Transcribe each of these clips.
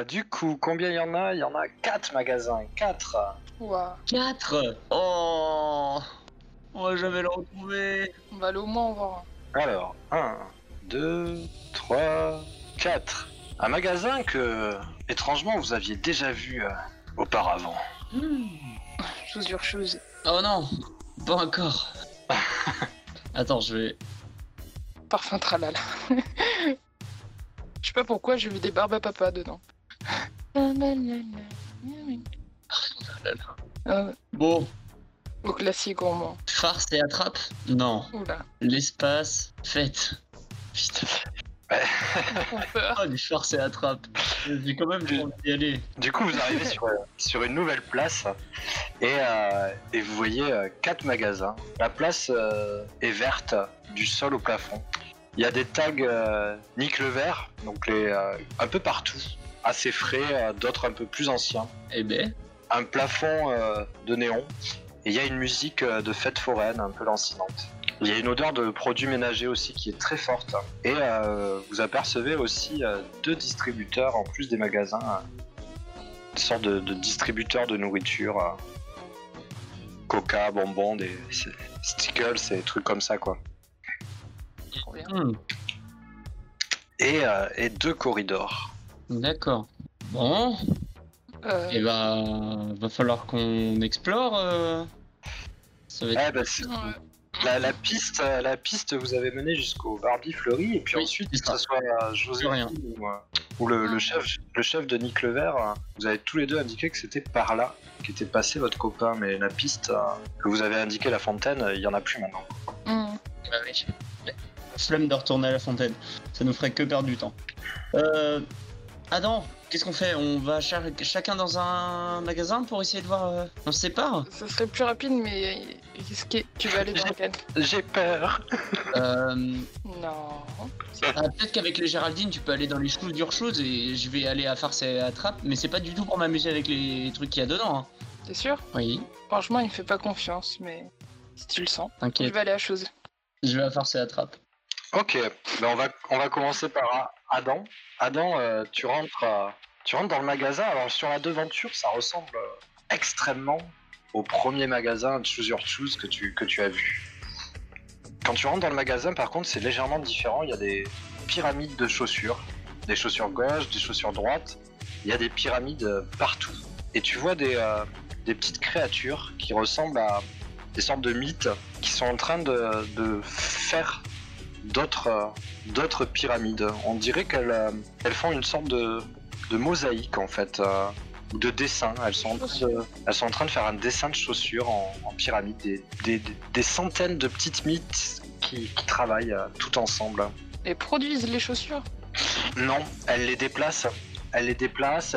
Du coup, combien il y en a? Il y en a 4 magasins. 4. Ouah. 4. Oh, on va jamais le retrouver. On va aller au moins en voir un. Alors, 1, 2, 3, 4. Un magasin que, étrangement, vous aviez déjà vu auparavant. Chose. Oh non, pas encore. Attends, je vais... Parfum tralala. Je sais pas pourquoi j'ai vu des barbes à papa dedans. Bon, Au classique gourmand. farce et attrape? Non. Oula. L'espace, fête. Putain. On peur. Oh, du farce et attrape. J'ai quand même envie d'y aller. Du coup, vous arrivez sur une nouvelle place et vous voyez 4 magasins. La place est verte du sol au plafond. Il y a des tags Nique le Vert, donc un peu partout, assez frais, d'autres un peu plus anciens. Eh ben, Un plafond de néon et il y a une musique de fête foraine un peu lancinante. Il y a une odeur de produits ménagers aussi qui est très forte. Et vous apercevez aussi 2 distributeurs en plus des magasins. Une sorte de distributeurs de nourriture. Coca, bonbons, des Stickles et trucs comme ça quoi. Trop bien. Et 2 corridors. D'accord. Bon, et bah, va falloir qu'on explore. Ça va être... Eh ben, la piste vous avez mené jusqu'au Barbie Fleury et puis Oui, ensuite c'est que ce soit rien. Joséphine ou le chef de Nique le Vert, vous avez tous les deux indiqué que c'était par là qu'était passé votre copain, mais la piste que vous avez indiqué la fontaine, il y en a plus maintenant. Bah oui. Flemme de retourner à la fontaine. Ça nous ferait que perdre du temps. Adam, qu'est-ce qu'on fait? On va chacun dans un magasin pour essayer de voir... On se sépare? Ça serait plus rapide, mais risqué. Tu vas aller dans lequel? J'ai peur. Non. Peut-être qu'avec les Géraldine, tu peux aller dans les choses et je vais aller à farce et attrape, mais c'est pas du tout pour m'amuser avec les trucs qu'il y a dedans. Hein. T'es sûr? Oui, Franchement, il me fait pas confiance, mais si tu le sens. Je t'inquiète. vais aller à chose. Je vais à farce et attrape. Ok, ben on va commencer par Adam. Adam, tu rentres dans le magasin. Alors sur la devanture, ça ressemble extrêmement au premier magasin Choose Your Shoes que tu as vu. Quand tu rentres dans le magasin, par contre, c'est légèrement différent. Il y a des pyramides de chaussures, des chaussures gauche, des chaussures droite. Il y a des pyramides partout. Et tu vois des petites créatures qui ressemblent à des sortes de mythes qui sont en train de faire d'autres pyramides. On dirait qu'elles font une sorte de mosaïque en fait, de dessin. Elles sont en train de faire un dessin de chaussures en pyramide. Des centaines de petites mythes qui travaillent tout ensemble. Et produisent les chaussures? Non, elles les déplacent. Elles les placent.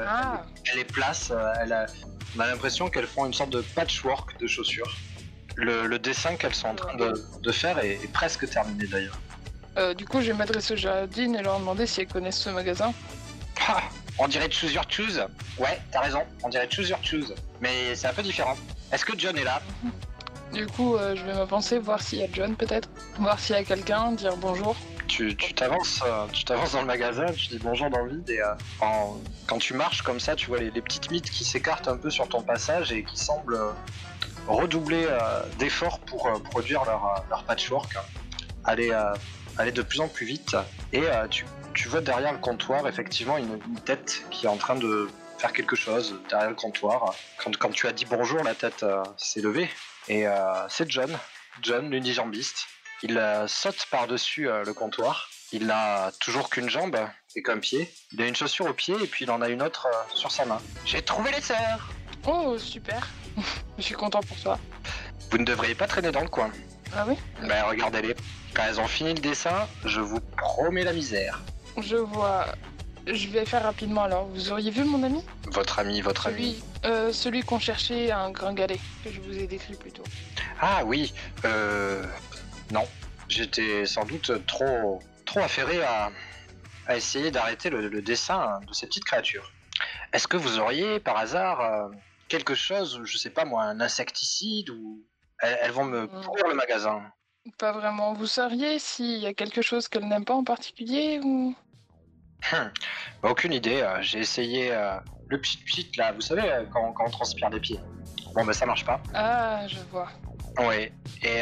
On a l'impression qu'elles font une sorte de patchwork de chaussures. Le dessin qu'elles sont en train de faire est presque terminé d'ailleurs. Du coup, je vais m'adresser aux Géraldine et leur demander si elles connaissent ce magasin. Ah, on dirait Choose Your Choose. Ouais, t'as raison, on dirait Choose Your Choose. Mais c'est un peu différent. Est-ce que John est là? Du coup, je vais m'avancer, voir s'il y a John peut-être. Voir s'il y a quelqu'un, dire bonjour. Tu t'avances dans le magasin, tu dis bonjour dans le vide et quand tu marches comme ça, tu vois les petites mythes qui s'écartent un peu sur ton passage et qui semblent redoubler d'efforts pour produire leur patchwork. Aller de plus en plus vite et tu vois derrière le comptoir effectivement une tête qui est en train de faire quelque chose derrière le comptoir. Quand tu as dit bonjour, la tête s'est levée et c'est John, l'unijambiste. Il saute par-dessus le comptoir. Il n'a toujours qu'une jambe et qu'un pied. Il a une chaussure au pied et puis il en a une autre sur sa main. J'ai trouvé les sœurs. Oh, super. Je suis content pour toi. Vous ne devriez pas traîner dans le coin. Ah oui? Ben regardez-les. Quand elles ont fini le dessin, je vous promets la misère. Je vois. Je vais faire rapidement alors. Vous auriez vu mon ami? Votre ami. Celui qu'on cherchait à un gringalet, que je vous ai décrit plus tôt. Ah oui, non. J'étais sans doute trop affairé à essayer d'arrêter le dessin de ces petites créatures. Est-ce que vous auriez par hasard quelque chose, je sais pas moi, un insecticide ou... Elles vont me pourrir le magasin. Pas vraiment. Vous sauriez s'il y a quelque chose qu'elle n'aime pas en particulier ou... Bah, aucune idée. J'ai essayé le pchit là, vous savez, quand on transpire des pieds. Bon, bah ça marche pas. Ah, je vois. Ouais.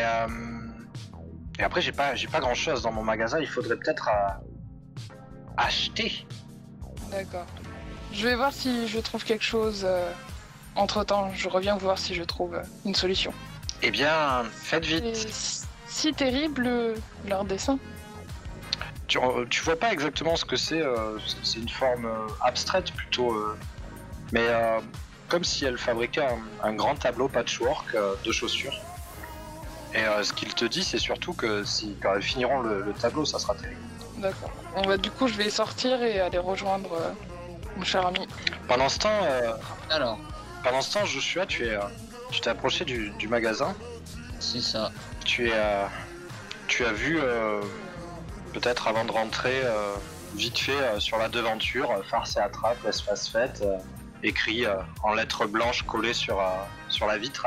Et après, j'ai pas grand chose dans mon magasin. Il faudrait peut-être acheter. D'accord. Je vais voir si je trouve quelque chose. Entre-temps, je reviens voir si je trouve une solution. Eh bien, faites C'est vite. si terrible leur dessin. Tu vois pas exactement ce que c'est. C'est une forme abstraite plutôt. Mais comme si elle fabriquait un grand tableau patchwork de chaussures. Et ce qu'il te dit, c'est surtout que quand elles finiront le tableau, ça sera terrible. D'accord. Bon, bah, du coup, je vais sortir et aller rejoindre mon cher ami. Pendant ce temps, Alors, Joshua, tu t'es approché du magasin. c'est ça. Tu as vu, peut-être avant de rentrer, vite fait sur la devanture, farce et attrape, espace fête, écrit en lettres blanches collées sur la vitre,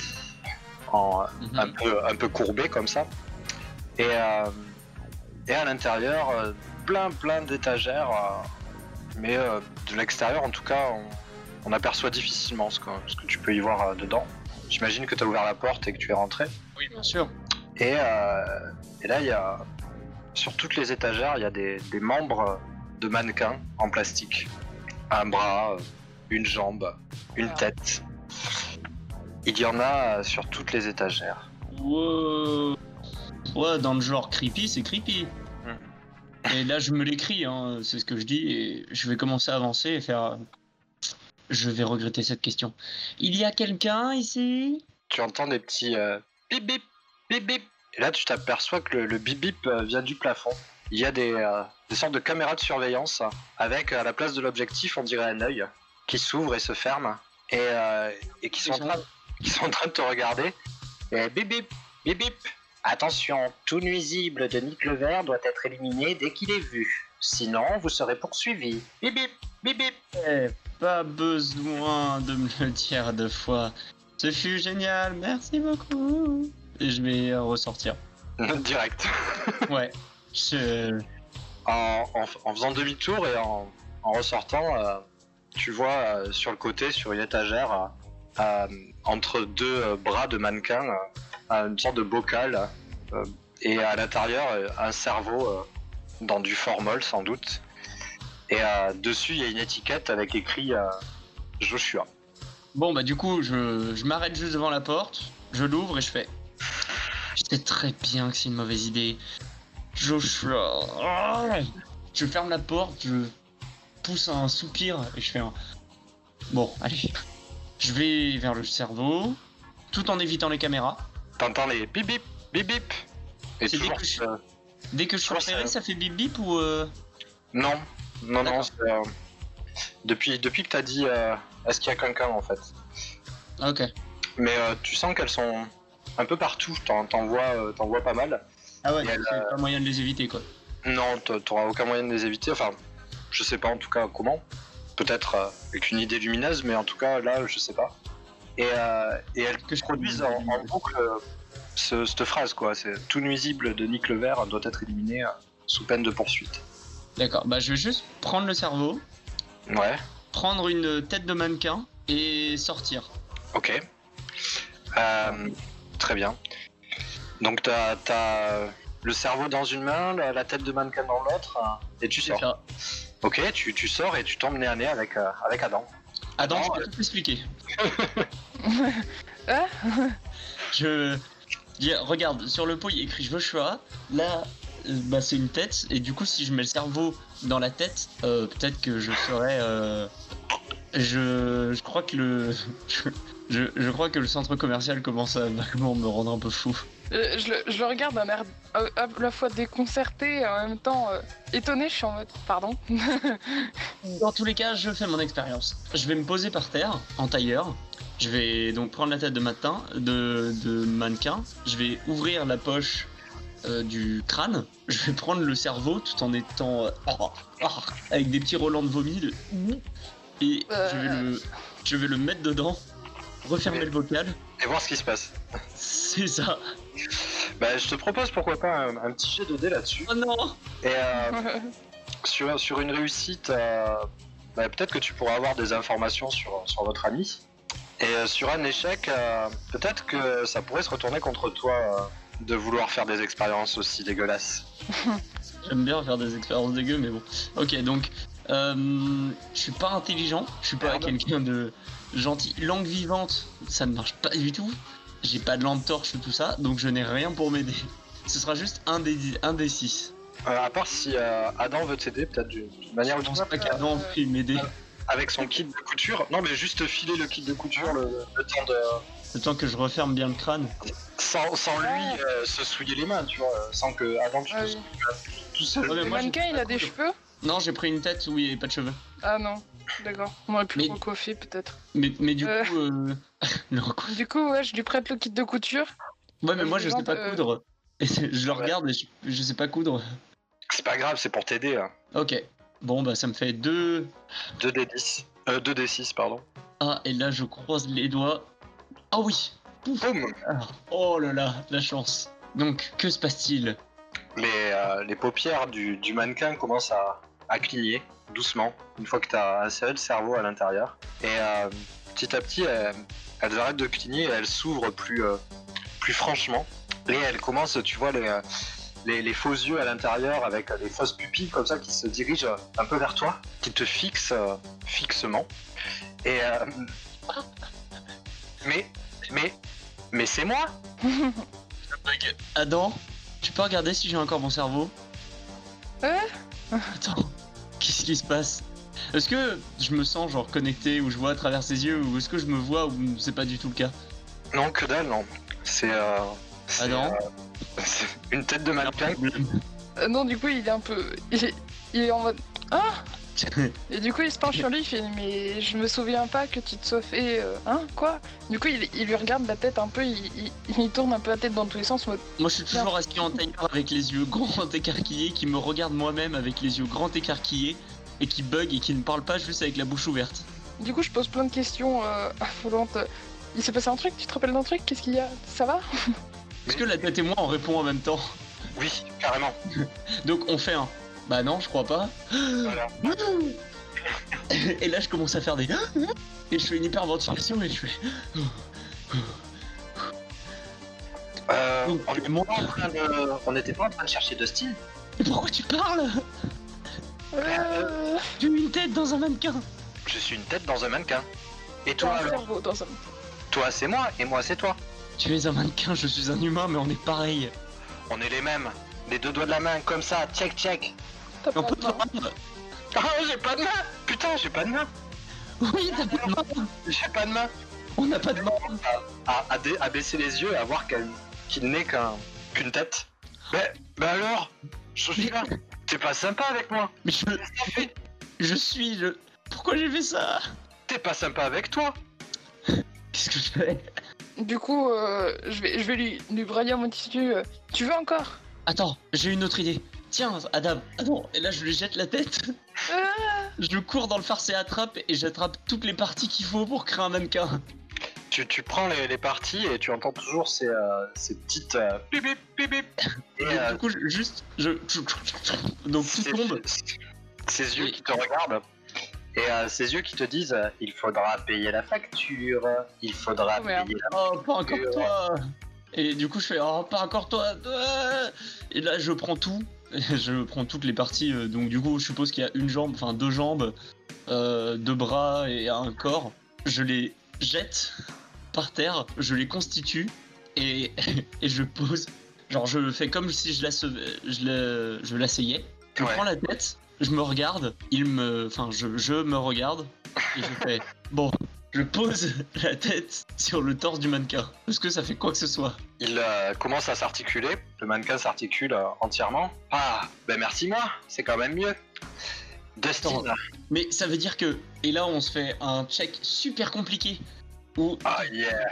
un peu courbé comme ça. Et à l'intérieur, plein d'étagères, mais de l'extérieur en tout cas, on aperçoit difficilement ce que tu peux y voir dedans. J'imagine que tu as ouvert la porte et que tu es rentré. Oui, bien sûr. Et là, il y a sur toutes les étagères, il y a des membres de mannequins en plastique. Un bras, une jambe, une tête. Il y en a sur toutes les étagères. Wow. Ouais, dans le genre creepy, c'est creepy. Et là, je me l'écris, hein, c'est ce que je dis, et je vais commencer à avancer et faire... Je vais regretter cette question. Il y a quelqu'un ici? Tu entends des petits bip bip, bip bip. Et là, tu t'aperçois que le bip bip vient du plafond. Il y a des sortes de caméras de surveillance avec à la place de l'objectif, on dirait un œil qui s'ouvre et se ferme et qui sont en train de te regarder. Et bip bip, bip bip. Attention, tout nuisible de Nick Levert doit être éliminé dès qu'il est vu. Sinon, vous serez poursuivi. Bip bip, bip bip. Pas besoin de me le dire deux fois. Ce fut génial, merci beaucoup. Et je vais ressortir. Direct. Ouais. En faisant demi-tour et en ressortant, tu vois sur le côté, sur une étagère, entre deux bras de mannequin, une sorte de bocal, et à l'intérieur, un cerveau dans du formol sans doute. Et dessus, il y a une étiquette avec écrit Joshua. Bon, bah du coup, je m'arrête juste devant la porte, je l'ouvre et je fais... Je sais très bien que c'est une mauvaise idée. Joshua... Je ferme la porte, je pousse un soupir et je fais un... Bon, allez. Je vais vers le cerveau, tout en évitant les caméras. T'entends les bip bip, bip bip. Et C'est toujours, dès que je suis repéré, ça fait bip bip ou... Non, D'accord. depuis que t'as dit est-ce qu'il y a quelqu'un en fait. Ok. Mais tu sens qu'elles sont un peu partout, t'en vois pas mal. Ah ouais, Et elle, c'est pas moyen de les éviter quoi. Non, t'auras aucun moyen de les éviter, enfin, je sais pas en tout cas comment. Peut-être avec une idée lumineuse, mais en tout cas là, je sais pas. Et elles Que je produisent connais en boucle cette phrase quoi, c'est tout nuisible de Nick Levert doit être éliminé sous peine de poursuite. D'accord, bah je vais juste prendre le cerveau, Ouais, prendre une tête de mannequin et sortir. ok. Très bien. Donc t'as le cerveau dans une main, la tête de mannequin dans l'autre, et tu sors. Ça. Ok, tu sors et tu tombes nez à nez avec Adam. Attends, Non, je peux tout expliquer. Ah Regarde, sur le pot il y a écrit Joshua, là bah, c'est une tête, et du coup si je mets le cerveau dans la tête, peut-être que je serais... Je crois que je crois que le centre commercial commence à vaguement me rendre un peu fou. je le regarde d'un air à la fois déconcerté et en même temps étonné. Je suis en mode pardon. Dans tous les cas, je fais mon expérience. Je vais me poser par terre, en tailleur. Je vais donc prendre la tête de mannequin. Je vais ouvrir la poche du crâne. Je vais prendre le cerveau tout en étant avec des petits relents de vomi. Et je vais le mettre dedans, refermer le bocal. Et voir ce qui se passe. C'est ça. Bah, je te propose pourquoi pas un petit jet de dés là-dessus. Oh non. Et sur une réussite, peut-être que tu pourras avoir des informations sur votre ami. Et sur un échec, peut-être que ça pourrait se retourner contre toi de vouloir faire des expériences aussi dégueulasses. J'aime bien faire des expériences dégueu, mais bon. Ok, donc, je suis pas intelligent, je suis pas Merde. quelqu'un de gentil. Langue vivante, ça ne marche pas du tout. J'ai pas de lampe torche ou tout ça, donc je n'ai rien pour m'aider. Ce sera juste un des 6. À part si Adam veut t'aider, peut-être d'une manière ou Je d'une pense autre, pas qu'Adam puisse m'aider. avec son kit de couture. Non, mais juste filer le kit de couture le temps de. Le temps que je referme bien le crâne. Sans lui se souiller les mains, tu vois, sans que Adam tu te Ah oui. souilles tout seul. Ouais, mais Le moi, j'ai mannequin, il pas a des coudre. cheveux? Non, j'ai pris une tête où il n'y avait pas de cheveux. Ah non, d'accord. On aurait pu Mais- le recoiffer peut-être. Mais du Euh. coup, non, quoi. Du coup, ouais, je lui prête le kit de couture. Ouais, mais moi je sais Vivante, pas coudre. Et je le Ouais. regarde et je sais pas coudre. C'est pas grave, c'est pour t'aider. Hein. Ok. Bon, bah ça me fait 2. 2D10. 2D6, pardon. Ah, et là je croise les doigts. Ah oui. Pouf. Boum. Ah. Oh là là, la chance. Donc, que se passe-t-il? Les paupières du mannequin commencent à cligner doucement une fois que tu as inséré le cerveau à l'intérieur. Et petit à petit, elles arrêtent de cligner et elles s'ouvrent plus franchement. Et elles commencent, tu vois, les faux yeux à l'intérieur avec les fausses pupilles comme ça qui se dirigent un peu vers toi, qui te fixent fixement. Et mais c'est moi. Adam, tu peux regarder si j'ai encore mon cerveau? Ouais. Attends, qu'est-ce qui se passe? Est-ce que je me sens genre connecté ou je vois à travers ses yeux ou est-ce que je me vois ou c'est pas du tout le cas? Non, que dalle, non. C'est Adam, c'est une tête de mannequin. Non, du coup, il est un peu. Il est en mode. Ah! Et du coup, il se penche sur lui, il fait mais je me souviens pas que tu te sois fait. Hein? Quoi? Du coup, il lui regarde la tête un peu, il tourne un peu la tête dans tous les sens, en mode. Moi je suis toujours assis en tailleur avec les yeux grands écarquillés, qui me regarde moi-même avec les yeux grands écarquillés et qui bug et qui ne parle pas juste avec la bouche ouverte. Du coup, je pose plein de questions affolantes. Il s'est passé un truc? Tu te rappelles d'un truc? Qu'est-ce qu'il y a? Ça va? Est-ce que la tête et moi on répond en même temps? Oui, carrément. Donc on fait un. Bah non, je crois pas. Voilà. Et là je commence à faire des. Et je fais une hyperventilation et je fais. Donc, On n'était pas en train de chercher Dustin. Mais pourquoi tu parles? J'ai eu une tête dans un mannequin. Je suis une tête dans un mannequin. Et Dans toi un alors? cerveau, dans un. Toi c'est moi et moi c'est toi. Tu es un mannequin, je suis un humain, mais on est pareil. On est les mêmes. Les deux doigts de la main comme ça, check check. T'as On pas peut de main. pas. Ah j'ai pas de main. Putain j'ai pas de main. Oui, t'as pas de main. J'ai pas de main. On n'a pas de main. À baisser les yeux, à voir qu'il n'est qu'une tête. Mais alors, je suis là. T'es pas sympa avec moi. Mais je suis le. Pourquoi j'ai fait ça? T'es pas sympa avec toi. Qu'est-ce que je fais? Du coup, je vais lui brailler à mon tissu. Tu veux encore? Attends, j'ai une autre idée. Tiens, Adam, attends, et là je lui jette la tête. Je cours dans le farce et attrape et j'attrape toutes les parties qu'il faut pour créer un mannequin. Tu prends les parties et tu entends toujours ces petites bip bip bip bip. Et Et du coup, donc tout tombe. Ces yeux qui te regardent. Et ces yeux qui te disent il faudra payer la facture, il faudra Oh, merde. payer la Oh, pas encore facture. toi. Et du coup, je fais oh, pas encore toi. Et là, je prends tout. Je prends toutes les parties. Donc du coup, je suppose qu'il y a une jambe, enfin 2 jambes, 2 bras et un corps. Je les jette par terre, je les constitue et je pose. Genre, je fais comme si je l'asseyais. Je Ouais. prends la tête, je me regarde, je me regarde et je fais bon. Je pose la tête sur le torse du mannequin. Est-ce que ça fait quoi que ce soit? Il commence à s'articuler, le mannequin s'articule entièrement. Ah, ben merci moi, c'est quand même mieux. Dustin, Attends. Mais ça veut dire que... Et là, on se fait un check super compliqué. Où... ah yeah.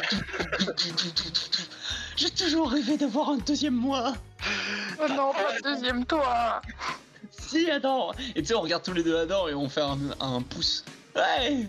J'ai toujours rêvé d'avoir un deuxième moi. Oh non, pas de deuxième toi! Si, Adam. Et tu sais, on regarde tous les deux Adam et on fait un pouce. Ouais.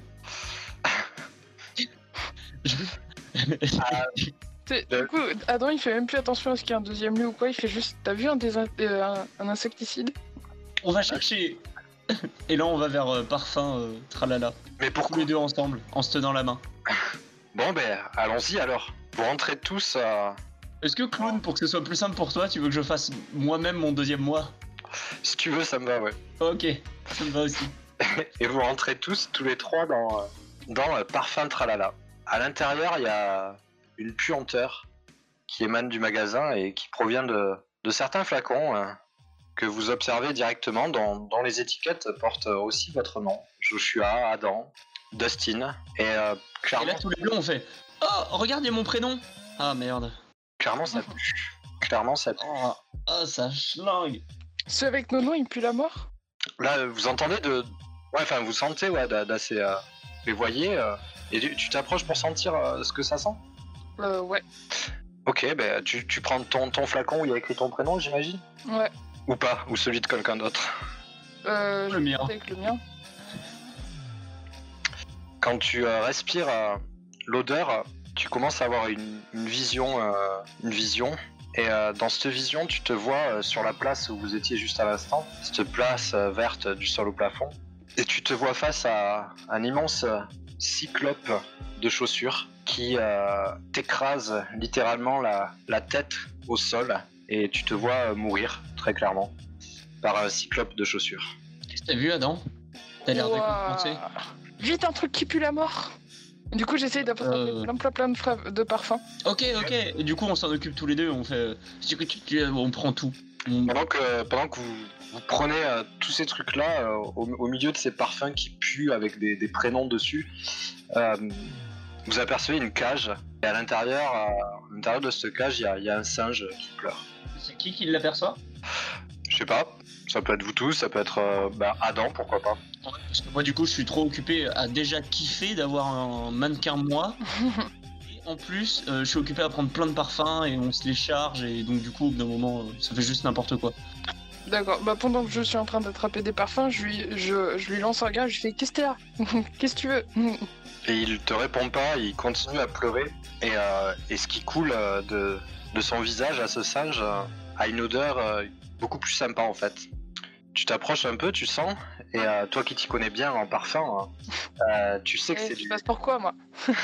Du coup, Adam il fait même plus attention à ce qu'il y a un deuxième lui ou quoi, il fait juste. T'as vu un insecticide? On va chercher. Et là, on va vers Parfum, tralala. Mais Tous pourquoi? les deux ensemble, en se tenant la main. Bon, ben, allons-y alors. Vous rentrez tous. Est-ce que Clown, pour que ce soit plus simple pour toi, tu veux que je fasse moi-même mon deuxième mois? Si tu veux, ça me va, ouais. Ok, ça me va aussi. Et vous rentrez tous les trois dans Parfum Tralala. À l'intérieur, il y a une puanteur qui émane du magasin et qui provient de certains flacons que vous observez directement dont les étiquettes portent aussi votre nom. Joshua, Adam, Dustin. Et Et là, clairement, tous les deux, on fait oh, regardez mon prénom. Ah merde. clairement, ça pue. Clairement, ça pue. Oh, ça schlingue. Ceux avec nos noms, ils puent la mort. Là, vous entendez Ouais, enfin, vous sentez, ouais, d'assez... vous voyez, et tu t'approches pour sentir ce que ça sent? Ouais. Ok, ben tu prends ton flacon où il y a écrit ton prénom, j'imagine? Ouais. Ou pas? Ou celui de quelqu'un d'autre? Je mien. vais avec le mien. Quand tu respires l'odeur, tu commences à avoir une vision. Et dans cette vision, tu te vois sur la place où vous étiez juste à l'instant, cette place verte du sol au plafond. Et tu te vois face à un immense cyclope de chaussures qui t'écrase littéralement la tête au sol. Et tu te vois mourir, très clairement, par un cyclope de chaussures. Qu'est-ce que t'as vu, Adam? T'as l'air décompensé. Ouah. Vite, un truc qui pue la mort. Du coup, j'essaye d'apporter plein de parfums. Ok. Et du coup, on s'en occupe tous les deux. On fait. On prend tout. Pendant que vous prenez tous ces trucs-là au milieu de ces parfums qui puent avec des prénoms dessus, vous apercevez une cage. Et à l'intérieur de cette cage, il y a un singe qui pleure. C'est qui l'aperçoit? Je sais pas, ça peut être vous tous, ça peut être Adam, pourquoi pas. Parce que moi, du coup, je suis trop occupé à déjà kiffer d'avoir un mannequin moi. Et en plus, je suis occupé à prendre plein de parfums et on se les charge. Et donc, du coup, au bout d'un moment, ça fait juste n'importe quoi. D'accord, bah pendant que je suis en train d'attraper des parfums, je lui lance un gars, je lui fais qu'est-ce que t'es là? Qu'est-ce que tu veux? Et il te répond pas, il continue à pleurer. Et ce qui coule de son visage à ce singe a une odeur beaucoup plus sympa en fait. Tu t'approches un peu, tu sens, et toi qui t'y connais bien en parfum, tu sais que c'est Je passe pourquoi moi?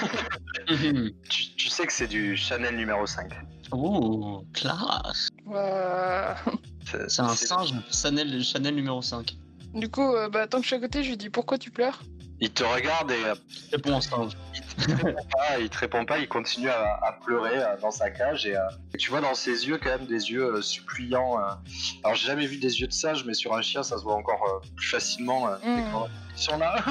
tu sais que c'est du Chanel numéro 5. Oh, classe. C'est un singe, Chanel numéro 5. Du coup, tant que je suis à côté, je lui dis pourquoi tu pleures? Il te regarde et Réponds en singe. il te répond pas, il continue à pleurer dans sa cage et tu vois dans ses yeux quand même des yeux suppliants. Alors j'ai jamais vu des yeux de singe, mais sur un chien ça se voit encore plus facilement. Ils sont là.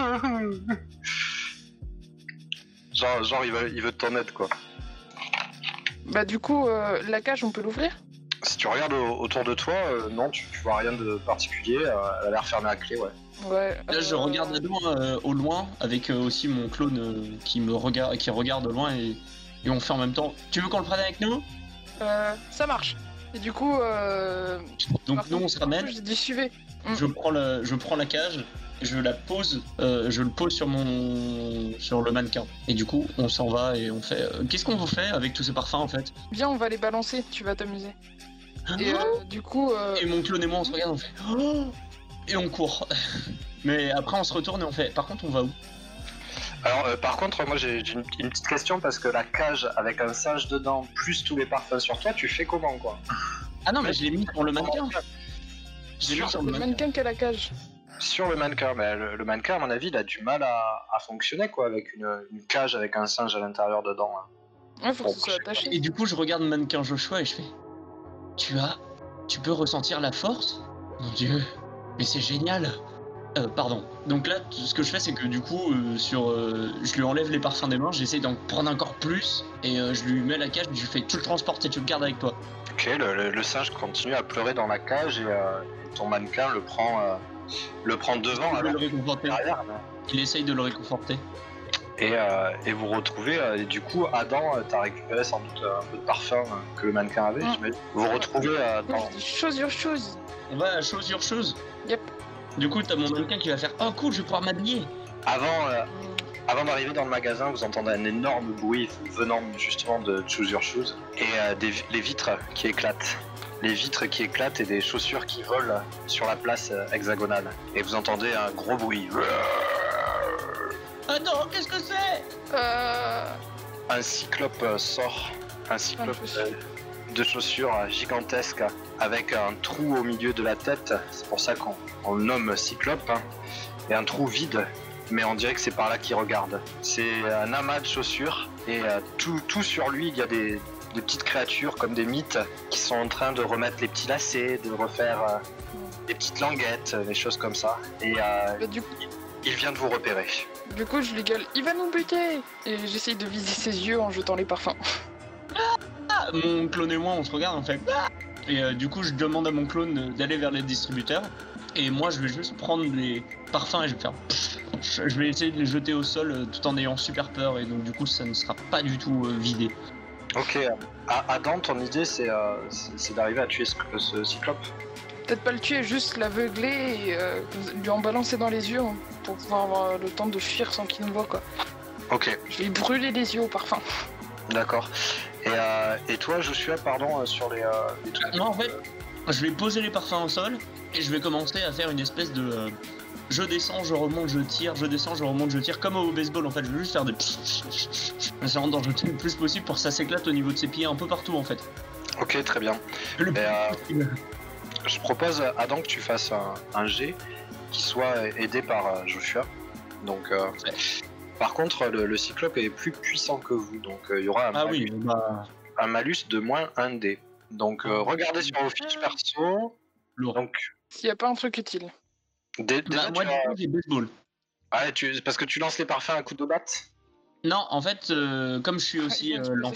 genre il veut ton aide quoi. Bah du coup, la cage, on peut l'ouvrir? Si tu regardes autour de toi, non, tu vois rien de particulier. Elle a l'air fermée à clé, ouais. Ouais. Là, je regarde Adam au loin avec aussi mon clone qui regarde au loin et on fait en même temps. Tu veux qu'on le prenne avec nous? Ça marche. Et du coup, donc nous on se ramène. J'ai dit suivez. Je prends la cage, je la pose, je le pose sur le mannequin. Et du coup, on s'en va et on fait. Qu'est-ce qu'on fait avec tous ces parfums en fait? Viens, on va les balancer. Tu vas t'amuser. Et du coup. Et mon clone et moi on se regarde, on fait. Oh et on court. Mais après on se retourne et on fait. Par contre, on va où? Alors par contre, moi j'ai une petite question parce que la cage avec un singe dedans plus tous les parfums sur toi, tu fais comment quoi? Ah non, mais je l'ai mis sur le mannequin. Je l'ai mis sur le mannequin qui a la cage. Sur le mannequin, mais le mannequin à mon avis il a du mal à fonctionner quoi avec une cage avec un singe à l'intérieur dedans. Ouais, faut que ce soit attaché. Et du coup, je regarde le mannequin Joshua et je fais. Tu peux ressentir la force? Mon dieu, mais c'est génial! Pardon. Donc là, ce que je fais, c'est que du coup, je lui enlève les parfums des mains, j'essaie d'en prendre encore plus, et je lui mets la cage, je lui fais tu le transportes et tu le gardes avec toi. Ok, le singe continue à pleurer dans la cage et ton mannequin le prend devant. Il veut le réconforter. Derrière, Il essaye de le réconforter. Et vous retrouvez, et du coup, Adam, t'as récupéré sans doute un peu de parfum que le mannequin avait, j'imagine. Vous retrouvez dans... Je dis chose. On va à chose sur chose. Yep. Du coup, t'as mon mannequin qui va faire oh cool, je vais pouvoir m'habiller. Avant d'arriver dans le magasin, vous entendez un énorme bruit venant justement de Choose Your Shoes et les vitres qui éclatent. les vitres qui éclatent et des chaussures qui volent sur la place hexagonale. Et vous entendez un gros bruit. Attends, qu'est-ce que c'est? Un cyclope sort. Un cyclope de chaussures gigantesques avec un trou au milieu de la tête. C'est pour ça qu'on le nomme cyclope. Hein. Et un trou vide. Mais on dirait que c'est par là qu'il regarde. C'est un amas de chaussures et tout sur lui, il y a des petites créatures comme des mythes qui sont en train de remettre les petits lacets, de refaire des petites languettes, des choses comme ça. Et Du coup, il vient de vous repérer. du coup, je lui gueule, il va nous buter. Et j'essaye de viser ses yeux en jetant les parfums. Ah, mon clone et moi, on se regarde, en fait. Et du coup, je demande à mon clone d'aller vers les distributeurs. Et moi, je vais juste prendre les parfums et je vais faire... Je vais essayer de les jeter au sol tout en ayant super peur. Et donc, du coup, ça ne sera pas du tout vidé. Ok, Adam, ton idée c'est d'arriver à tuer ce cyclope. Peut-être pas le tuer, juste l'aveugler et lui en balancer dans les yeux pour pouvoir avoir le temps de fuir sans qu'il nous voit, quoi. Ok, Je vais lui brûler les yeux au parfum. d'accord. Et toi, Joshua, pardon, sur les trucs. Non, en fait, je vais poser les parfums au sol et je vais commencer à faire une espèce de... je descends, je remonte, je tire, je descends, je remonte, je tire, comme au baseball en fait. Je vais juste faire des... J'essaie d'en jeter le plus possible pour que ça s'éclate au niveau de ses pieds un peu partout en fait. Ok, très bien. Le plus possible. Je propose, Adam, que tu fasses un jet qui soit aidé par Joshua. Donc, par contre, le cyclope est plus puissant que vous, donc il y aura un malus de moins 1 dé. Donc, regardez sur vos fiches perso. Donc, S'il n'y a pas un truc utile. déjà, moi, du coup, j'ai baseball. Ouais, parce que tu lances les parfums à coup de batte. Non, en fait, comme je suis aussi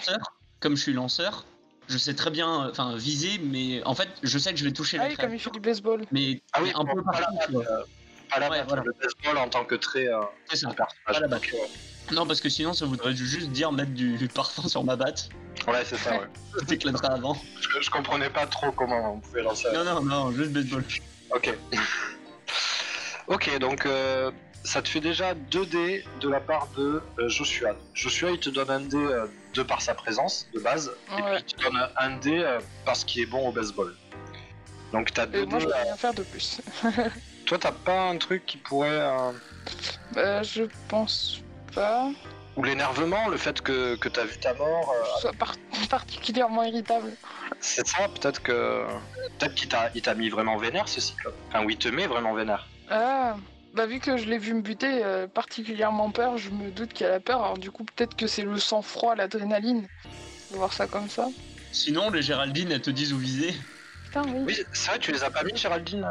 lanceur, je sais très bien viser, mais en fait, je sais que je vais toucher Ah la oui, comme il créature, fait du baseball. mais un peu pas la partout. batte, tu vois. pas la Ouais, batte, voilà. le baseball en tant que trait. C'est ça, de personnage. pas la batte. Ok, ouais. Non, parce que sinon, ça voudrait juste dire mettre du parfum sur ma batte. Ouais, c'est ça, ouais. Ça s'éclaterait avant. Je comprenais pas trop comment on pouvait lancer. Non, juste baseball. Ok. Ok, donc ça te fait déjà 2 dés de la part de Joshua. Joshua, il te donne un dé de par sa présence de base, et Ouais. puis il te donne un dé parce qu'il est bon au baseball. Donc t'as 2 Et moi, dés. je peux rien faire de plus. Toi, t'as pas un truc qui pourrait. Je pense pas. Ou l'énervement, le fait que t'as vu ta mort. Je sois particulièrement irritable. C'est ça, peut-être qu'il t'a mis vraiment vénère ce cyclope. Enfin, ou il te met vraiment vénère. Ah, bah vu que je l'ai vu me buter particulièrement peur, je me doute qu'il a la peur. Alors du coup, peut-être que c'est le sang-froid, l'adrénaline. De voir ça comme ça. Sinon, les Géraldine, elles te disent où viser. Putain, oui. Oui, c'est vrai, tu les as pas mis, Géraldine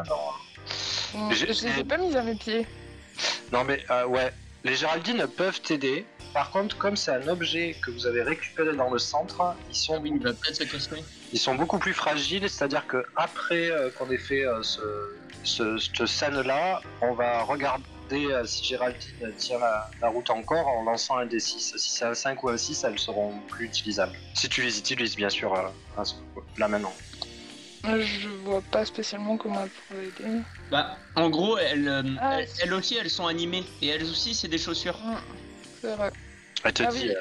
Je les ai pas mis à mes pieds. Non, mais ouais, les Géraldines peuvent t'aider. Par contre, comme c'est un objet que vous avez récupéré dans le centre, ils sont, Oui, il va peut-être se casser. ils sont beaucoup plus fragiles. C'est-à-dire que après qu'on ait fait cette scène-là, on va regarder si Géraldine tient la route encore en lançant un D6. Si c'est un 5 ou un 6, elles seront plus utilisables. Si tu les utilises, bien sûr, là maintenant. Je vois pas spécialement comment elle pourrait aider. Bah, en gros, Ah, elles aussi, elles sont animées. Et elles aussi, c'est des chaussures. C'est vrai. Elle te Ah dit,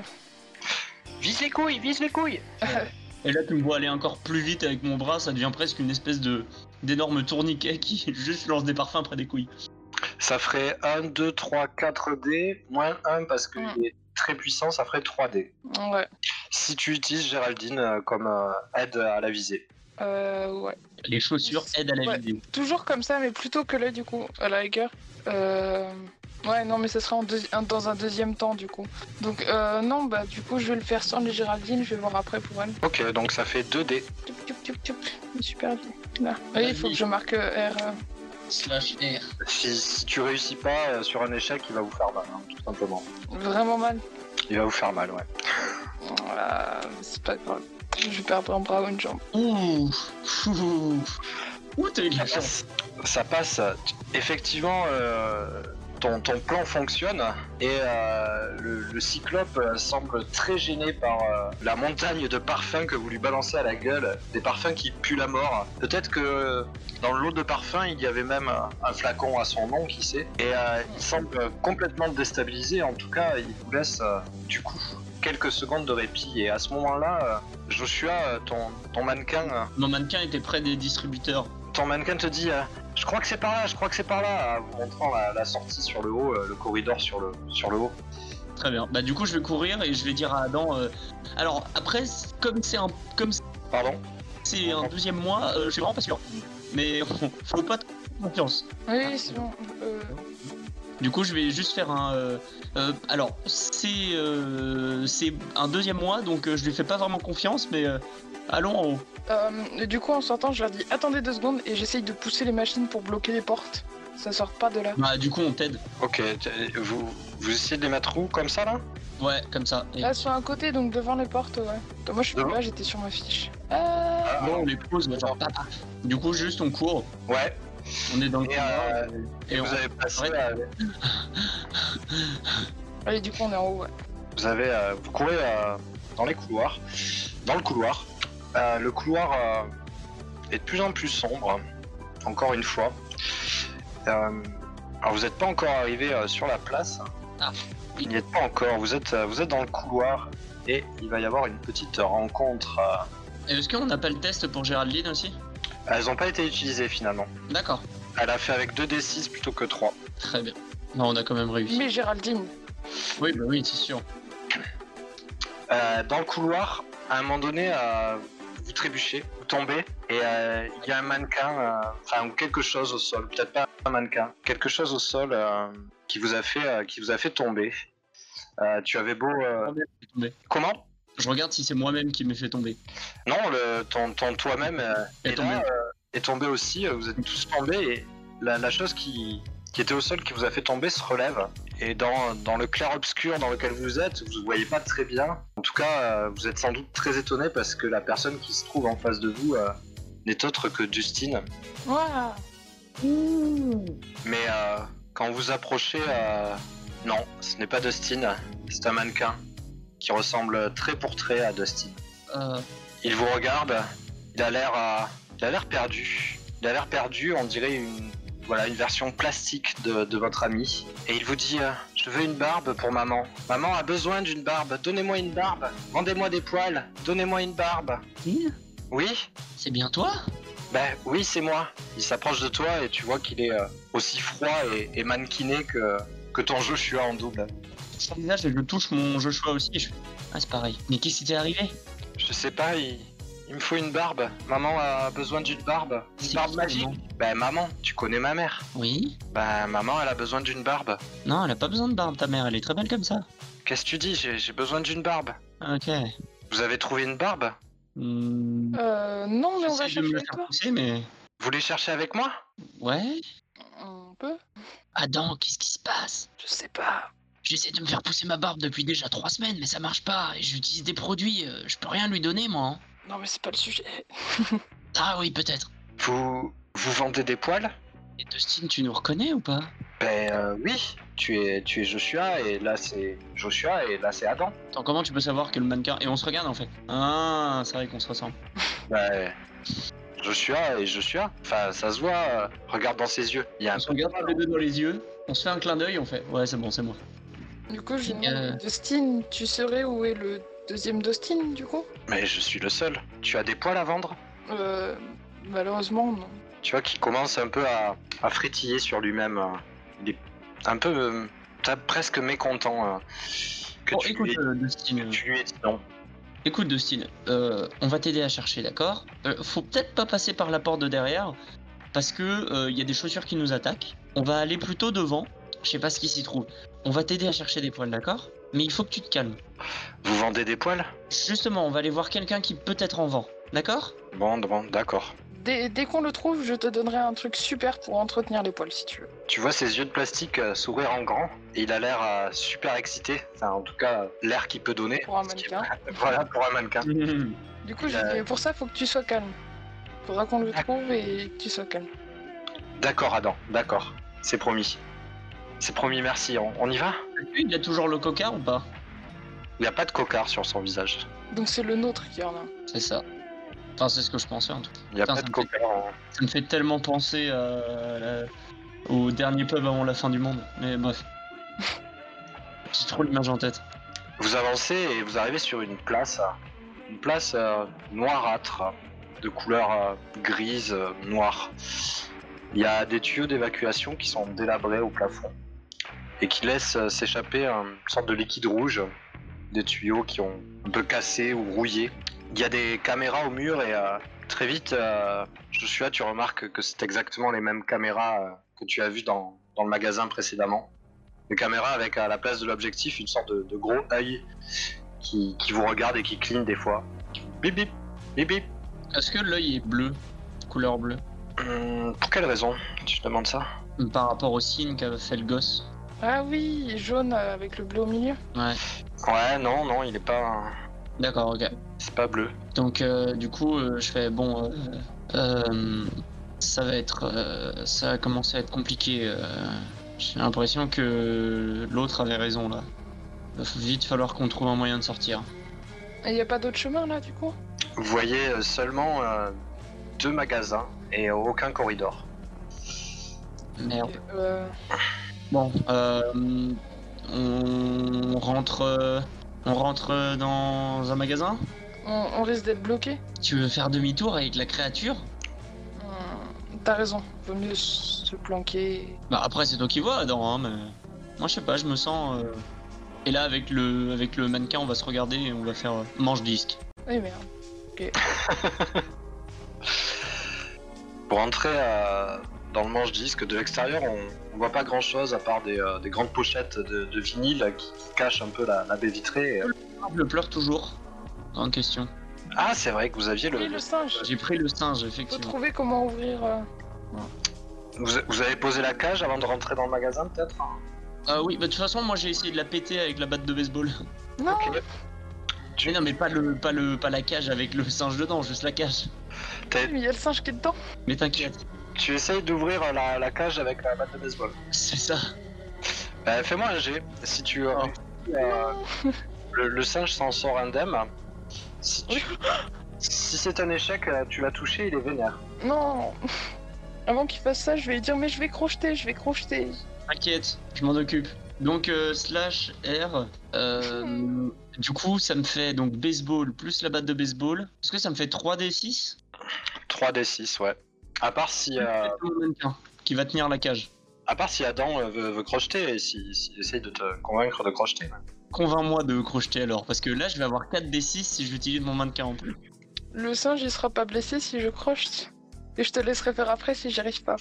oui, vise les couilles, vise les couilles. Et là, tu me vois aller encore plus vite avec mon bras, ça devient presque une espèce d'énorme tourniquet qui juste lance des parfums près des couilles. Ça ferait 1, 2, 3, 4 dés, moins 1 parce qu'il est très puissant, ça ferait 3 dés. Ouais. Si tu utilises Géraldine comme aide à la visée. Ouais. Les chaussures aident à la Ouais. vidéo. Toujours comme ça, mais plutôt que là, du coup, à la rigueur. Ouais, non, mais ça sera dans un deuxième temps, du coup. Donc, non, bah, du coup, je vais le faire sans les Géraldine, je vais voir après pour elle. Ok, donc ça fait 2 dés. Super bien. Là. Oui, il faut que je marque R. /R. Si tu réussis pas sur un échec, il va vous faire mal, hein, tout simplement. Vraiment mal. Il va vous faire mal, ouais. Voilà, c'est pas grave. Je vais perdre un bras ou une jambe. Ouh, t'as eu de la chance. Ça passe. Effectivement, ton plan fonctionne et le cyclope semble très gêné par la montagne de parfums que vous lui balancez à la gueule, des parfums qui puent la mort. Peut-être que dans le lot de parfums, il y avait même un flacon à son nom, qui sait. Et il semble complètement déstabilisé. En tout cas, il vous laisse du coup quelques secondes de répit. Et à ce moment-là, Joshua, ton mannequin, Mon mannequin était près des distributeurs. ton mannequin te dit je crois que c'est par là, je crois que c'est par là, en vous montrant la sortie sur le haut, le corridor sur le haut. Très bien. Bah du coup je vais courir et je vais dire à Adam. Alors après comme c'est Pardon. un deuxième mois, je suis vraiment pas sûr. Mais faut pas trop confiance. Oui, c'est bon. Du coup je vais juste faire un. Alors c'est un deuxième mois donc je lui fais pas vraiment confiance mais allons en haut. Du coup, en sortant, je leur dis attendez 2 secondes et j'essaye de pousser les machines pour bloquer les portes. Ça sort pas de là. Bah du coup on t'aide. Ok, vous essayez de les mettre où comme ça là? Ouais comme ça. Et... Là, sur un côté, donc devant les portes, ouais. Moi, je suis Devant là, j'étais sur ma fiche. Bon on les pose genre papa. Du coup juste on court. Ouais. On est dans le Et, couloir, et on- vous avez passé. Allez, du coup, on est en haut, ouais. Vous courez dans les couloirs. Dans le couloir. Le couloir est de plus en plus sombre. Encore une fois. Alors vous n'êtes pas encore arrivé sur la place. Ah. Il n'y êtes pas encore. Vous êtes dans le couloir et il va y avoir une petite rencontre. Est-ce qu'on n'a pas le test pour Géraldine aussi? Elles n'ont pas été utilisées finalement. D'accord. Elle a fait avec 2d6 plutôt que 3. Très bien. Non, on a quand même réussi. Mais Géraldine, Oui, bah oui, c'est sûr. Dans le couloir, à un moment donné, vous trébuchez, vous tombez, et il y a un mannequin, ou quelque chose au sol, peut-être pas un mannequin, quelque chose au sol qui vous a fait tomber. Tu avais beau. Tomber. Comment? Je regarde si c'est moi-même qui m'ai fait tomber. Non, ton toi-même Est tombé. est tombé aussi. Vous êtes tous tombés et la chose qui était au sol qui vous a fait tomber se relève. Et dans le clair-obscur dans lequel vous êtes, vous ne voyez pas très bien. En tout cas, vous êtes sans doute très étonné parce que la personne qui se trouve en face de vous n'est autre que Dustin. waouh. Mais quand vous approchez, non, ce n'est pas Dustin, c'est un mannequin qui ressemble trait pour trait à Dustin. Il vous regarde, il a l'air perdu. Il a l'air perdu, on dirait une version plastique de votre ami. Et il vous dit je veux une barbe pour maman. Maman a besoin d'une barbe. Donnez-moi une barbe. Vendez-moi des poils. Donnez-moi une barbe. Oui? C'est bien toi? Ben oui, c'est moi. Il s'approche de toi et tu vois qu'il est aussi froid et mannequiné que ton Joshua en double. Sur le visage, je touche mon Joshua aussi et je fais ah, c'est pareil. Mais qu'est-ce qui t'est arrivé? Je sais pas, il me faut une barbe. Maman a besoin d'une barbe. Une C'est barbe qui, magique. maman? Ben maman, tu connais ma mère. Oui? Ben maman, elle a besoin d'une barbe. Non, elle a pas besoin de barbe, ta mère, elle est très belle comme ça. Qu'est-ce que tu dis? J'ai besoin d'une barbe. Ok. Vous avez trouvé une barbe? Hmm... Non, mais on va J'essaie de chercher me la avec faire toi. pousser, mais... Vous les cherchez avec moi? Ouais? On peut? Adam, qu'est-ce qui se passe? Je sais pas. J'essaie de me faire pousser ma barbe depuis déjà 3 semaines, mais ça marche pas. Et j'utilise des produits, je peux rien lui donner, moi. Hein. Non, mais c'est pas le sujet. Ah oui, peut-être. Vous vendez des poils? Et Dustin, tu nous reconnais ou pas? Ben oui, tu es Joshua et là c'est Joshua et là c'est Adam. Attends, comment tu peux savoir que le mannequin... Et on se regarde, en fait. Ah, c'est vrai qu'on se ressemble. Ben Joshua et Joshua, enfin ça se voit, regarde dans ses yeux. Il y a un On se regarde tous les deux dans les yeux, on se fait un clin d'œil, on fait... Ouais, c'est bon, c'est moi. Du coup, je demande Dustin, tu saurais où est le deuxième Dustin, du coup? Mais je suis le seul. Tu as des poils à vendre? Malheureusement, non. Tu vois qu'il commence un peu à frétiller sur lui-même. Il est un peu presque mécontent que Bon, tu écoute, lui Dustin... aies dit non. Écoute, Dustin, on va t'aider à chercher, d'accord? Faut peut-être pas passer par la porte de derrière, parce que y a des chaussures qui nous attaquent. On va aller plutôt devant, je sais pas ce qui s'y trouve. On va t'aider à chercher des poils, d'accord? Mais il faut que tu te calmes. Vous vendez des poils? Justement, on va aller voir quelqu'un qui peut-être en vend, d'accord? Bon, d'accord. Dès qu'on le trouve, je te donnerai un truc super pour entretenir les poils, si tu veux. Tu vois ses yeux de plastique s'ouvrir en grand et il a l'air super excité. Enfin, en tout cas, l'air qu'il peut donner. Pour un mannequin. Voilà, pour un mannequin. Du coup, j'ai dit, pour ça, faut que tu sois calme. Faudra qu'on le trouve et que tu sois calme. D'accord, Adam, d'accord. C'est promis. C'est promis, merci. On y va? Il a toujours le coca ou pas? Il n'y a pas de cocard sur son visage. Donc c'est le nôtre qui en a. C'est ça. Enfin, c'est ce que je pensais en tout cas. Il n'y a Putain, pas ça de me fait- cocard. Ça me fait tellement penser au dernier pub avant la fin du monde. Mais bref. J'ai trop l'image en tête. Vous avancez et vous arrivez sur une place noirâtre, de couleur grise, noire. Il y a des tuyaux d'évacuation qui sont délabrés au plafond et qui laissent s'échapper une sorte de liquide rouge, des tuyaux qui ont un peu cassé ou rouillé. Il y a des caméras au mur et très vite, Joshua, tu remarques que c'est exactement les mêmes caméras que tu as vues dans le magasin précédemment. Des caméras avec à la place de l'objectif une sorte de gros œil qui vous regarde et qui cligne des fois. Bip bip, bip bip. Est-ce que l'œil est bleu, couleur bleue? Pour quelle raison tu demandes ça? Par rapport au signe qu'a fait le gosse. Ah oui, jaune avec le bleu au milieu. Ouais. Ouais, non, il est pas. D'accord, ok. C'est pas bleu. Donc du coup, je fais bon, ça va commencer à être compliqué. J'ai l'impression que l'autre avait raison là. Il va vite falloir qu'on trouve un moyen de sortir. Et y a pas d'autre chemin là du coup? Vous voyez seulement 2 magasins et aucun corridor. Merde. Ok, Bon, on rentre dans un magasin. on risque d'être bloqué. Tu veux faire demi-tour avec la créature? T'as raison, vaut mieux se planquer. Bah après c'est toi qui vois Adam, hein, mais moi je sais pas, je me sens. Et là avec le mannequin on va se regarder et on va faire manche disque. Oui merde. Ok. Pour entrer dans le manche-disque de l'extérieur, on voit pas grand-chose à part des grandes pochettes de vinyle qui cachent un peu la baie vitrée. Je pleure toujours. Grande question. Ah, c'est vrai que vous aviez Oui, le singe. J'ai pris le singe Faut effectivement. trouver comment ouvrir. Vous avez posé la cage avant de rentrer dans le magasin, peut-être? Oui, bah de toute façon moi j'ai essayé de la péter avec la batte de baseball. Non. Ok. Mais non mais pas la cage avec le singe dedans, juste la cage. Mais y a le singe qui est dedans. Mais t'inquiète, Tu essayes d'ouvrir la cage avec la batte de baseball. c'est ça. Fais-moi un jet. Si tu Oh. le singe s'en sort indemne. Si c'est un échec, tu l'as touché, il est vénère. Non. Avant qu'il fasse ça, je vais lui dire mais je vais crocheter. T'inquiète, je m'en occupe. Donc slash R, du coup ça me fait donc baseball plus la batte de baseball. Est-ce que ça me fait 3d6? 3d6, ouais. À part si Mon mannequin qui va tenir la cage. Adam veut crocheter et s'il essaye de te convaincre de crocheter. Ouais. Convainc-moi de crocheter alors, parce que là je vais avoir 4d6 si j'utilise mon mannequin en plus. Le singe il sera pas blessé si je crochete. Et je te laisserai faire après si j'y arrive pas.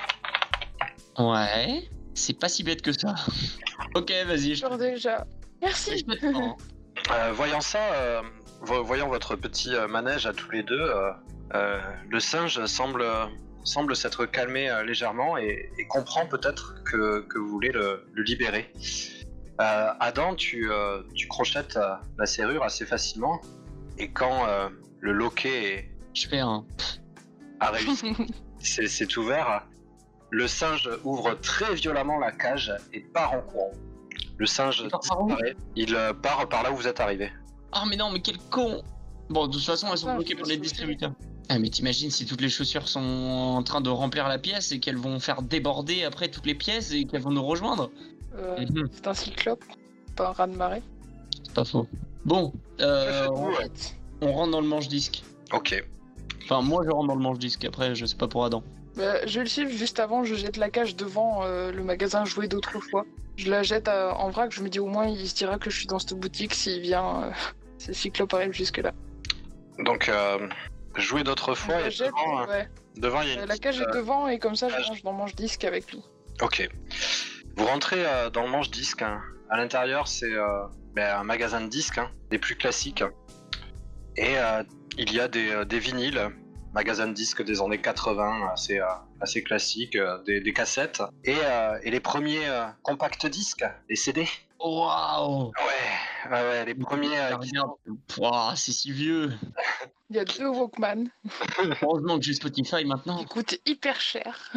Ouais, c'est pas si bête que ça. Ok, vas-y. Genre déjà. Merci. Voyant ça, voyant votre petit manège à tous les deux, le singe semble s'être calmé légèrement et comprend peut-être que vous voulez le libérer. Adam, tu crochettes la serrure assez facilement et quand le loquet Je fais un. a réussi, c'est ouvert, le singe ouvre très violemment la cage et part en courant. Le singe Il part par où? disparaît. Il part par là où vous êtes arrivé. Ah mais non, mais quel con. Bon, de toute façon, elles sont Ah, bloquées je par me les souviens. distributeurs. Ah mais t'imagines si toutes les chaussures sont en train de remplir la pièce et qu'elles vont faire déborder après toutes les pièces et qu'elles vont nous rejoindre. C'est un cyclope, pas un raz de marée. C'est pas faux. Bon, faites-vous, ouais. Vite. on rentre dans le manche-disque. Ok. Enfin, moi je rentre dans le manche-disque, après je sais pas pour Adam. Je vais le suivre juste avant, je jette la cage devant le magasin joué d'autrefois. Je la jette en vrac, je me dis au moins il se dira que je suis dans cette boutique s'il vient. Si cyclope arrive jusque là. Donc, jouer d'autres fois Je la et jette, ouais. devant il y a une La cage est devant et comme ça je cage. range dans le manche-disque avec lui. Ok. Vous rentrez dans le manche-disque. Hein. À l'intérieur, c'est un magasin de disques, hein, des plus classiques. Et il y a des vinyles, magasin de disques des années 80, assez classiques, des cassettes. Et les premiers compact disques, les CD. Waouh. Ouais, les premiers. Regarde, Pouah, c'est si vieux. Il y a 2 Walkman Heureusement que j'ai Spotify maintenant. qui coûtent hyper cher.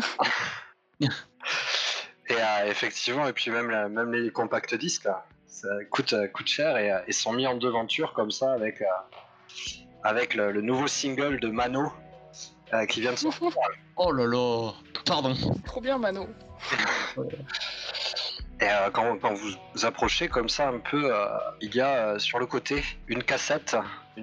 Et effectivement, et puis même les compact disques, là, ça coûte cher et sont mis en devanture comme ça avec le nouveau single de Mano qui vient de sortir. Oh là là. Pardon. Trop bien Mano. Et quand vous approchez comme ça un peu, il y a sur le côté une cassette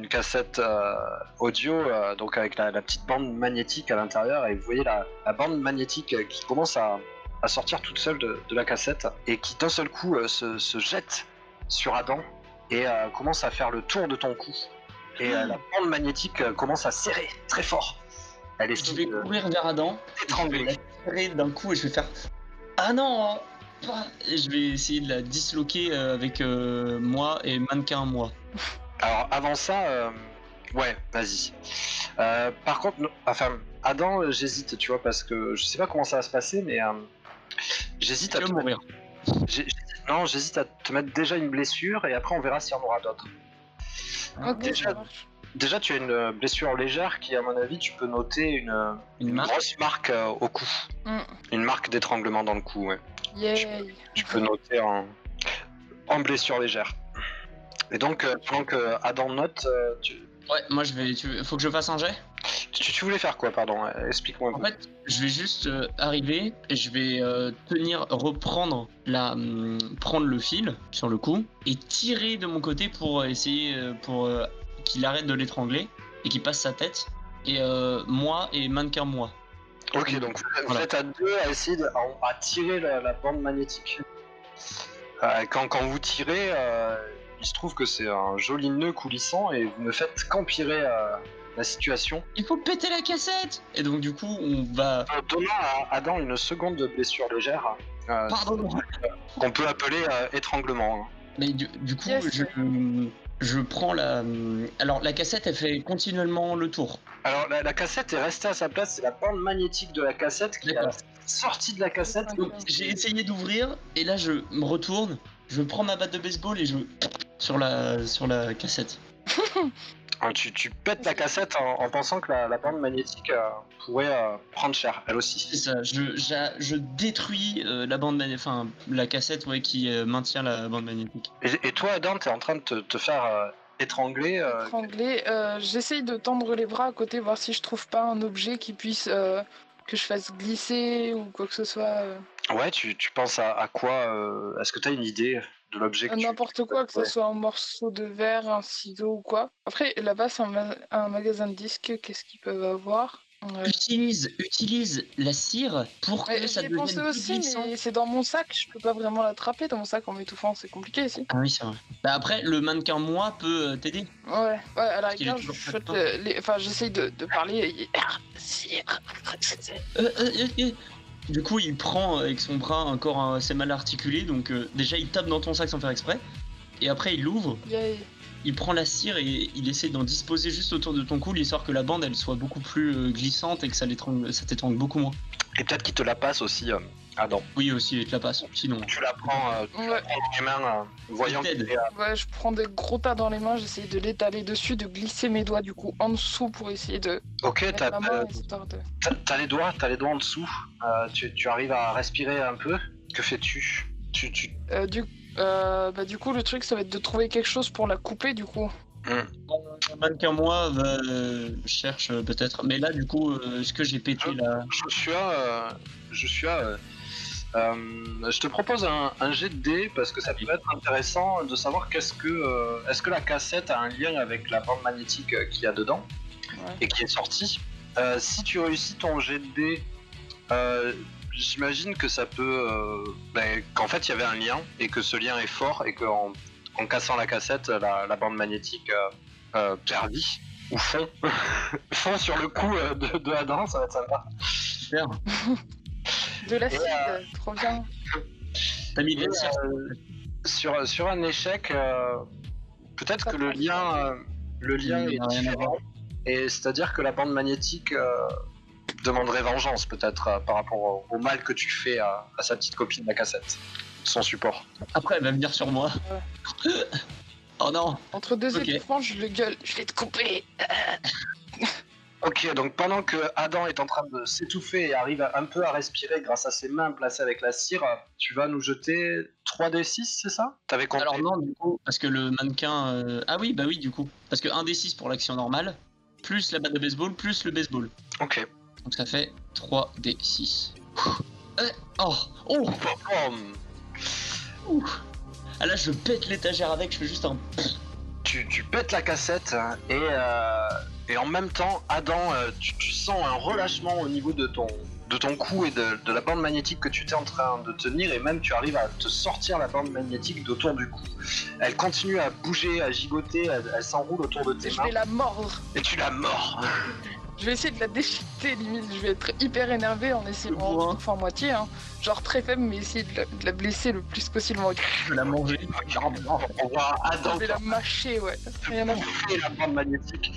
audio, donc avec la petite bande magnétique à l'intérieur, et vous voyez la bande magnétique qui commence à sortir toute seule de la cassette, et qui d'un seul coup se jette sur Adam, et commence à faire le tour de ton cou. Et la bande magnétique commence à serrer très fort. Elle Je essaie vais de courir vers Adam, je vais t'étrangler. la tirer d'un coup et je vais faire ah non, et je vais essayer de la disloquer avec moi et mannequin moi. Alors avant ça, ouais, vas-y. Par contre, enfin, Adam, j'hésite, tu vois, parce que je sais pas comment ça va se passer, mais j'hésite à Je vais te mourir. j'hésite à te mettre déjà une blessure, et après on verra s'il y en aura d'autres. Ok, déjà- ça marche. Déjà, tu as une blessure légère qui, à mon avis, tu peux noter Une marque. grosse marque au cou. Mm. Une marque d'étranglement dans le cou, ouais. Yay. Tu peux noter en blessure légère. Et donc, pendant que Adam note, Ouais, moi je vais. Faut que je fasse un jet. tu voulais faire quoi, pardon? Explique-moi un En peu. fait, je vais juste arriver et je vais reprendre prendre le fil sur le coup et tirer de mon côté pour essayer qu'il arrête de l'étrangler et qu'il passe sa tête. Et moi et mannequin moi. Ok, donc vous Voilà. êtes à deux à essayer à tirer la bande magnétique. Quand vous tirez, il se trouve que c'est un joli nœud coulissant, et vous ne faites qu'empirer la situation, Il faut péter la cassette. Et donc du coup on va. en donnant à Adam une seconde de blessure légère, Pardon. qu'on peut appeler étranglement. Hein. Mais du coup Yes. je prends la. Alors la cassette elle fait continuellement le tour. Alors la cassette est restée à sa place, c'est la bande magnétique de la cassette qui a D'accord. sorti de la cassette. Donc, J'ai essayé d'ouvrir et là je me retourne, je prends ma batte de baseball et je sur la cassette. Tu pètes la cassette en pensant que la bande magnétique pourrait prendre cher, elle C'est aussi. ça, je détruis la cassette ouais, qui maintient la bande magnétique. Et toi, Adam, t'es en train de te faire étrangler. étranglé. J'essaye de tendre les bras à côté, voir si je trouve pas un objet qui puisse que je fasse glisser ou quoi que ce soit. Ouais, tu penses à quoi Est-ce que t'as une idée de l'objet que tu... N'importe quoi, que ce Ouais. soit un morceau de verre, un ciseau ou quoi. Après, là-bas, c'est un magasin de disques. Qu'est-ce qu'ils peuvent avoir? Utilise la cire pour que Ouais, ça j'y ai devienne pensé plus aussi, glissant. mais c'est dans mon sac. Je peux pas vraiment l'attraper dans mon sac en m'étouffant. C'est compliqué ici. Ah oui, c'est vrai. Bah après, le mannequin moi peut t'aider. Ouais, à la Parce qu'il est rigueur, je toujours pas chote dedans. enfin, j'essaye de parler. Du coup, il prend avec son bras encore assez mal articulé, donc déjà il tape dans ton sac sans faire exprès. Et après il l'ouvre, Yay. il prend la cire et il essaie d'en disposer juste autour de ton cou, histoire que la bande elle soit beaucoup plus glissante et que ça t'étrangle beaucoup moins. Et peut-être qu'il te la passe aussi, Adam. Oui aussi, il te la passe. Sinon. Tu la prends, Ouais. dans les mains, voyant Il t'aide. qu'il est, Ouais, je prends des gros tas dans les mains, j'essaye de l'étaler dessus, de glisser mes doigts du coup en dessous pour essayer de Ok, mettre la main histoire de... t'as les doigts en dessous. Tu arrives à respirer un peu. Que fais-tu? Du coup, le truc, ça va être de trouver quelque chose pour la couper du coup. Un mannequin moi cherche peut-être. Mais là du coup, est-ce que j'ai pété la... Joshua, je te propose un jet de dés, parce que ça peut être intéressant de savoir est-ce que la cassette a un lien avec la bande magnétique qu'il y a dedans Ouais. et qui est sortie. Si tu réussis ton jet de dés, j'imagine que ça peut, qu'en fait il y avait un lien et que ce lien est fort, et qu'en cassant la cassette, la bande magnétique perdit ou fond fond sur le cou de Adam, ça va être sympa. Super. De l'acide, trop bien. T'as mis de la cire. Sur un échec, peut-être Ça que le passe. lien Il est n'a rien à différent, voir. et c'est-à-dire que la bande magnétique demanderait vengeance peut-être par rapport au mal que tu fais à sa petite copine, la cassette, son support. Après elle va venir sur moi. Oh non. Entre deux Ok. étouffements, je le gueule, je vais te couper. Ok, donc pendant que Adam est en train de s'étouffer et arrive un peu à respirer grâce à ses mains placées avec la cire, tu vas nous jeter 3d6, c'est ça? T'avais compté? Alors non du coup, parce que le mannequin... Ah oui, bah oui du coup. Parce que 1d6 pour l'action normale, plus la batte de baseball, plus le baseball. Ok. Donc ça fait 3d6. Oh. Oh. Boum. Ouh. Ah là, je pète l'étagère avec, je fais juste un... Tu pètes la cassette et en même temps, Adam, tu sens un relâchement au niveau de ton cou et de la bande magnétique que tu étais en train de tenir, et même tu arrives à te sortir la bande magnétique d'autour du cou. Elle continue à bouger, à gigoter, elle s'enroule autour de tes Je mains vais la mordre. et tu la mords. Je vais essayer de la déchiqueter, limite. Je vais être hyper énervé en essayant Le bourrin. de en moitié. Hein. Genre très faible, mais essayer de la blesser le plus possible. Je vais la manger. On voit Adam Je vais la mâcher, ouais. Rien à voir. et la bande magnétique.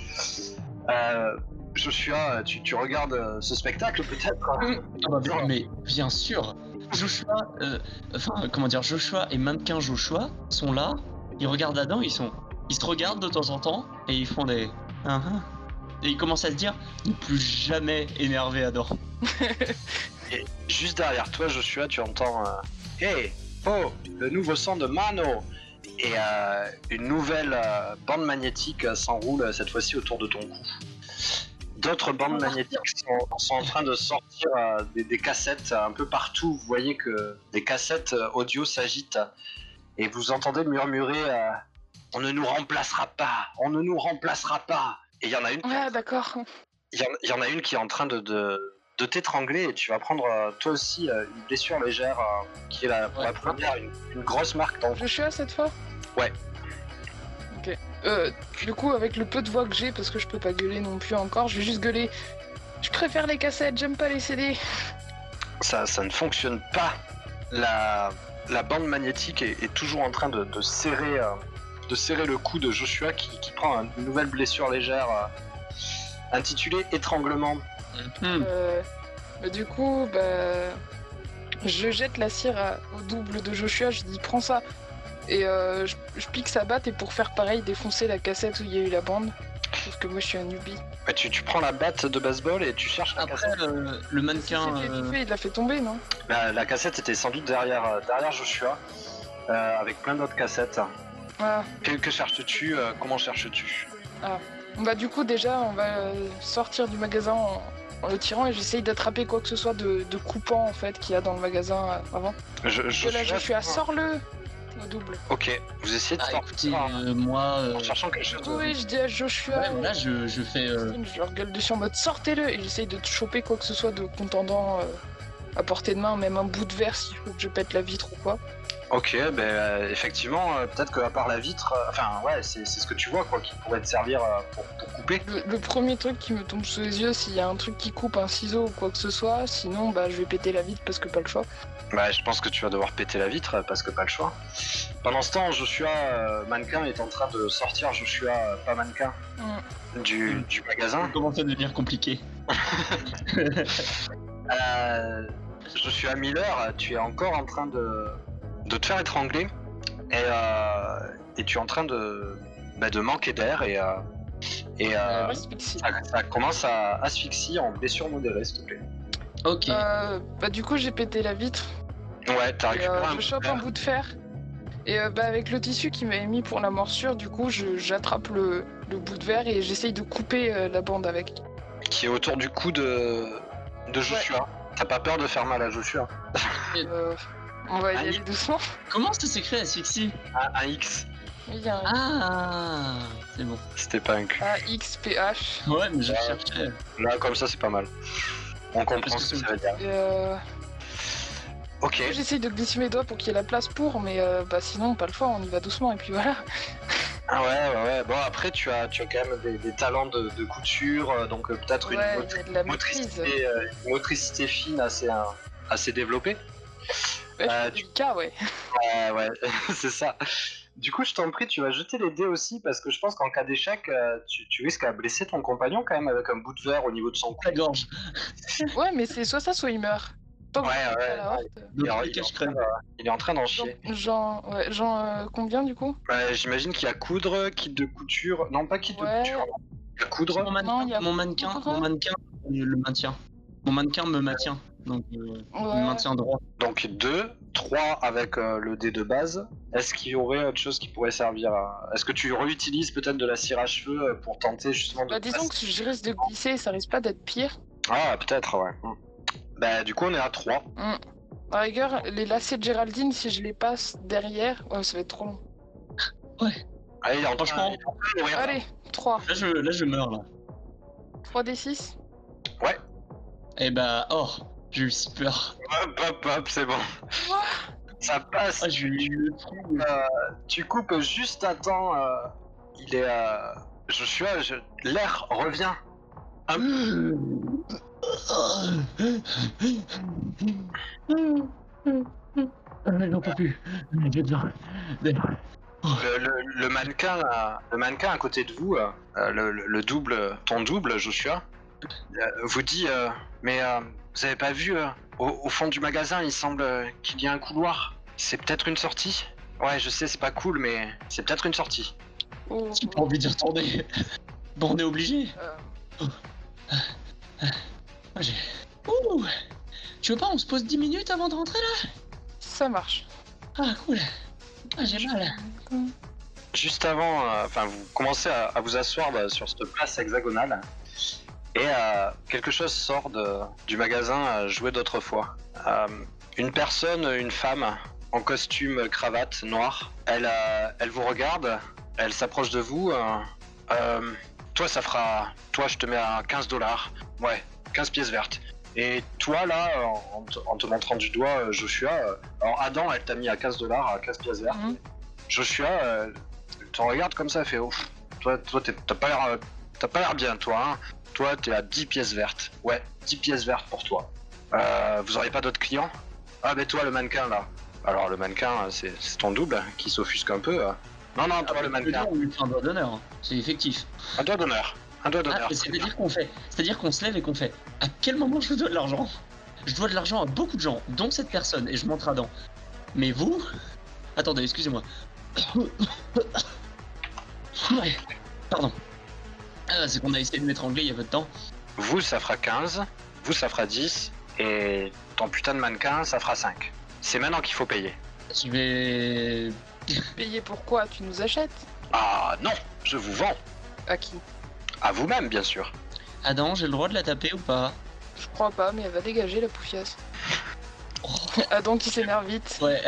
Joshua, tu regardes ce spectacle peut-être Ah bah, mais bien sûr. Joshua, Joshua et mannequin Joshua sont là, ils regardent Adam, ils se regardent de temps en temps et ils font des... Et ils commencent à se dire, ne plus jamais énerver Adam. Et juste derrière toi, Joshua, tu entends Hey, oh, le nouveau son de Mano. Et une nouvelle bande magnétique s'enroule cette fois-ci autour de ton cou. D'autres bandes magnétiques sont en train de sortir des cassettes un peu partout. Vous voyez que des cassettes audio s'agitent et vous entendez murmurer on ne nous remplacera pas, on ne nous remplacera pas. Et il y en a une. Ouais, d'accord. Il y en a une qui est en train de t'étrangler, et tu vas prendre toi aussi une blessure légère qui est la première, une grosse marque dans... Je suis à cette fois. Ouais. Ok. Du coup, avec le peu de voix que j'ai, parce que je peux pas gueuler non plus encore, je vais juste gueuler. Je préfère les cassettes, j'aime pas les CD. Ça ne fonctionne pas. La bande magnétique est toujours en train de serrer le cou de Joshua qui prend une nouvelle blessure légère intitulée étranglement. Du coup, je jette la cire au double de Joshua, je dis prends ça. Et je pique sa batte, et pour faire pareil, défoncer la cassette où il y a eu la bande. Parce que moi je suis un newbie. Ouais, tu prends la batte de baseball et tu cherches la Après, cassette. le mannequin... Il l'a fait tomber, non? La cassette était sans doute derrière Joshua, avec plein d'autres cassettes. Ah. Que cherches-tu Comment cherches-tu? Bah du coup déjà on va sortir du magasin en le tirant, et j'essaye d'attraper quoi que ce soit de coupant en fait qu'il y a dans le magasin avant. Là je suis à sors-le au double. Ok, vous essayez de écoutez, sortir moi... en cherchant quelque chose. Oui, je dis à Joshua, Ouais, voilà, je fais... je leur gueule dessus en mode sortez-le, et j'essaye de choper quoi que ce soit de contendant à portée de main, même un bout de verre s'il faut que je pète la vitre ou quoi. Ok, effectivement, peut-être qu'à part la vitre, c'est ce que tu vois quoi, qui pourrait te servir pour couper. Le premier truc qui me tombe sous les yeux, s'il y a un truc qui coupe, un ciseau ou quoi que ce soit, sinon je vais péter la vitre parce que pas le choix. Je pense que tu vas devoir péter la vitre parce que pas le choix. Pendant ce temps, Joshua, mannequin, est en train de sortir Joshua, pas mannequin, du magasin. Ça commence à devenir compliqué. Joshua Miller, tu es encore en train de te faire étrangler, et tu es en train de manquer d'air, et ça commence à asphyxier en blessure modérée, s'il te plaît. Ok. Du coup j'ai pété la vitre. Ouais, t'as récupéré je chope un bout de fer. Et avec le tissu qu'il m'avait mis pour la morsure, du coup j'attrape le bout de verre et j'essaye de couper la bande avec. Qui est autour du cou de Joshua. Ouais. T'as pas peur de faire mal à Joshua? On va y aller doucement. Comment ça s'écrit asphyxie? Un X. Oui, il y a un... Ah, c'est bon. C'était pas un Q. A-X-P-H. Ouais, mais je cherchais. Là, comme ça, c'est pas mal. On comprend ce que ça veut dire. Ok. J'essaye de glisser mes doigts pour qu'il y ait la place pour, mais sinon, pas le choix, on y va doucement, et puis voilà. Ah ouais. Bon, après, tu as quand même des talents de couture, donc peut-être une motricité fine assez développée. Ouais, du cas, ouais. Ouais, c'est ça. Du coup, je t'en prie, tu vas jeter les dés aussi, parce que je pense qu'en cas d'échec, tu risques à blesser ton compagnon quand même avec un bout de verre au niveau de son cou. La gorge. Ouais, mais c'est soit ça, soit il meurt. Il est en train d'en chier. Combien du coup? J'imagine qu'il y a coudre, kit de couture. Non, pas kit de couture. Il y a coudre. Mon mannequin le maintient. Mon mannequin me maintient. Donc, il me maintient droit. Donc 2, 3 avec le dé de base. Est-ce qu'il y aurait autre chose qui pourrait servir à... Est-ce que tu réutilises peut-être de la cire à cheveux pour tenter justement de... disons que je risque de glisser, ça risque pas d'être pire. Ah, peut-être, ouais. Du coup, on est à 3. À la rigueur, les lacets de Géraldine, si je les passe derrière, ouais, ça va être trop long. Ouais. Allez, il est en train Franchement. de mourir, là. Allez, 3. Là, je meurs, là. 3d6. Ouais. Eh bah, oh, j'ai eu si peur. Hop, c'est bon. Ouah. Ça passe. Ah, j'ai eu le trou. Tu coupes juste à temps. Il est. L'air revient. J'en peux plus. J'ai besoin d'air. Le mannequin, le mannequin à côté de vous, le double, ton double, Joshua, vous dit mais vous avez pas vu au fond du magasin, il semble qu'il y a un couloir. C'est peut-être une sortie. Ouais, je sais, c'est pas cool, mais c'est peut-être une sortie. Oh. J'ai pas envie d'y retourner. Bon, on est obligé. Ah, ouh. Tu veux pas, on se pose 10 minutes avant de rentrer là? Ça marche. Ah, cool. Ah, j'ai mal. Juste avant, enfin, vous commencez à vous asseoir sur cette place hexagonale et quelque chose sort du magasin joué d'autrefois. Une personne, une femme en costume cravate noir, elle vous regarde, elle s'approche de vous. Toi, toi, je te mets à 15 $. Ouais, 15 pièces vertes. Et toi, là, en te montrant du doigt, Joshua, alors Adam, elle t'a mis à 15 $, à 15 pièces vertes. Joshua, t'en regardes comme ça, elle fait ouf. Toi, t'as pas l'air bien, toi. Hein. Toi, t'es à 10 pièces vertes. Ouais, 10 pièces vertes pour toi. Vous auriez pas d'autres clients? Ah, mais toi, le mannequin, là. Alors, le mannequin, c'est ton double qui s'offusque un peu. Non, toi, le mannequin. On lui fait un doigt d'honneur. C'est effectif. Un doigt d'honneur. Un doigt d'honneur. Ah, c'est-à-dire qu'on se lève et qu'on fait. À quel moment je vous dois de l'argent? Je dois de l'argent à beaucoup de gens, dont cette personne, et je montre Adam. Mais vous? Attendez, excusez-moi. Ouais, pardon. C'est qu'on a essayé de m'étrangler il y a peu de temps. Vous, ça fera 15. Vous, ça fera 10. Et ton putain de mannequin, ça fera 5. C'est maintenant qu'il faut payer. Je vais... Payer pourquoi? Tu nous achètes? Ah non, je vous vends. À qui? À vous-même, bien sûr. Adam, j'ai le droit de la taper ou pas? Je crois pas, mais elle va dégager la poufiasse. Ah donc il s'énerve vite. Ouais.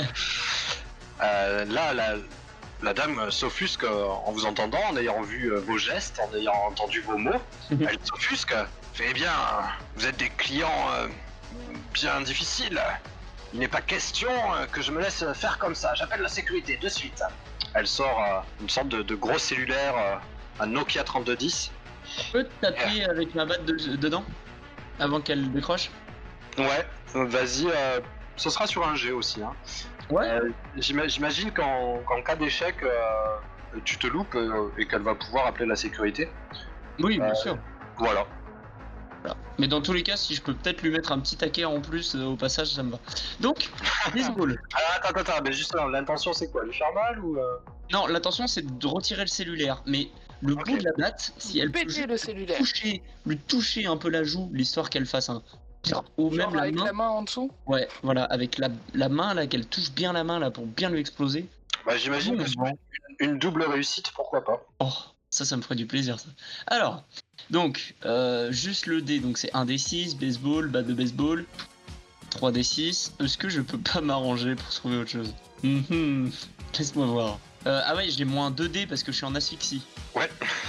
Là, la dame s'offusque en vous entendant, en ayant vu vos gestes, en ayant entendu vos mots. Elle s'offusque. Fait eh bien, vous êtes des clients bien difficiles. Il n'est pas question que je me laisse faire comme ça. J'appelle la sécurité de suite. Elle sort une sorte de gros cellulaire, un Nokia 3210. Je peux te taper avec ma batte dedans? Avant qu'elle décroche? Ouais, vas-y, ce sera sur un G aussi. Hein. Ouais. J'imagine qu'en cas d'échec, tu te loupes et qu'elle va pouvoir appeler la sécurité. Oui, bien sûr. Voilà. Voilà. Mais dans tous les cas, si je peux peut-être lui mettre un petit taquet en plus au passage, ça me va. Donc, baseball. Attends, mais justement, l'intention c'est quoi? Lui faire mal ou Non, l'intention c'est de retirer le cellulaire, mais le bout de la batte, si elle peut Péter juste le cellulaire. lui toucher un peu la joue, l'histoire qu'elle fasse un... Ou Genre même la avec main. la main en dessous. Ouais, voilà, avec la main là, qu'elle touche bien la main là pour bien lui exploser. Bah j'imagine que Bon. une double réussite, pourquoi pas. Oh, ça me ferait du plaisir ça. Alors, donc, juste le dé, donc c'est 1d6, baseball, batte de baseball, 3d6. Est-ce que je peux pas m'arranger pour trouver autre chose? Laisse-moi voir. Ah ouais, j'ai moins 2d parce que je suis en asphyxie. Ouais.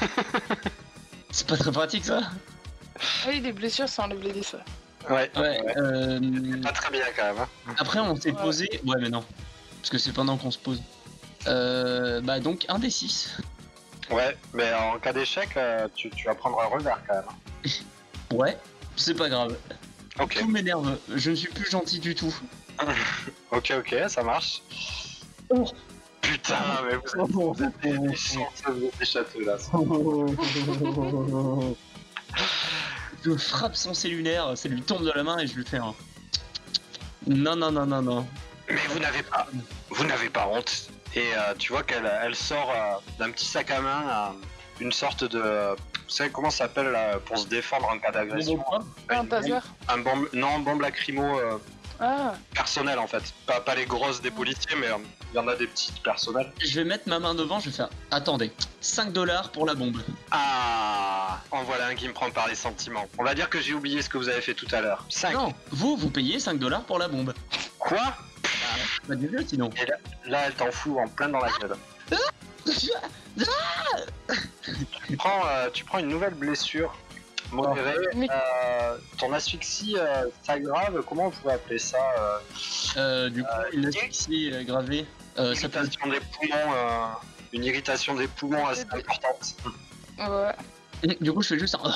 C'est pas très pratique ça? Ah oui, les blessures, ça enlève les dessins. Ouais. Ouais. Pas très bien quand même. Hein. Après, on s'est Ouais. posé. Ouais, mais non. Parce que c'est pendant qu'on se pose. Bah, donc 1d6. Ouais, mais en cas d'échec, tu vas prendre un revers quand même. Hein. Ouais, c'est pas grave. Ok. Tout m'énerve. Je ne suis plus gentil du tout. Ok, ça marche. Oh. Putain, mais vous êtes des chanceux, vous êtes des châteaux là. Je frappe son cellulaire, ça lui tombe de la main et je lui fais un. Non. Mais vous n'avez pas honte. Et tu vois qu'elle sort d'un petit sac à main une sorte de, vous savez comment ça s'appelle là, pour se défendre en cas d'agression. Un taser. Un bombe lacrymo Ah, personnel en fait. Pas les grosses des policiers, mais il y en a des petites personnelles. Je vais mettre ma main devant, je vais faire. Attendez, 5 $ pour la bombe. Ah, en voilà un qui me prend par les sentiments. On va dire que j'ai oublié ce que vous avez fait tout à l'heure. 5. Non, vous payez 5 $ pour la bombe. Quoi? Pas du jeu sinon. Et là, elle t'en fout en plein dans la gueule. Tu prends une nouvelle blessure modérée. Oui. Ton asphyxie s'aggrave. Comment on pourrait appeler ça? Du coup, une asphyxie gravée. Ça peut Irritation des poumons. Une irritation des poumons assez importante. Ouais. Du coup, je fais juste un.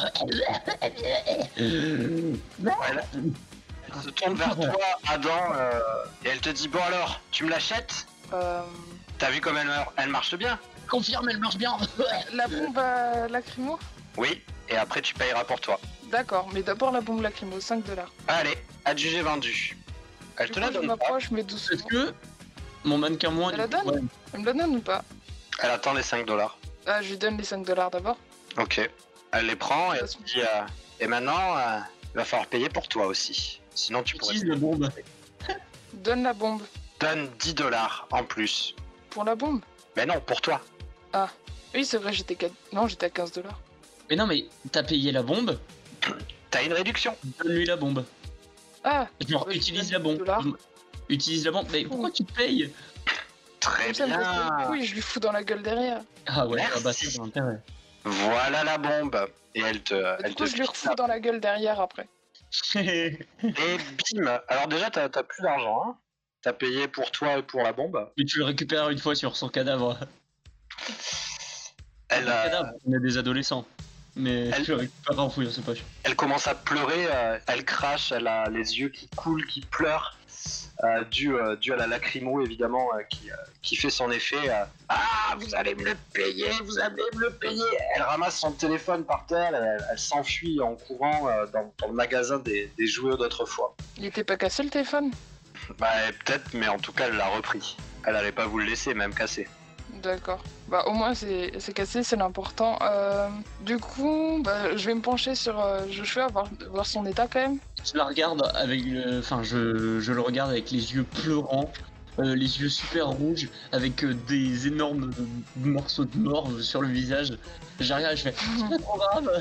Elle se tourne vers toi, Adam, et elle te dit bon alors, tu me l'achètes? T'as vu comme elle marche bien? Confirme, elle marche bien. La bombe à lacrymo? Oui, et après tu payeras pour toi. D'accord, mais d'abord la bombe lacrymo, 5 $. Allez, adjugé vendu. Elle te la Je donne pas. m'approche, mais doucement. Est-ce que mon mannequin moi. Elle la donne? Ouais. Elle me la donne ou pas? Elle attend les 5 $. Ah, je lui donne les 5 $ d'abord. Ok. Elle les prend et elle te dit et maintenant, il va falloir payer pour toi aussi. Sinon tu pourrais... Utilise la bombe. Donne la bombe. Donne 10 $ en plus. Pour la bombe? Mais non, pour toi. Oui, c'est vrai, Non, j'étais à 15 $. Mais non, mais t'as payé la bombe. T'as une réduction. Donne-lui la bombe. Ah, Genre, Ouais, utilise je la donne bombe. 10 $. Utilise la bombe. Mais pourquoi tu payes? Très comme ça, elle me casse les bien. couilles, je lui fous dans la gueule derrière. Ah ouais, Merci. ah bah ça, c'est intérêt. Voilà la bombe. Et elle te... Du Elle coup, te je lui refous dans la gueule derrière après. Et bim. Alors déjà, t'as plus d'argent. Hein. T'as payé pour toi et pour la bombe. Mais tu le récupères une fois sur son cadavre. Elle, Son cadavre, on est des adolescents. Mais tu le récupères en fouille dans ses poches. elle commence à pleurer, elle crache, elle a les yeux qui coulent, qui pleurent, dû à la lacrymo évidemment qui fait son effet. Ah, vous allez me le payer, vous allez me le payer. Elle ramasse son téléphone par terre, elle s'enfuit en courant dans le magasin des jouets d'autrefois. Il était pas cassé le téléphone? Bah peut-être, mais en tout cas elle l'a repris. Elle allait pas vous le laisser, même cassé. D'accord. Bah au moins c'est cassé, c'est l'important. Du coup, bah, je vais me pencher sur Joshua, voir son état quand même. Je la regarde avec le... Enfin, je le regarde avec les yeux pleurants, les yeux super rouges, avec des énormes morceaux de mort sur le visage. J'arrive, je fais... C'est pas trop grave.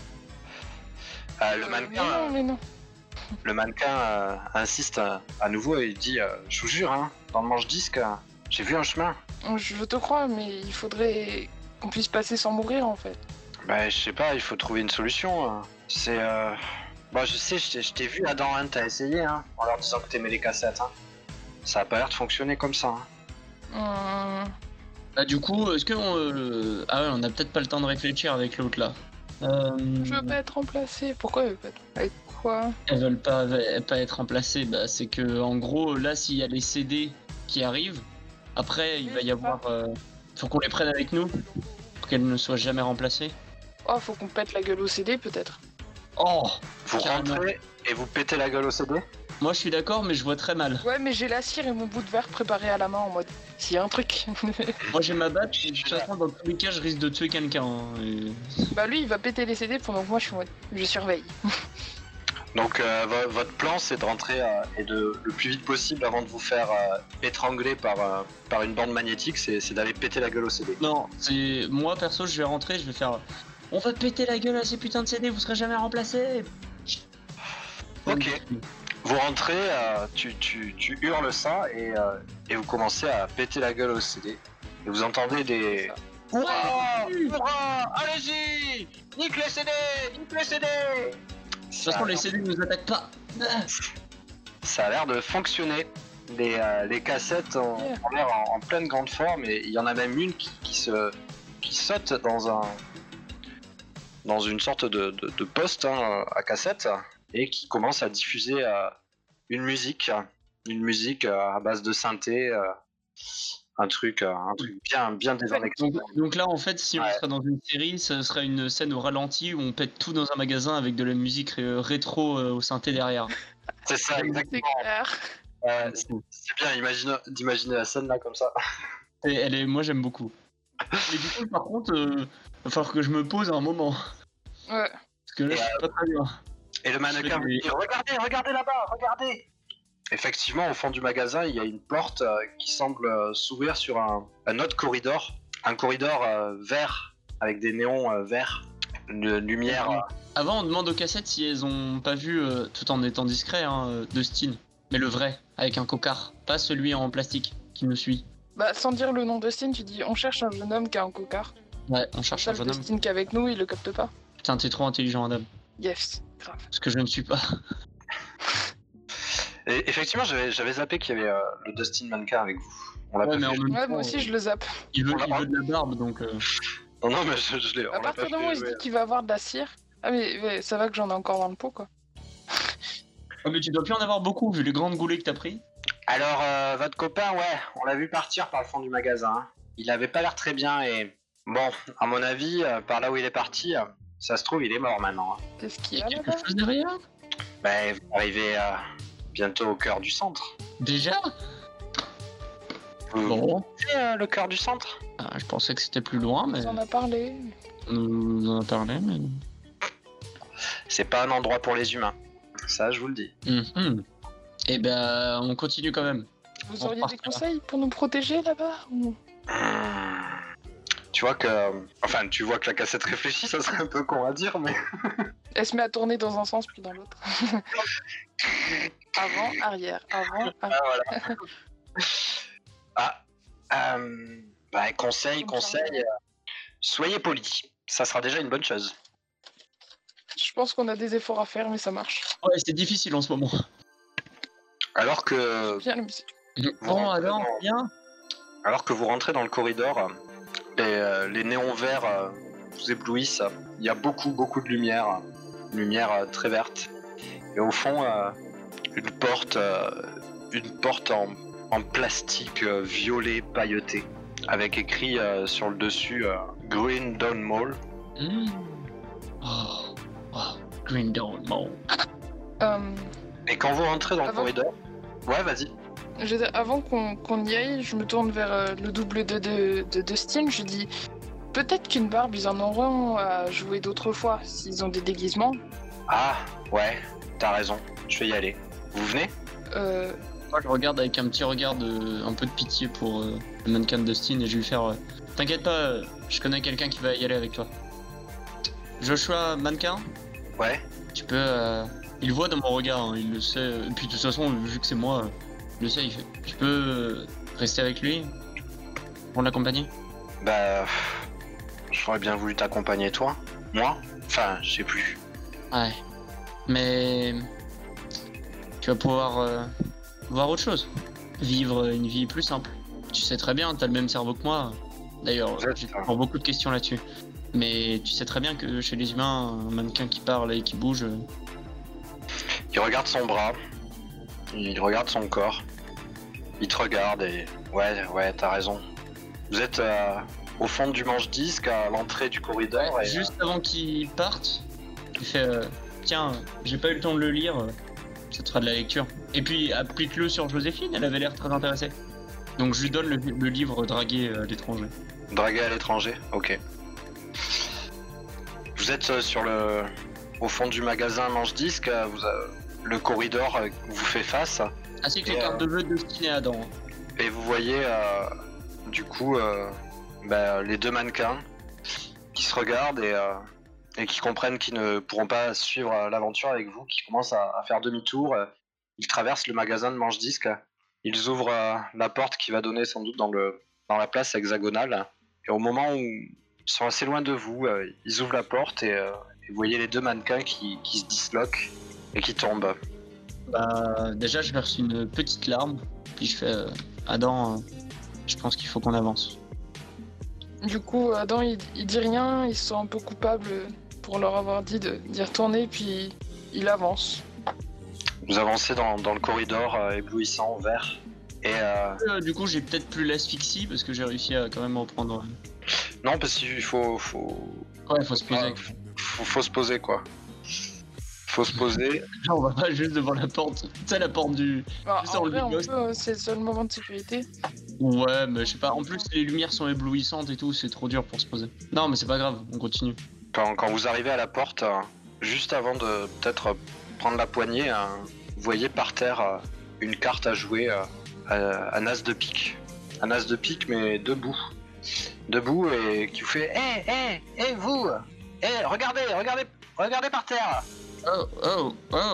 Le Mais non. Le mannequin insiste à nouveau et il dit je vous jure, hein, dans le manche-disque, j'ai vu un chemin. Je te crois, mais il faudrait qu'on puisse passer sans mourir en fait. Bah, je sais pas, il faut trouver une solution. C'est. Bon, je sais, je t'ai vu, Adam, hein, t'as essayé, hein, en leur disant que t'aimais les cassettes. Hein. Ça a pas l'air de fonctionner comme ça. Hein. Bah du coup, est-ce qu'on... Ah ouais, on a peut-être pas le temps de réfléchir avec l'autre là. Je veux pas être remplacé. Pourquoi elle veut pas être... Avec quoi? Elles veulent pas être remplacées. Bah c'est que en gros, là, s'il y a les CD qui arrivent, après il va y avoir... Faut qu'on les prenne avec nous pour qu'elles ne soient jamais remplacées. Oh, faut qu'on pète la gueule au CD peut-être. Oh, Vous carrément. rentrez et vous pétez la gueule au CD. Moi je suis d'accord, mais je vois très mal. Ouais, mais j'ai la cire et mon bout de verre préparé à la main en mode s'il y a un truc. Moi j'ai ma batte, de toute façon dans tous les cas je risque de tuer quelqu'un. Hein, et... Bah lui il va péter les CD pendant que moi je suis en mode je surveille. Donc votre plan c'est de rentrer et de le plus vite possible avant de vous faire étrangler par une bande magnétique, c'est d'aller péter la gueule au CD. Non, c'est moi perso je vais rentrer, je vais faire... On va péter la gueule à ces putains de CD, vous serez jamais remplacés. Ok. Vous rentrez, tu hurles ça et vous commencez à péter la gueule au CD. Et vous entendez des... Hurrah! Hurrah! Allez-y! Nique les CD! Nique les CD! De toute façon les CD ne nous attaquent pas. Ça a l'air de fonctionner. Les cassettes ont l'air en pleine grande forme et il y en a même une qui saute dans une sorte de poste hein, à cassette et qui commence à diffuser une musique à base de synthé, un truc bien déconnecté. Donc là en fait si on serait dans une série, ce serait une scène au ralenti où on pète tout dans un magasin avec de la musique rétro au synthé derrière. C'est ça C'est exactement. clair. C'est bien d'imaginer la scène là comme ça. Et moi j'aime beaucoup. Mais du coup par contre, va falloir que je me pose un moment. Ouais. Parce que là je suis pas très bien. Et le mannequin vous dit regardez là-bas, regardez. Effectivement, au fond du magasin, il y a une porte qui semble s'ouvrir sur un autre corridor, un corridor vert avec des néons verts, une lumière. Avant, on demande aux cassettes si elles ont pas vu, tout en étant discret, hein, Dustin. Mais le vrai. avec un cocard, pas celui en plastique qui nous suit. Bah, sans dire le nom d'Austin, tu dis on cherche un jeune homme qui a un cocard. Ouais, on cherche Ça, un le jeune homme. Dustin qui est avec nous, il le capte pas. Putain, t'es trop intelligent, Adam. Yes, grave. Parce que je ne suis pas. Et effectivement, j'avais zappé qu'il y avait le Dustin Mannequin avec vous. On l'a Ouais, pas mais en vu. même Ouais, temps, moi aussi je le zappe. il veut On l'a de la barbe, donc... Non, non, mais je l'ai. À on l'a partir pas du moment où fait il se jouer. dit qu'il va avoir de la cire. Ah, mais ça va que j'en ai encore dans le pot, quoi. Oh, mais tu dois plus en avoir beaucoup, vu les grandes goulées que t'as pris. Alors, votre copain, ouais, on l'a vu partir par le fond du magasin. Hein. Il avait pas l'air très bien et... Bon, à mon avis, par là où il est parti, ça se trouve, il est mort maintenant. Hein. Qu'est-ce qu'il y Il y a a quelque là-bas? chose derrière. Ben, vous arrivez bientôt au cœur du centre. Déjà. Vous Bon. savez, le cœur du centre? Ah, je pensais que c'était plus loin, mais... On en a parlé. On nous en a parlé, mais... C'est pas un endroit pour les humains. Ça, je vous le dis. Et ben, on continue quand même. Vous On auriez repart des là. conseils pour nous protéger là-bas ou... Tu vois que... Enfin, tu vois que la cassette réfléchit, ça serait un peu con à dire, mais... Elle se met à tourner dans un sens puis dans l'autre. Avant, arrière, avant, arrière. Bah, conseil, soyez poli. Ça sera déjà une bonne chose. Je pense qu'on a des efforts à faire, mais ça marche. Ouais, c'est difficile en ce moment. Alors que... Bien la musique. Bon, rentrez alors, dans- viens. Alors que vous rentrez dans le corridor, les néons verts vous éblouissent. Il y a beaucoup de lumière, très verte. Et au fond, une porte en plastique violet pailleté, avec écrit sur le dessus Green Dawn Mall. Oh, wow. Green Dawn Mall. Et quand vous rentrez dans le Avant- corridor, ouais, vas-y. Je veux dire, avant qu'on y aille, je me tourne vers le double de Dustin. Je dis peut-être qu'une barbe, ils en auront à jouer d'autres fois s'ils ont des déguisements. Ah, ouais, t'as raison. Je vais y aller. Vous venez? Moi, je regarde avec un petit regard un peu de pitié pour le mannequin de Dustin et je vais lui faire t'inquiète pas, je connais quelqu'un qui va y aller avec toi. Joshua, mannequin, Ouais. tu peux. Il voit dans mon regard, hein, il le sait. Et puis de toute façon, vu que c'est moi, il le sait, il fait. Tu peux rester avec lui pour l'accompagner? Bah, j'aurais bien voulu t'accompagner, toi. Moi? Enfin, je sais plus. Ouais. Mais. Tu vas pouvoir voir autre chose. Vivre une vie plus simple. Tu sais très bien, t'as le même cerveau que moi. D'ailleurs, Vous êtes- j'ai encore beaucoup de questions là-dessus. Mais tu sais très bien que chez les humains, un mannequin qui parle et qui bouge. Il regarde son bras, il regarde son corps, il te regarde et... Ouais, t'as raison. Vous êtes au fond du manche-disque, à l'entrée du corridor et... Juste avant qu'il parte, il fait tiens, j'ai pas eu le temps de le lire, ça te fera de la lecture. Et puis applique-le sur Joséphine, elle avait l'air très intéressée. Donc je lui donne le livre dragué à l'étranger. Dragué à l'étranger, ok. Vous êtes au fond du magasin manche-disque, le corridor vous fait face, Ainsi que les Et, cartes de vœux destinées à Adam. et vous voyez du coup les deux mannequins qui se regardent et qui comprennent qu'ils ne pourront pas suivre l'aventure avec vous, qui commencent à faire demi-tour. Ils traversent le magasin de manche-disque, ils ouvrent la porte qui va donner sans doute dans la place hexagonale, et au moment où ils sont assez loin de vous, ils ouvrent la porte et vous voyez les deux mannequins qui se disloquent et qui tombent. Bah déjà je verse une petite larme, puis je fais Adam, je pense qu'il faut qu'on avance. Du coup, Adam, il dit rien, il se sent un peu coupable pour leur avoir dit d'y retourner, puis il avance. Vous avancez dans le corridor éblouissant, vert, et Du coup j'ai peut-être plus l'asphyxie parce que j'ai réussi à quand même reprendre. non, parce qu'il faut Ouais, faut se poser. faut se poser, quoi. Faut se poser. On va pas juste devant la porte. Tu sais, la porte du. Bah, Juste dans en le vrai, on big peut, c'est le seul moment de sécurité. Ouais, mais je sais pas. En plus, les lumières sont éblouissantes et tout, c'est trop dur pour se poser. Non, mais c'est pas grave, on continue. Quand vous arrivez à la porte, juste avant de peut-être prendre la poignée, vous voyez par terre une carte à jouer, un as de pique. Un as de pique, mais debout. Debout et qui vous fait vous regardez par terre. Oh,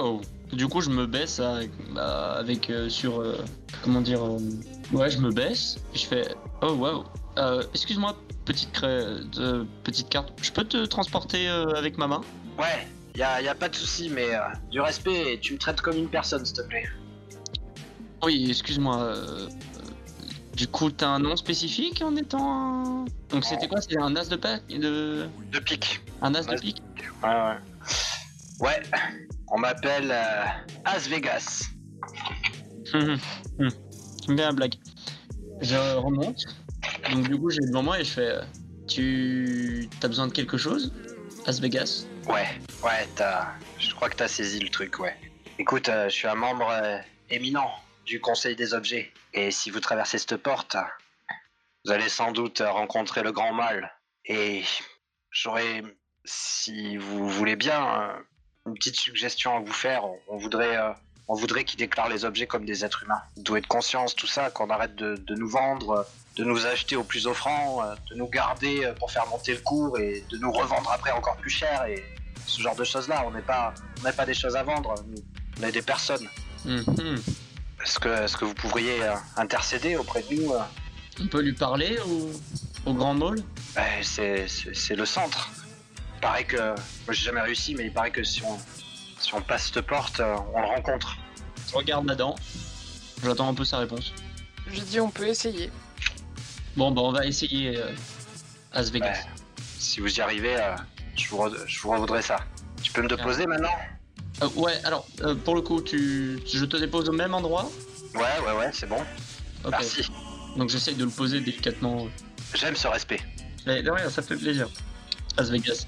Du coup, je me baisse sur comment dire ouais, je me baisse. Et je fais oh waouh. Excuse-moi, petite carte. Je peux te transporter avec ma main? Ouais, y a pas de souci, mais du respect et tu me traites comme une personne, s'il te plaît. Oui, excuse-moi. Du coup, t'as un nom spécifique en étant un... Donc c'était quoi? C'était un as de pack de... De pique. Un as de pique? Ouais. Ouais, on m'appelle As Vegas. J'aime bien la blague. Je remonte. Donc du coup, j'ai devant moi et je fais... T'as besoin de quelque chose? As Vegas? Ouais, je crois que t'as saisi le truc, ouais. Écoute, je suis un membre éminent du Conseil des objets. Et si vous traversez cette porte, vous allez sans doute rencontrer le grand mal. Et j'aurais, si vous voulez bien, une petite suggestion à vous faire. On voudrait qu'ils déclarent les objets comme des êtres humains. Doués de conscience, tout ça, qu'on arrête de nous vendre, de nous acheter au plus offrant, de nous garder pour faire monter le cours et de nous revendre après encore plus cher et ce genre de choses-là. On n'est pas des choses à vendre, on est des personnes. Est-ce que vous pourriez intercéder auprès de nous On peut lui parler au grand mall? C'est le centre. Il paraît que... Moi j'ai jamais réussi, mais il paraît que si on passe cette porte, on le rencontre. Je regarde Adam. J'attends un peu sa réponse. Je dis on peut essayer. Bon, bah on va essayer As Vegas. Si vous y arrivez, je vous revaudrai ça. Tu peux me déposer maintenant? Ouais, alors, pour le coup, je te dépose au même endroit? Ouais, c'est bon. Okay. Merci. Donc j'essaye de le poser délicatement. J'aime ce respect. Mais de rien, ça fait plaisir. As Vegas.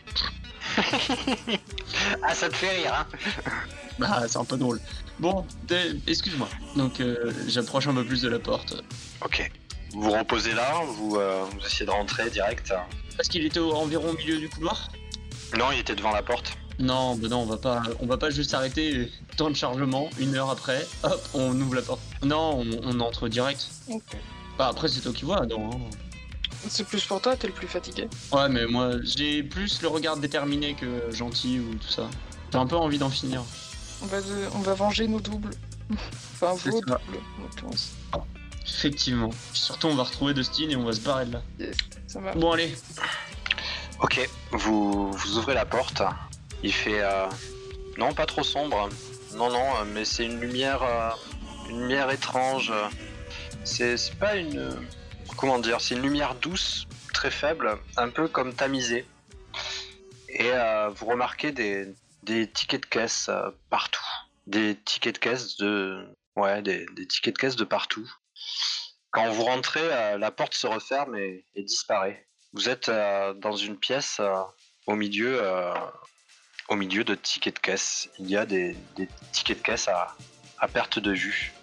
Ah, ça te fait rire, hein? Bah, c'est un peu drôle. Bon, excuse-moi. Donc, j'approche un peu plus de la porte. Ok. Vous reposez là, vous essayez de rentrer direct. Est-ce qu'il était environ au milieu du couloir? Non, il était devant la porte. Non, bah non, on va pas juste s'arrêter, temps de chargement, 1 heure après, hop, on ouvre la porte. Non, on entre direct. Ok. Bah après c'est toi qui vois, Adam. C'est plus pour toi, t'es le plus fatigué. Ouais, mais moi j'ai plus le regard déterminé que gentil ou tout ça. J'ai un peu envie d'en finir. On va venger nos doubles. Enfin, vos doubles, en l'occurrence. Effectivement. Surtout on va retrouver Dustin et on va se barrer de là. Yes, ça marche. Bon allez. Ok, vous ouvrez la porte. Il fait non, pas trop sombre. Non, mais c'est une lumière étrange. C'est pas une... Comment dire? C'est une lumière douce, très faible, un peu comme tamisée. Et vous remarquez des tickets de caisse partout. Des tickets de caisse des tickets de caisse de partout. Quand vous rentrez, la porte se referme et disparaît. Vous êtes dans une pièce au milieu de tickets de caisse. Il y a des tickets de caisse à perte de vue.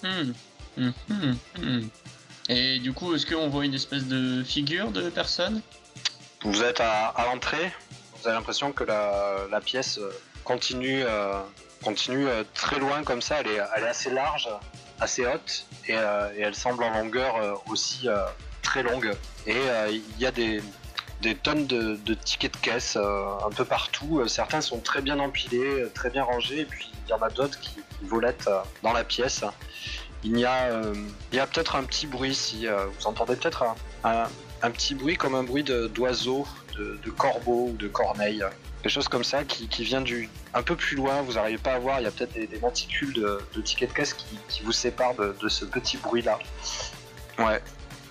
Et du coup, est-ce qu'on voit une espèce de figure de personne? Vous êtes à l'entrée. Vous avez l'impression que la pièce continue très loin comme ça. Elle est assez large, assez haute, et elle semble en longueur aussi très longue. Et il y a des tonnes de tickets de caisse un peu partout. Certains sont très bien empilés, très bien rangés, et puis il y en a d'autres qui volettent dans la pièce. Il y a peut-être un petit bruit ici. Vous entendez peut-être un petit bruit comme un bruit d'oiseau, de corbeau ou de corneille. Quelque chose comme ça qui vient un peu plus loin. Vous n'arrivez pas à voir. Il y a peut-être des monticules de tickets de caisse qui vous séparent de ce petit bruit-là. Ouais.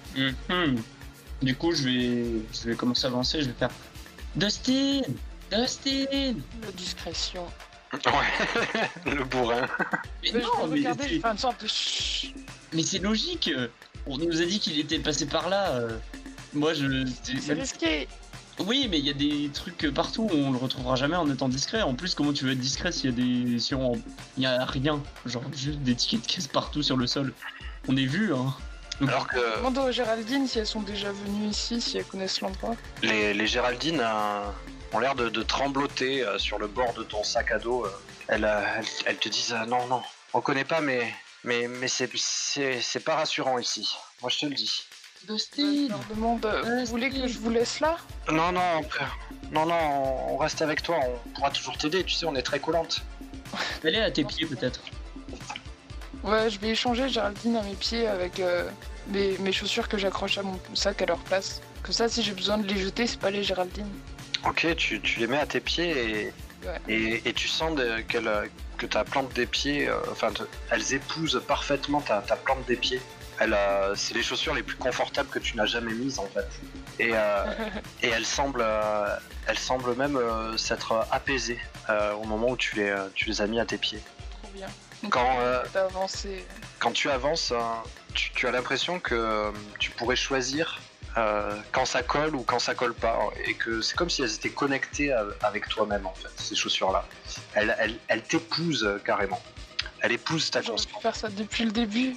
Du coup, je vais commencer à avancer. Je vais faire Dustin. La discrétion. Ouais, le bourrin. Mais Mais non, je peux mais regarder, je fais une sorte de... mais c'est logique. On nous a dit qu'il était passé par là. Moi, C'est risqué. Oui, mais il y a des trucs partout où on le retrouvera jamais en étant discret. En plus, comment tu veux être discret s'il y a rien, genre juste des tickets de caisse partout sur le sol. On est vu, hein. Alors que Demande aux Géraldine si elles sont déjà venues ici, si elles connaissent l'endroit. les Géraldines ont l'air de trembloter sur le bord de ton sac à dos. Elles te disent non, on connaît pas, mais c'est pas rassurant ici. Moi je te le dis. Dustin. Je leur demande, vous voulez que je vous laisse là? Non, on reste avec toi. On pourra toujours t'aider. Tu sais, on est très collante. Elle est à tes pieds peut-être. Ouais, je vais échanger Géraldine à mes pieds avec mes chaussures que j'accroche à mon sac à leur place. Que ça, si j'ai besoin de les jeter, c'est pas les Géraldine. Ok, tu les mets à tes pieds et tu sens que ta plante des pieds, elles épousent parfaitement ta plante des pieds. C'est les chaussures les plus confortables que tu n'as jamais mises en fait. Et elles semblent même s'être apaisées au moment où tu les as mis à tes pieds. Trop bien. Quand avancé. Quand tu avances, tu as l'impression que tu pourrais choisir quand ça colle ou quand ça colle pas, et que c'est comme si elles étaient connectées avec toi-même en fait, ces chaussures-là. Elles t'épousent carrément. Elles épousent ta J'aurais pu conscience. faire ça depuis le début.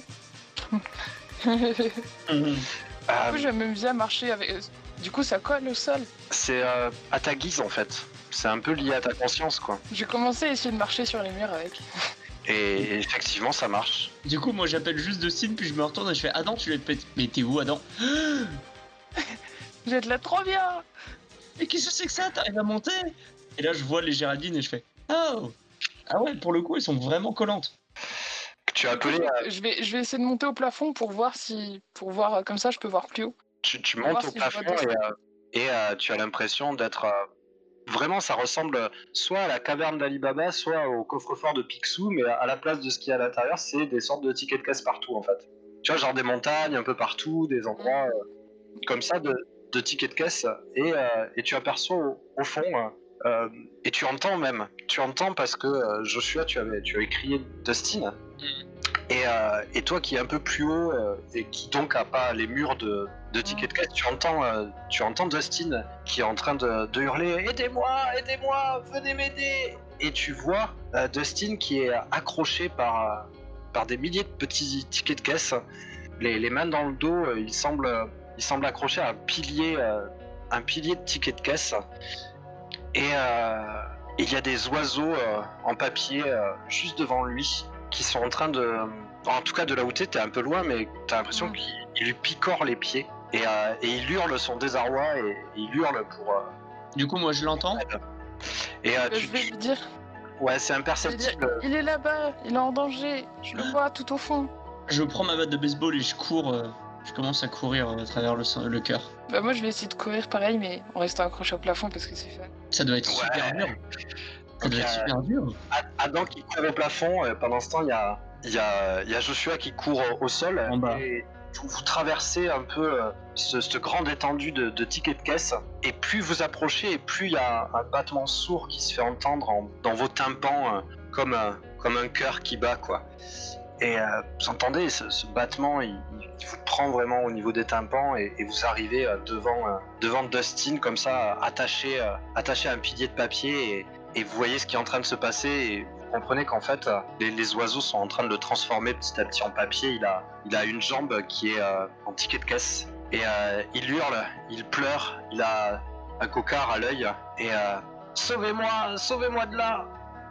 Mhm. Du coup, j'aime bien marcher avec. Du coup, ça colle au sol. C'est à ta guise en fait. C'est un peu lié à ta conscience quoi. J'ai commencé à essayer de marcher sur les murs avec. Et effectivement, ça marche. Du coup, moi j'appelle juste Dustin, puis je me retourne et je fais Adam, tu l'as pété. Mais t'es où, Adam? J'ai de là trop bien. Mais qu'est-ce que c'est que ça? T'arrives à monter? Et là, je vois les Géraldine et je fais Oh! Ah ouais, pour le coup, elles sont vraiment collantes. Tu as appelé. Je vais essayer de monter au plafond pour voir comme ça, je peux voir plus haut. Tu voir montes au si je vois plafond et tu as l'impression d'être. Vraiment, ça ressemble soit à la caverne d'Ali Baba, soit au coffre-fort de Picsou, mais à la place de ce qu'il y a à l'intérieur, c'est des sortes de tickets de caisse partout en fait. Tu vois, genre des montagnes un peu partout, des endroits comme ça de tickets de caisse, et tu aperçois au fond, et tu entends parce que Joshua, tu avais crié Dustin, et toi qui es un peu plus haut et qui donc a pas les murs de tickets de caisse, tu entends Dustin qui est en train de hurler aidez-moi, venez m'aider, et tu vois Dustin qui est accroché par des milliers de petits tickets de caisse, les mains dans le dos, il semble accroché à un pilier de tickets de caisse, et il y a des oiseaux en papier juste devant lui qui sont en train en tout cas de là où t'es un peu loin, mais t'as l'impression qu'il lui picore les pieds, et il hurle son désarroi, et il hurle pour Du coup, moi je l'entends. et Je vais lui dire. ouais, c'est imperceptible. Il est là-bas, il est en danger. Je le vois tout au fond. Je prends ma batte de baseball et je cours. Je commence à courir à travers le cœur. Bah moi je vais essayer de courir pareil, mais en restant accroché au plafond parce que c'est fun. Ça doit être super dur. Ça doit être super dur. Adam qui court au plafond, pendant ce temps il y a Joshua qui court au sol, En bas. et vous traversez un peu cette grande étendue de tickets de caisse, et plus vous approchez, et plus il y a un battement sourd qui se fait entendre dans vos tympans, comme un cœur qui bat quoi. Et vous entendez ce battement, il vous prend vraiment au niveau des tympans, et vous arrivez devant Dustin comme ça, attaché à un pilier de papier, et vous voyez ce qui est en train de se passer, et vous comprenez qu'en fait les oiseaux sont en train de le transformer petit à petit en papier. Il a une jambe qui est en ticket de caisse, et il hurle, il pleure, il a un cocard à l'œil, et sauvez-moi de là.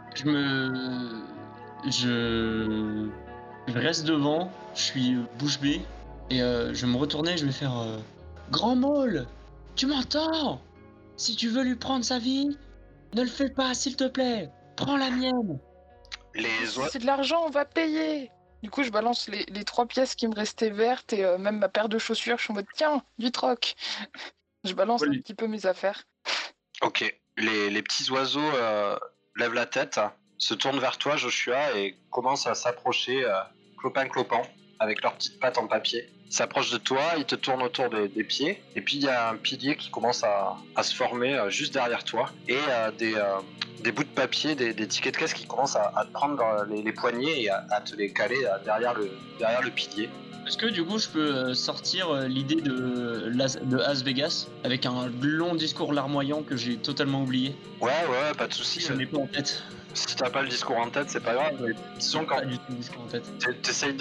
Je reste devant, je suis bouche bée, et je me retournais, je vais faire Grand Maul, tu m'entends? Si tu veux lui prendre sa vie, ne le fais pas, s'il te plaît. Prends la mienne. C'est de l'argent, on va payer. Du coup, je balance les 3 pièces qui me restaient vertes, et même ma paire de chaussures. Je suis en mode tiens, du troc. Je balance un petit peu mes affaires. Ok, les petits oiseaux lèvent la tête, se tournent vers toi, Joshua, et commencent à s'approcher, clopin-clopant, avec leurs petites pattes en papier. Ils s'approchent de toi, ils te tournent autour des pieds, et puis il y a un pilier qui commence à se former juste derrière toi, et des bouts de papier, des tickets de caisse qui commencent à te prendre dans les poignets et à te les caler derrière le pilier. Est-ce que du coup je peux sortir l'idée de Las Vegas avec un long discours larmoyant que j'ai totalement oublié? Ouais, pas de soucis. Je n'ai pas en tête. Si t'as pas le discours en tête, c'est pas grave, mais disons quand Pas du tout le discours en tête. t'essayes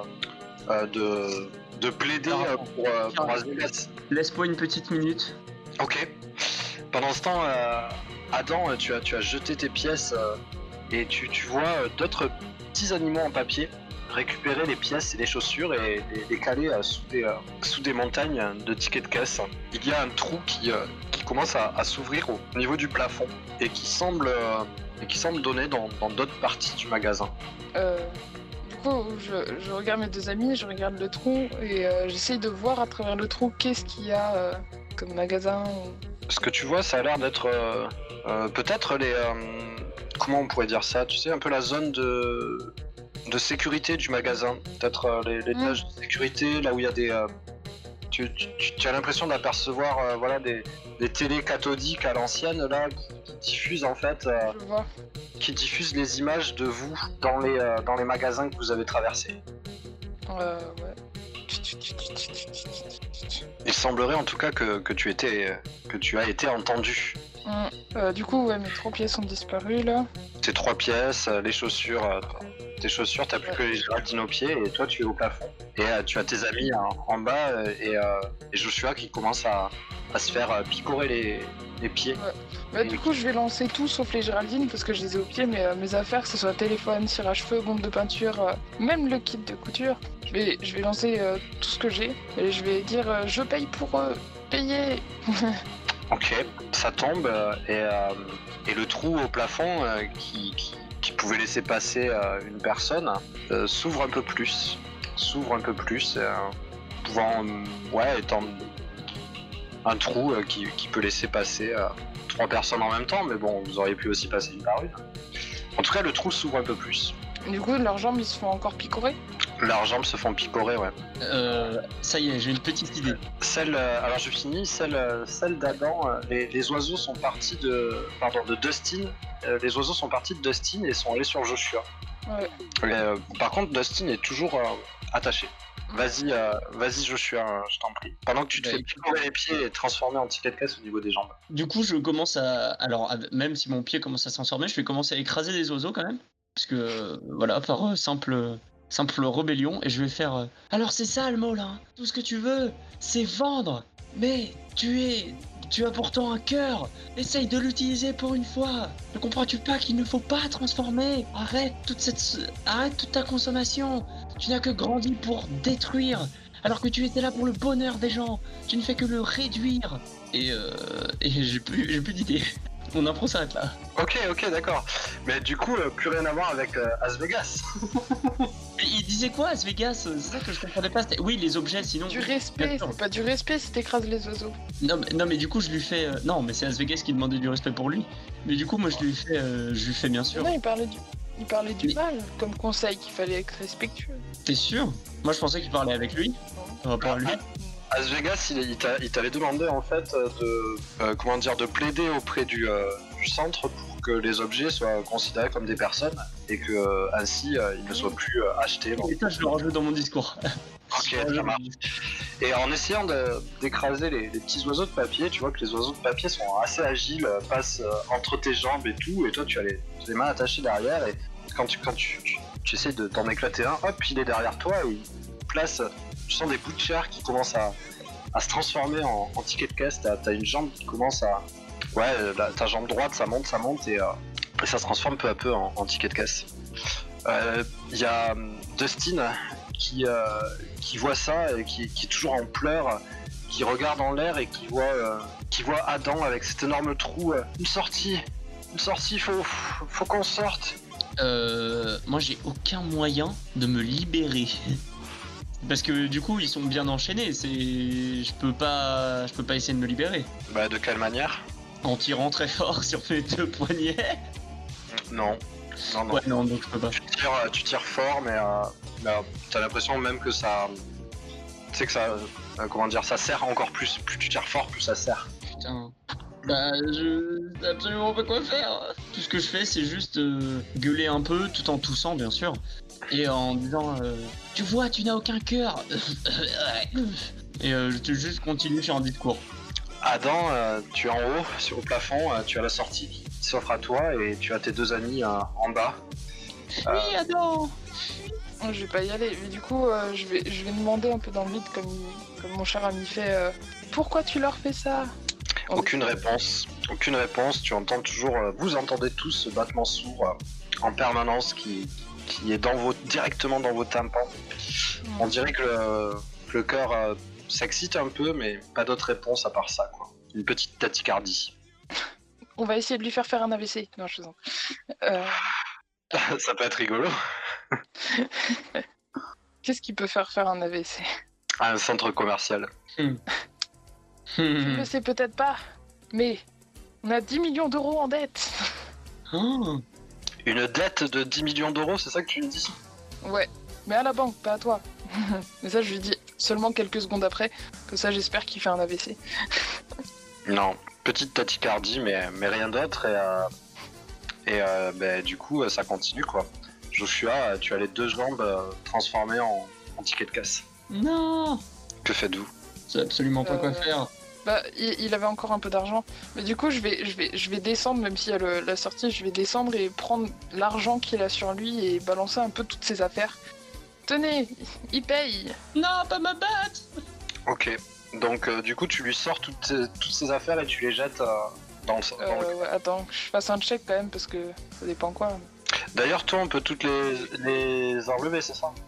de plaider pour Las Vegas. Laisse-moi une petite minute. Ok. Pendant ce temps, Adam, tu as jeté tes pièces, et tu vois d'autres petits animaux en papier récupérer les pièces et les chaussures et les caler sous des montagnes de tickets de caisse. Il y a un trou qui commence à s'ouvrir au niveau du plafond, et qui semble et qui semblent donner dans d'autres parties du magasin. Du coup, je regarde mes deux amis, je regarde le trou et j'essaye de voir à travers le trou qu'est-ce qu'il y a comme magasin. Ce que tu vois, ça a l'air d'être peut-être les... comment on pourrait dire ça? Tu sais, un peu la zone de sécurité du magasin. Peut-être les étages de sécurité, là où il y a des... Tu as l'impression d'apercevoir voilà, des télés cathodiques à l'ancienne, là, qui diffusent en fait... Je vois. qui diffusent les images de vous dans les magasins que vous avez traversés. Ouais. Il semblerait en tout cas que tu as été entendu. Du coup, ouais, mes 3 pièces ont disparu là. Tes 3 pièces, les chaussures, tes chaussures, t'as plus que les Géraldine aux pieds et toi tu es au plafond. Et tu as tes amis en bas et Joshua qui commence à se faire picorer les pieds. Ouais. Bah, du coup, je vais lancer tout sauf les Géraldine parce que je les ai aux pieds, mais mes affaires, que ce soit téléphone, cire à cheveux, bombe de peinture, même le kit de couture, je vais lancer tout ce que j'ai et je vais dire je paye pour payer. Ok, ça tombe et le trou au plafond qui pouvait laisser passer une personne s'ouvre un peu plus. Pouvant étant un trou qui peut laisser passer 3 personnes en même temps, mais bon, vous auriez pu aussi passer une par une. En tout cas, le trou s'ouvre un peu plus. Du coup, leurs jambes, ils se font encore picorer. Leurs jambes se font picorer, ouais. Ça y est, j'ai une petite idée. Alors je finis, celle d'Adam, les oiseaux sont partis de Dustin. Les oiseaux sont partis de Dustin et sont allés sur Joshua. Ouais. Par contre, Dustin est toujours attaché. Vas-y Joshua, je t'en prie. Pendant que tu te fais picorer les pieds et transformer en ticket de caisse au niveau des jambes. Du coup, je commence à... Alors, même si mon pied commence à se transformer, je vais commencer à écraser les oiseaux quand même. Parce que, voilà, par simple rébellion, et je vais faire... Alors c'est ça le mot là, hein. Tout ce que tu veux, c'est vendre. Mais tu as pourtant un cœur. Essaye de l'utiliser pour une fois. Ne comprends-tu pas qu'il ne faut pas transformer? Arrête toute ta consommation. Tu n'as que grandi pour détruire. Alors que tu étais là pour le bonheur des gens. Tu ne fais que le réduire. Et j'ai plus d'idée. Mon impro s'arrête là. Ok, d'accord. Mais du coup, plus rien à voir avec Las Vegas. Il disait quoi, Las Vegas? C'est ça que je comprenais pas. Oui, les objets, sinon. Du respect, c'est pas du respect si t'écrases les oiseaux. Non, mais du coup, je lui fais. Non, mais c'est Las Vegas qui demandait du respect pour lui. Mais du coup, moi, je lui fais bien sûr. Non, il parlait du mal, comme conseil qu'il fallait être respectueux. T'es sûr? Moi, je pensais qu'il parlait avec lui. Par rapport à lui. Las Vegas, il t'avait demandé en fait de plaider auprès du centre pour que les objets soient considérés comme des personnes et que ainsi ils ne soient plus achetés. Et ça, je le rajoute dans mon discours. Ok, ça marche. Et en essayant d'écraser les petits oiseaux de papier, tu vois que les oiseaux de papier sont assez agiles, passent entre tes jambes et tout, et toi tu as les mains attachées derrière, et quand tu essayes de t'en éclater un, hop, il est derrière toi et il place... Tu sens des bouts de chair qui commencent à se transformer en ticket de caisse. T'as une jambe qui commence à... Ouais, ta jambe droite, ça monte et ça se transforme peu à peu en ticket de caisse. Il y a Dustin qui voit ça et qui est toujours en pleurs, qui regarde en l'air et qui voit Adam avec cet énorme trou. Une sortie, faut qu'on sorte. Moi, j'ai aucun moyen de me libérer. Parce que du coup ils sont bien enchaînés, je peux pas essayer de me libérer. Bah de quelle manière? En tirant très fort sur mes 2 poignets. Non. Ouais non, donc je peux pas. Tu tires fort mais t'as l'impression même que ça... Tu sais que ça... ça serre encore plus. Plus tu tires fort, plus ça serre. Putain. Bah je sais absolument pas quoi faire. Tout ce que je fais c'est juste gueuler un peu tout en toussant bien sûr. Et en disant tu vois, tu n'as aucun cœur. Et je juste continue sur un discours. Adam, tu es en haut, sur le plafond, tu as la sortie qui s'offre à toi et tu as tes 2 amis en bas. Oui, Adam. Je vais pas y aller, mais du coup je vais demander un peu dans le vide comme mon cher ami fait pourquoi tu leur fais ça? Aucune réponse, tu entends toujours, vous entendez tous ce battement sourd en permanence qui est directement dans vos tympans. On dirait que le cœur s'excite un peu, mais pas d'autre réponse à part ça, quoi. Une petite tachycardie. On va essayer de lui faire un AVC. Non, je plaisante. Ça peut être rigolo. Qu'est-ce qui peut faire un AVC? Un centre commercial. Je ne sais peut-être pas, mais on a 10 millions d'euros en dette. Oh. Une dette de 10 millions d'euros, c'est ça que tu me dis? Ouais, mais à la banque, pas à toi. Mais ça, je lui dis seulement quelques secondes après. Que ça, j'espère qu'il fait un AVC. Non, petite tachycardie, mais rien d'autre. Et du coup, ça continue quoi. Joshua, tu as les 2 jambes transformées en ticket de caisse. Non. Que faites-vous? C'est absolument pas quoi faire. Bah, il avait encore un peu d'argent. Mais du coup, je vais descendre, même s'il y a la sortie, je vais descendre et prendre l'argent qu'il a sur lui et balancer un peu toutes ses affaires. Tenez, il paye. Non, pas ma batte. Ok, donc du coup, tu lui sors toutes ses affaires et tu les jettes dans le... Ouais, attends, que je fasse un check quand même, parce que ça dépend quoi. D'ailleurs, toi, on peut toutes les enlever, c'est ça?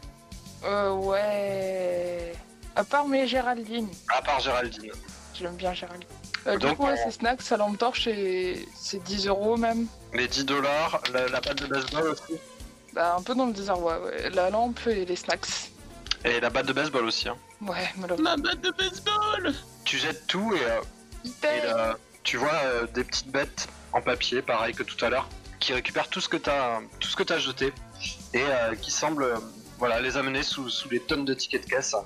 Ouais... À part mes Géraldine. À part Géraldine. J'aime bien Géraldine. Du Donc, coup, ouais, c'est snacks, sa lampe torche et c'est 10 € même. Les 10 $, la batte de baseball aussi. Bah, un peu dans le désarroi, ouais. La lampe et les snacks. Et la batte de baseball aussi. Hein. Ouais, malheureusement. Ma batte de baseball. Tu jettes tout et Il paye. tu vois des petites bêtes en papier, pareil que tout à l'heure, qui récupèrent tout ce que t'as jeté et qui semblent voilà, les amener sous les tonnes de tickets de caisse.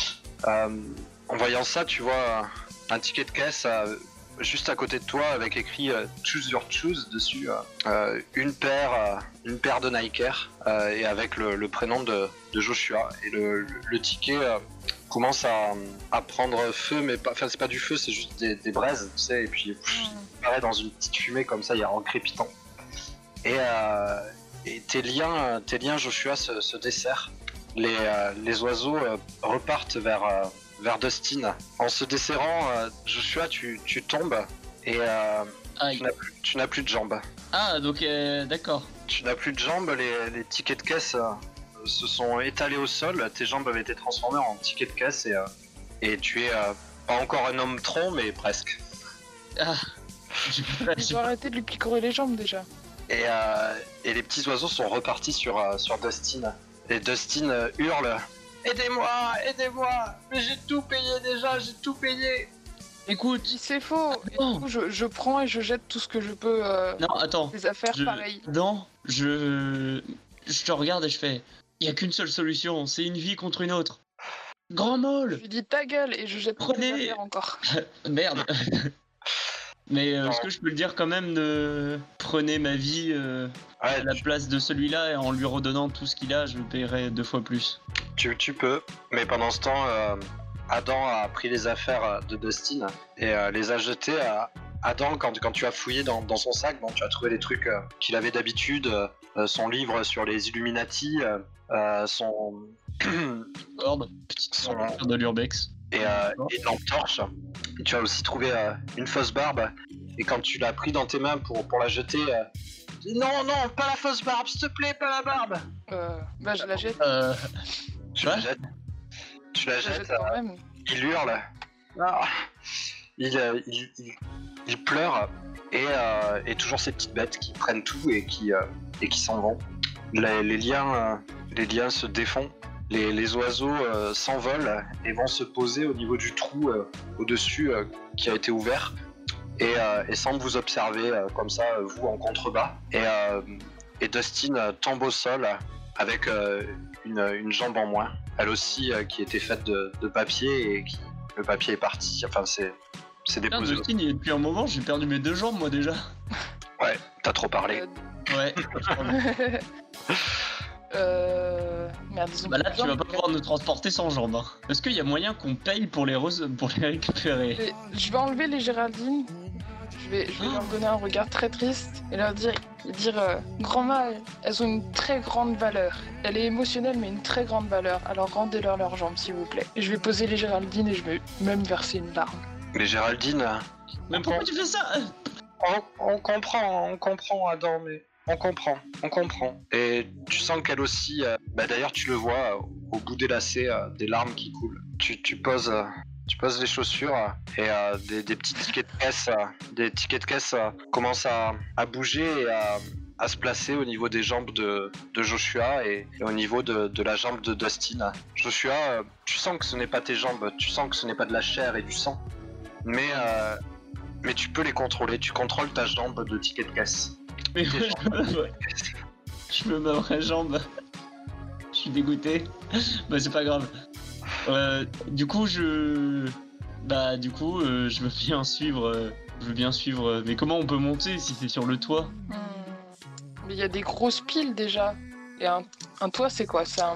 En voyant ça, tu vois un ticket de caisse juste à côté de toi avec écrit Choose Your Choose dessus, une paire de Nike Air et avec le prénom de Joshua. Et le ticket commence à prendre feu, mais pas, enfin c'est pas du feu, c'est juste des braises, tu sais, et puis il paraît dans une petite fumée comme ça, il y a en crépitant. Et tes liens Joshua se desserrent. Les oiseaux repartent vers Dustin. En se desserrant, Joshua, tu tombes et tu n'as plus de jambes. Ah, donc d'accord. Tu n'as plus de jambes, les tickets de caisse se sont étalés au sol, tes jambes avaient été transformées en tickets de caisse et tu es pas encore un homme tronc, mais presque. Ah. Je dois arrêter de lui picorer les jambes déjà. Et les petits oiseaux sont repartis sur Dustin. Et Dustin hurle « Aidez-moi, aidez-moi! Mais j'ai tout payé déjà, j'ai tout payé !» Écoute, C'est faux. Et Oh. du coup, je prends et je jette tout ce que je peux. non, attends. Des affaires pareilles. Non, je te regarde et je fais. Il y a qu'une seule solution, c'est une vie contre une autre. Grand Je molle. lui dis ta gueule et je jette toutes mes Prenez. affaires encore. Merde. Mais est-ce que je peux le dire quand même de prenez ma vie à la place de celui-là et en lui redonnant tout ce qu'il a, je le paierai 2 fois plus. Tu peux, mais pendant ce temps, Adam a pris les affaires de Dustin et les a jetées à Adam quand tu as fouillé dans son sac. Bon, tu as trouvé les trucs qu'il avait d'habitude, son livre sur les Illuminati, son... Corde, petite corde de l'urbex. Et une lampe torche. Et tu as aussi trouvé une fausse barbe. Et quand tu l'as pris dans tes mains pour la jeter, non, pas la fausse barbe, s'il te plaît, pas la barbe. Bah, je la jette. Tu la jettes. Tu la Je la jettes. jette quand même. Il hurle. Ah. Il pleure. Et toujours ces petites bêtes qui prennent tout et qui s'en vont. Les liens se défont. Les oiseaux s'envolent et vont se poser au niveau du trou au-dessus qui a été ouvert et semblent vous observer comme ça, vous en contrebas. Et Dustin tombe au sol avec une jambe en moins, elle aussi qui était faite de papier et le papier est parti, enfin c'est déposé. Dustin, depuis un moment, j'ai perdu mes 2 jambes moi déjà. Ouais, t'as trop parlé. Ouais. Merde, ils ont Bah là, plus tu de vas jambes. pas pouvoir nous transporter sans jambes. Hein. Est-ce qu'il y a moyen qu'on paye pour les récupérer? Et je vais enlever les Géraldine. Je vais leur donner un regard très triste et leur dire grand mal, elles ont une très grande valeur. Elle est émotionnelle mais une très grande valeur. Alors rendez-leur leurs jambes s'il vous plaît. Et je vais poser les Géraldine et je vais même verser une larme. Les Géraldine, Mais pourquoi tu fais ça? on comprend Adam, mais on comprend. Et tu sens qu'elle aussi, d'ailleurs tu le vois au bout des lacets, des larmes qui coulent. Tu poses tu poses les chaussures et des petits tickets de caisse commencent à bouger et à se placer au niveau des jambes de Joshua et au niveau de la jambe de Dustin. Joshua, tu sens que ce n'est pas tes jambes, tu sens que ce n'est pas de la chair et du sang, mais tu peux les contrôler, tu contrôles ta jambe de ticket de caisse. Mais je me mets ma vraie jambe. Je suis dégoûté. Bah c'est pas grave. Du coup je veux bien suivre. Mais comment on peut monter si c'est sur le toit? Mais il y a des grosses piles déjà. Et un toit c'est quoi? C'est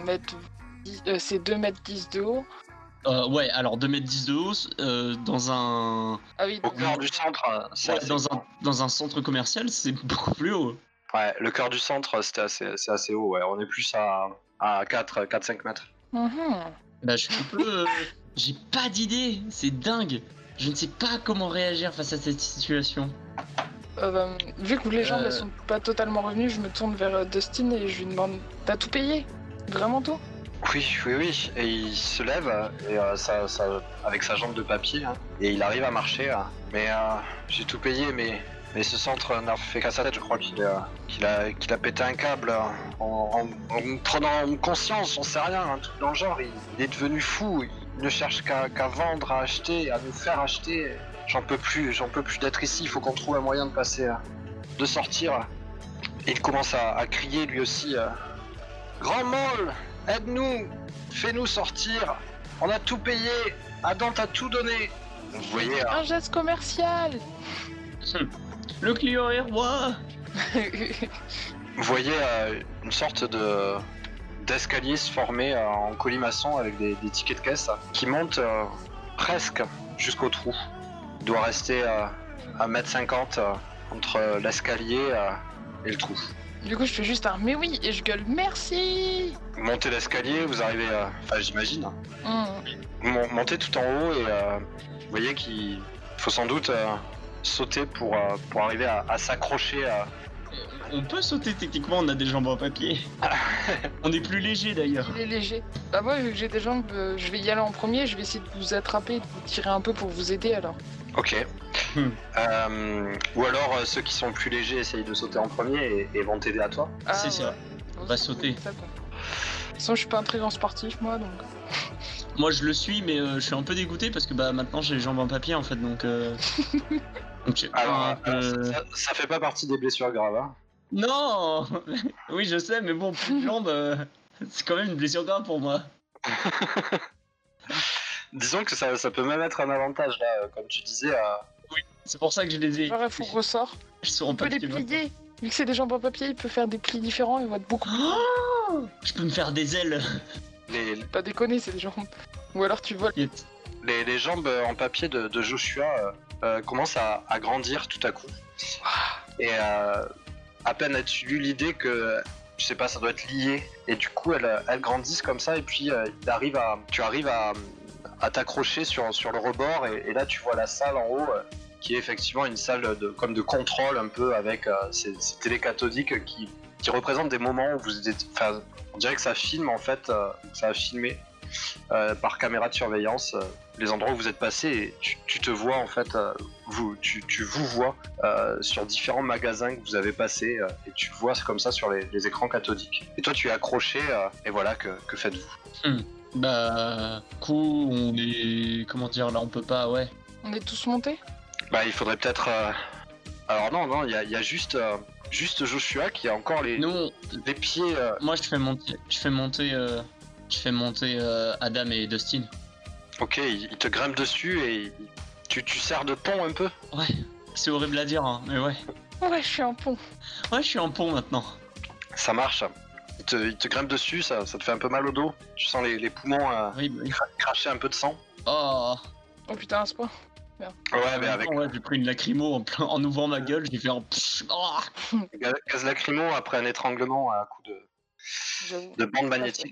2m10 de haut. Ouais, alors 2m10 de haut dans un... Ah oui. Au cœur du centre, ouais, dans un centre commercial, c'est beaucoup plus haut. Ouais, le cœur du centre, c'est assez haut, ouais. On est plus à 4-5 mètres. Bah, je suis un peu... j'ai pas d'idée, c'est dingue. Je ne sais pas comment réagir face à cette situation. Vu que les jambes elles sont pas totalement revenues, je me tourne vers Dustin et je lui demande: t'as tout payé? Vraiment tout? Oui. Et il se lève et avec sa jambe de papier, hein, et il arrive à marcher. Mais j'ai tout payé, mais ce centre n'a fait qu'à sa tête. Je crois qu'il a pété un câble en prenant conscience, j'en sais rien, un truc dans le genre. Il est devenu fou. Il ne cherche qu'à vendre, à acheter, à nous faire acheter. J'en peux plus d'être ici. Il faut qu'on trouve un moyen de passer, de sortir. Et il commence à crier lui aussi. Grand Moll, aide-nous, fais-nous sortir. On a tout payé. Adam t'a tout donné. Vous voyez. Un geste commercial. Le client est roi. Vous voyez une sorte d'escalier se former en colimaçon avec des tickets de caisse qui montent presque jusqu'au trou. Il doit rester à 1m50 entre l'escalier et le trou. Du coup, je fais juste un mais oui et je gueule merci. Vous montez l'escalier, vous arrivez, enfin j'imagine, vous montez tout en haut et vous voyez qu'il faut sans doute sauter pour arriver à s'accrocher. On peut sauter techniquement, on a des jambes en papier. On est plus léger d'ailleurs. Il est léger. Bah moi, vu que j'ai des jambes, je vais y aller en premier, je vais essayer de vous attraper, de vous tirer un peu pour vous aider alors. Ok. Ou alors ceux qui sont plus légers essayent de sauter en premier et vont t'aider à toi. Ah, c'est ça. On va sauter. Ça, quoi. De toute façon, je suis pas un très grand sportif moi donc. Moi je le suis, mais je suis un peu dégoûté parce que bah maintenant j'ai les jambes en papier en fait donc. Alors, ça fait pas partie des blessures graves. Hein. Non. Oui je sais, mais bon, plus de jambes, c'est quand même une blessure grave pour moi. Disons que ça peut même être un avantage là, comme tu disais. Oui, c'est pour ça que je les ai. Genre, il faut ressort. On peut les plier. Vu que c'est des jambes en papier, il peut faire des plis différents et vont être beaucoup plus. Oh, je peux me faire des ailes. Pas déconner, c'est des jambes. Ou alors tu voles. Les jambes en papier de Joshua commencent à grandir tout à coup. Et à peine as-tu lu l'idée que, je sais pas, ça doit être lié. Et du coup, elles grandissent comme ça et puis tu arrives à t'accrocher sur le rebord et là tu vois la salle en haut qui est effectivement une salle comme de contrôle un peu avec ces télécathodiques qui représentent des moments où vous êtes... Enfin, on dirait que ça filme en fait, ça a filmé par caméra de surveillance les endroits où vous êtes passé et tu te vois en fait, tu vous vois sur différents magasins que vous avez passés et tu vois comme ça sur les écrans cathodiques. Et toi tu es accroché et voilà, que faites-vous? Bah, du coup, on est... Comment dire, là on peut pas, ouais. On est tous montés? Bah, il faudrait peut-être... Alors non, il y a juste Joshua qui a encore les pieds... Moi je fais monter Adam et Dustin. Ok, il te grimpe dessus et tu sers de pont un peu? Ouais, c'est horrible à dire, hein, mais ouais. Ouais, je suis un pont. Ouais, je suis un pont maintenant. Ça marche. Il te grimpe dessus, ça te fait un peu mal au dos. Tu sens les poumons oui, bah oui. Cracher un peu de sang. Oh putain, à ce point. Merde. Ouais, mais avec... Ouais, j'ai pris une lacrymo en ouvrant ma gueule, j'ai fait un... Gaz lacrymo après un étranglement à coup de bande magnétique.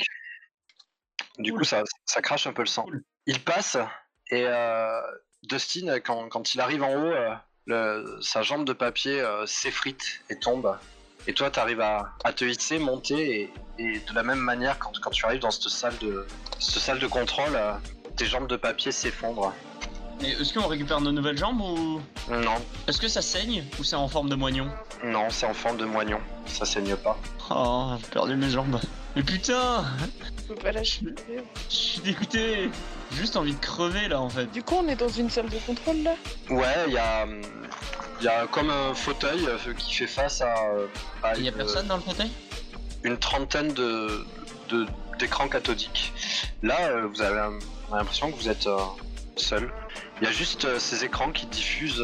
Du coup, ça crache un peu le sang. Cool. Il passe et Dustin, quand il arrive en haut, sa jambe de papier s'effrite et tombe. Et toi, tu arrives à te hisser, monter et de la même manière, quand tu arrives dans cette salle de contrôle, tes jambes de papier s'effondrent. Et est-ce qu'on récupère nos nouvelles jambes ou... Non, Est-ce que ça saigne ou c'est en forme de moignon? non, c'est en forme de moignon. Ça saigne pas. Oh, j'ai perdu mes jambes. Mais putain, Je peux pas lâcher. je suis dégoûté. J'ai juste envie de crever là en fait. Du coup, on est dans une salle de contrôle là. Ouais, il y a comme un fauteuil qui fait face à Il y a personne dans le fauteuil? une trentaine d'écrans cathodiques. Là, vous avez l'impression que vous êtes seul. Il y a juste ces écrans qui diffusent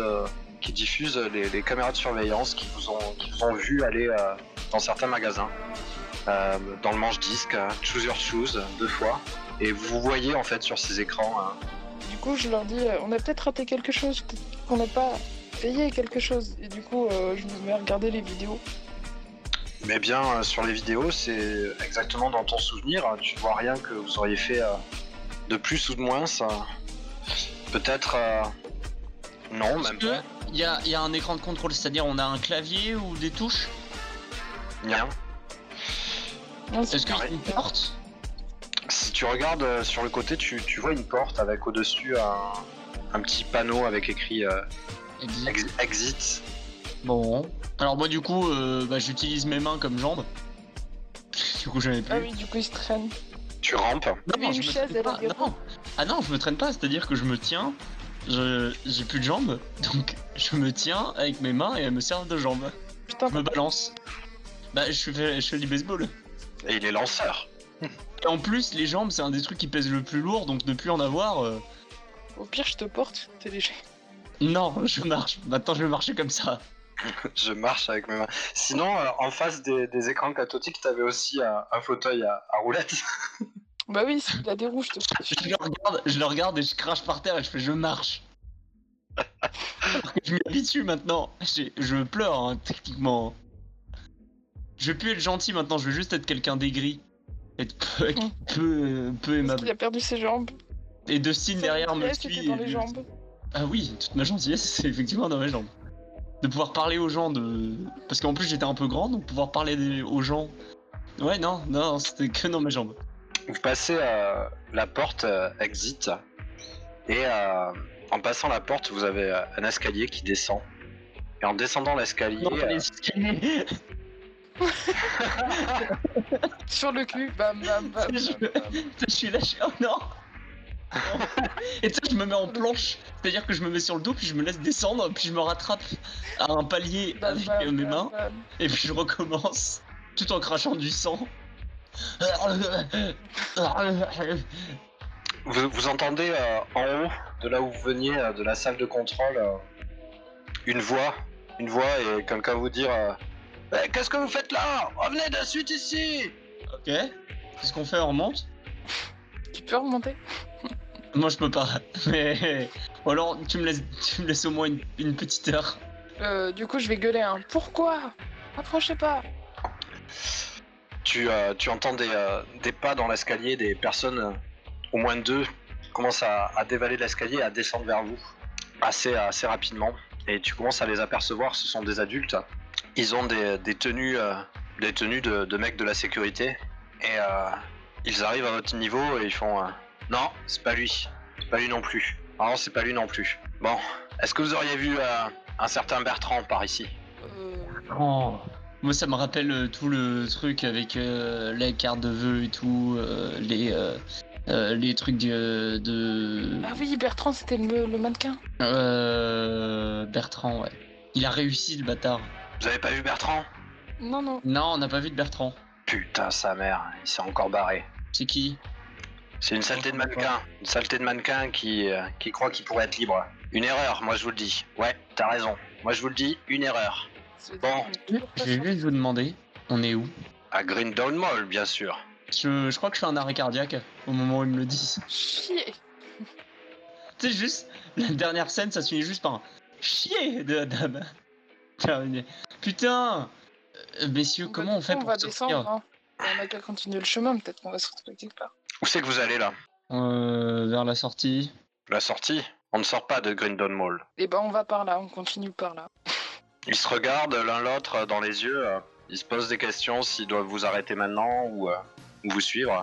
les caméras de surveillance qui vous ont vu aller dans certains magasins. Dans le manche-disque, Choose Your Shoes, 2 fois. Et vous voyez en fait sur ces écrans. Du coup, je leur dis, on a peut-être raté quelque chose, peut-être qu'on n'a pas payé quelque chose. Et du coup, je me mets à regarder les vidéos. Mais bien, sur les vidéos, c'est exactement dans ton souvenir. Tu vois rien que vous auriez fait de plus ou de moins. Ça... Peut-être. Non, même pas. Il y a un écran de contrôle, c'est-à-dire on a un clavier ou des touches? Rien. Non, c'est Est-ce qu'il y a pareil. une porte? Si tu regardes sur le côté, tu vois une porte avec au-dessus un petit panneau avec écrit Exit. Bon. Alors moi du coup, j'utilise mes mains comme jambes. Du coup j'en ai plus. Ah oui, du coup, ils se traînent. Tu rampes. Oui, une je me chaise, traîne elle pas. a des Non. Ah non, je me traîne pas, c'est-à-dire que je me tiens, j'ai plus de jambes, donc je me tiens avec mes mains et elles me servent de jambes. Putain, Je me balance. Bah je fais du baseball. Et il est lanceur. Et en plus, les jambes, c'est un des trucs qui pèsent le plus lourd, donc ne plus en avoir... au pire, je te porte, t'es léger. Non, je marche. Maintenant, je vais marcher comme ça. Je marche avec mes mains. Sinon, en face des écrans cathodiques, t'avais aussi un fauteuil à roulettes. Bah oui, s'il a des roues, je te Je le regarde et je crache par terre et je fais je marche. Alors que je m'y habitue maintenant. Je pleure, hein, techniquement. Je vais plus être gentil maintenant, je vais juste être quelqu'un d'aigri. Être peu Parce aimable. qu'il a perdu ses jambes. Et Dustin derrière me C'était suit. dans les jambes. Ah oui, toute ma gentillesse, c'est effectivement dans mes jambes. De pouvoir parler aux gens de... Parce qu'en plus j'étais un peu grand, donc pouvoir parler aux gens... Ouais, non, c'était que dans mes jambes. Vous passez la porte Exit. Et en passant la porte, vous avez un escalier qui descend. Et en descendant l'escalier... Non, les escaliers. Sur le cul, bam bam bam. Je suis lâché, oh non. Et tu sais, je me mets en planche, c'est-à-dire que je me mets sur le dos, puis je me laisse descendre, puis je me rattrape à un palier Bam, avec bam, mes bam, mains, bam. et puis je recommence, tout en crachant du sang. Vous entendez en haut, de là où vous veniez, de la salle de contrôle, une voix et quelqu'un vous dire Eh, qu'est-ce que vous faites là? Revenez de suite ici! Ok, qu'est-ce qu'on fait, on remonte? Tu peux remonter? Moi je peux pas, mais... Ou alors tu me laisses au moins une petite heure. Du coup, je vais gueuler un pourquoi? Approchez pas! Tu entends des pas dans l'escalier, des personnes, au moins 2, commencent à dévaler l'escalier et à descendre vers vous assez rapidement. Et tu commences à les apercevoir, ce sont des adultes. Ils ont des tenues de mecs de la sécurité. Et ils arrivent à votre niveau et ils font non, c'est pas lui non plus. Non, c'est pas lui non plus. Bon, est-ce que vous auriez vu un certain Bertrand par ici? Oh. Moi ça me rappelle tout le truc avec les cartes de vœux et tout, les trucs de... Ah oui, Bertrand, c'était le mannequin. Bertrand, ouais. Il a réussi le bâtard. Vous avez pas vu Bertrand? Non, non. Non, on n'a pas vu de Bertrand. Putain, sa mère, il s'est encore barré. C'est qui? C'est une saleté de mannequin. Une saleté de mannequin qui croit qu'il pourrait être libre. Une erreur, moi je vous le dis. Ouais, t'as raison. Moi je vous le dis, une erreur. Bon. Je vais juste vous demander, on est où? À Grindon Mall, bien sûr. Je crois que je fais un arrêt cardiaque au moment où ils me le disent. Chier! Tu sais, juste, la dernière scène, ça se finit juste par un chier de la dame. Terminé. Putain! Messieurs, comment on fait On pour va sortir? descendre, hein. On a qu'à continuer le chemin, peut-être qu'on va se retrouver quelque part. Où c'est que vous allez là? Vers la sortie. La sortie? On ne sort pas de Grindon Mall. Et ben, on va par là, on continue par là. Ils se regardent l'un l'autre dans les yeux. Ils se posent des questions s'ils doivent vous arrêter maintenant ou vous suivre.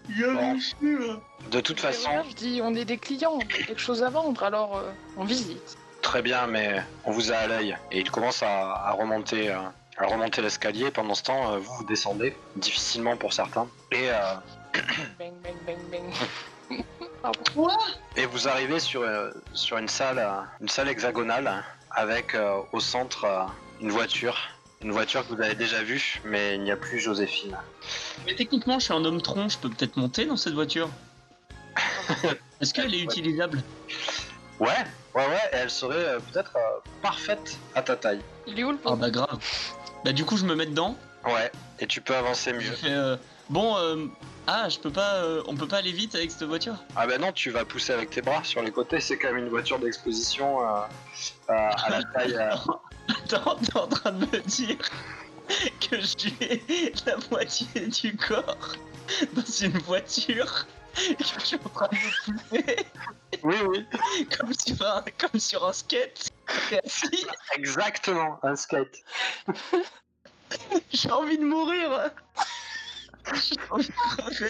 Bon. De toute Et façon, voilà, je dis, on est des clients, on a quelque chose à vendre, alors on visite. très bien, mais on vous a à l'œil. Et il commence à remonter, l'escalier. Pendant ce temps, vous descendez, difficilement pour certains. Et, Bang, bang, bang, bang. Pardon. et vous arrivez sur une salle hexagonale avec au centre une voiture. Une voiture que vous avez déjà vue, mais il n'y a plus Joséphine. Mais techniquement, je suis un homme tronc, je peux peut-être monter dans cette voiture. Est-ce qu'elle est utilisable? Ouais, et elle serait peut-être parfaite à ta taille. Il est où le Ah pauvre? bah grave. Bah du coup, je me mets dedans. Ouais, et tu peux avancer Je mieux. fais je peux pas, on peut pas aller vite avec cette voiture? Ah bah non, tu vas pousser avec tes bras sur les côtés, c'est quand même une voiture d'exposition à la taille... Attends, t'es en train de me dire que j'ai la moitié du corps dans une voiture et que je suis en train de me pousser Oui, comme sur un skate. Et assis, exactement, un skate. j'ai envie de mourir. J'ai envie de crever.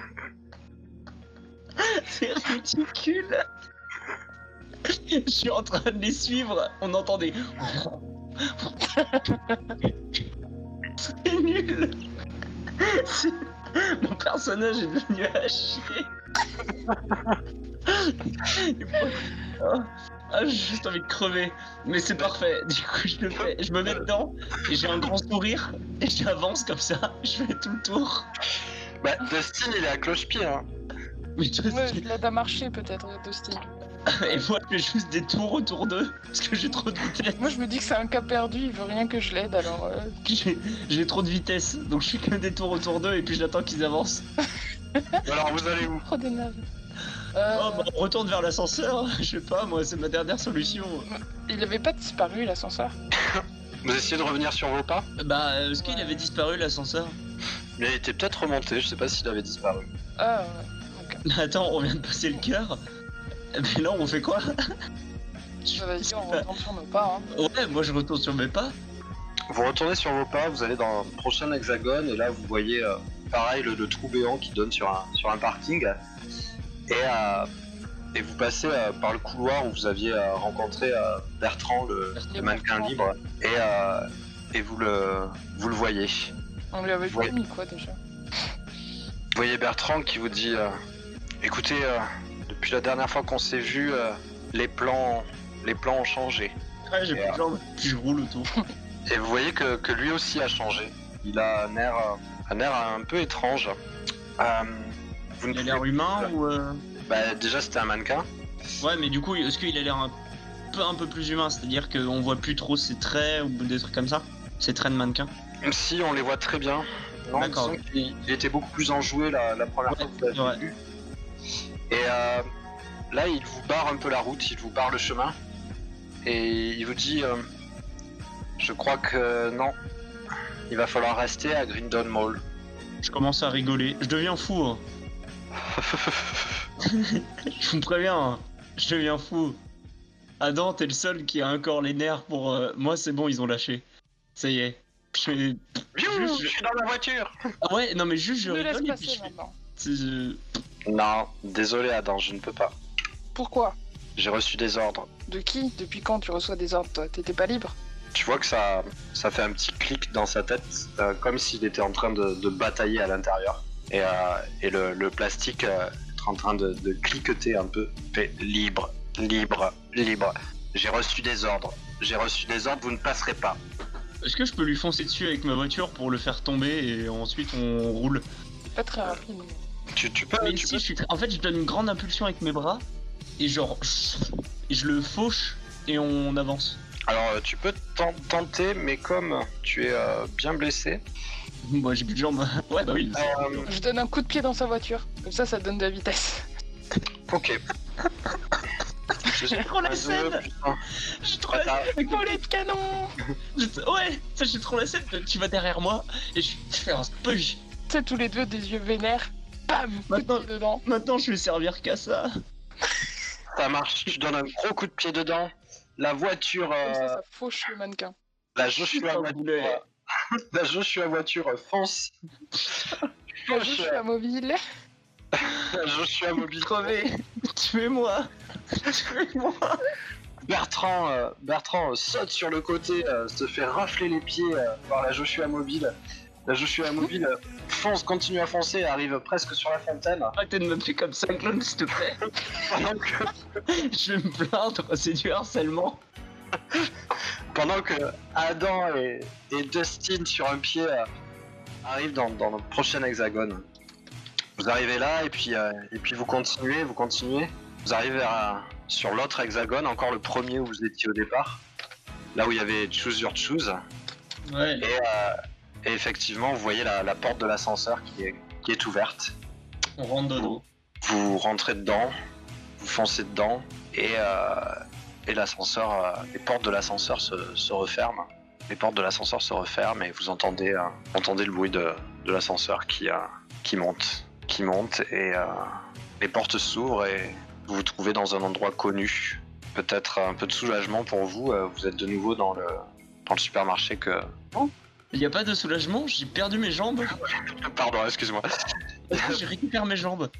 C'est ridicule. Je suis en train de les suivre, on entendait. C'est nul. Mon personnage est devenu à chier. J'ai juste envie de crever. Mais c'est parfait, du coup je le fais. Je me mets dedans et j'ai un grand sourire et j'avance comme ça, je fais tout le tour. Bah, Dustin, il est à cloche-pied, hein. Mais tu Ouais, je l'aide à marcher peut-être, Dusty. Et moi je fais juste des tours autour d'eux parce que j'ai trop de vitesse. Moi je me dis que c'est un cas perdu, il veut rien que je l'aide, alors... J'ai trop de vitesse, donc je fais que des tours autour d'eux et puis j'attends qu'ils avancent. Alors, vous allez où? Trop d'énerve. Oh bah on retourne vers l'ascenseur, je sais pas moi, c'est ma dernière solution. Il avait pas disparu l'ascenseur? Vous essayez de revenir sur vos pas? Bah est-ce qu'il avait disparu l'ascenseur? Il a été peut-être remonté, je sais pas s'il avait disparu. Ah ouais. Mais attends, on vient de passer le cœur. Mais là on fait quoi? Vas-y, on retourne sur nos pas. Hein. Ouais, moi je retourne sur mes pas. Vous retournez sur vos pas, vous allez dans le prochain hexagone, et là vous voyez pareil le trou béant qui donne sur un parking. Et vous passez par le couloir où vous aviez rencontré Bertrand, le mannequin libre, et vous le voyez. On lui avait Ouais. promis quoi déjà. Vous voyez Bertrand qui vous dit écoutez, depuis la dernière fois qu'on s'est vu, les plans ont changé. Ouais, j'ai plus de jambes, puis je roule autour. Et vous voyez que lui aussi a changé. Il a un air un peu étrange. Vous ne Il a l'air humain ou Bah, déjà c'était un mannequin. Ouais, mais du coup, est-ce qu'il a l'air un peu plus humain? C'est-à-dire qu'on voit plus trop ses traits ou des trucs comme ça? Ses traits de mannequin? Même si on les voit très bien. Non, D'accord. disons qu'il était beaucoup plus enjoué la première fois que vous l'avez vu. Et là, il vous barre un peu la route, il vous barre le chemin. Et il vous dit je crois que non. Il va falloir rester à Grindon Mall. Je commence à rigoler. Je deviens fou. Hein. Je vous préviens, hein. Je deviens fou. Adam, t'es le seul qui a encore les nerfs pour... Moi, c'est bon, ils ont lâché. Ça y est. Je suis dans la voiture. Ah ouais, non mais juste je Ne laisse rigole et puis passer maintenant. Non, désolé Adam, je ne peux pas. Pourquoi? J'ai reçu des ordres. De qui? Depuis quand tu reçois des ordres toi? T'étais pas libre? Tu vois que ça fait un petit clic dans sa tête, comme s'il était en train de batailler à l'intérieur. Et le plastique est en train de cliqueter un peu. Fait libre. J'ai reçu des ordres, vous ne passerez pas. Est-ce que je peux lui foncer dessus avec ma voiture pour le faire tomber et ensuite on roule? Pas très rapide. Tu peux, Mais tu si, peux. en fait je donne une grande impulsion avec mes bras et genre je le fauche et on avance. Alors tu peux tenter, mais comme tu es bien blessé, Moi j'ai plus de jambes. Ouais bah oui. Je donne un coup de pied dans sa voiture. Comme ça donne de la vitesse. ok. J'ai trop la scène. J'ai trop la scène avec Volet de canon! Ouais, ça j'ai trop la scène. Tu vas derrière moi et je fais un spush. Tu sais, tous les deux des yeux vénères. Bam! Coup de Maintenant- pied dedans. Maintenant je vais servir qu'à ça. Ça marche, tu donnes un gros coup de pied dedans. La voiture, Comme ça fauche le mannequin. la Joshua Putain, voiture, boulet. la Joshua voiture fonce. Moi, je suis à mobile. Joshua mobile. Crevé. Tuez-moi. Tuez-moi. Bertrand saute sur le côté, se fait rafler les pieds par la Joshua mobile. La Joshua mobile continue à foncer, arrive presque sur la fontaine. Arrêtez de m'appeler comme ça, Clone, s'il te plaît. Je vais me plaindre, c'est du harcèlement. Pendant que Adam et Dustin sur un pied arrivent dans le prochain hexagone. Vous arrivez là et puis vous continuez. Vous arrivez sur l'autre hexagone, encore le premier où vous étiez au départ. Là où il y avait Choose Your Choose. Ouais. Et effectivement, vous voyez la porte de l'ascenseur qui est ouverte. On rentre dedans. Vous rentrez dedans, vous foncez dedans et l'ascenseur, les portes de l'ascenseur se referment. Les portes de l'ascenseur se referment et vous entendez le bruit de l'ascenseur qui monte et les portes s'ouvrent et vous vous trouvez dans un endroit connu. Peut-être un peu de soulagement pour vous. Vous êtes de nouveau dans le supermarché que. Il n'y a pas de soulagement, j'ai perdu mes jambes. Pardon, excuse-moi. Je récupère mes jambes.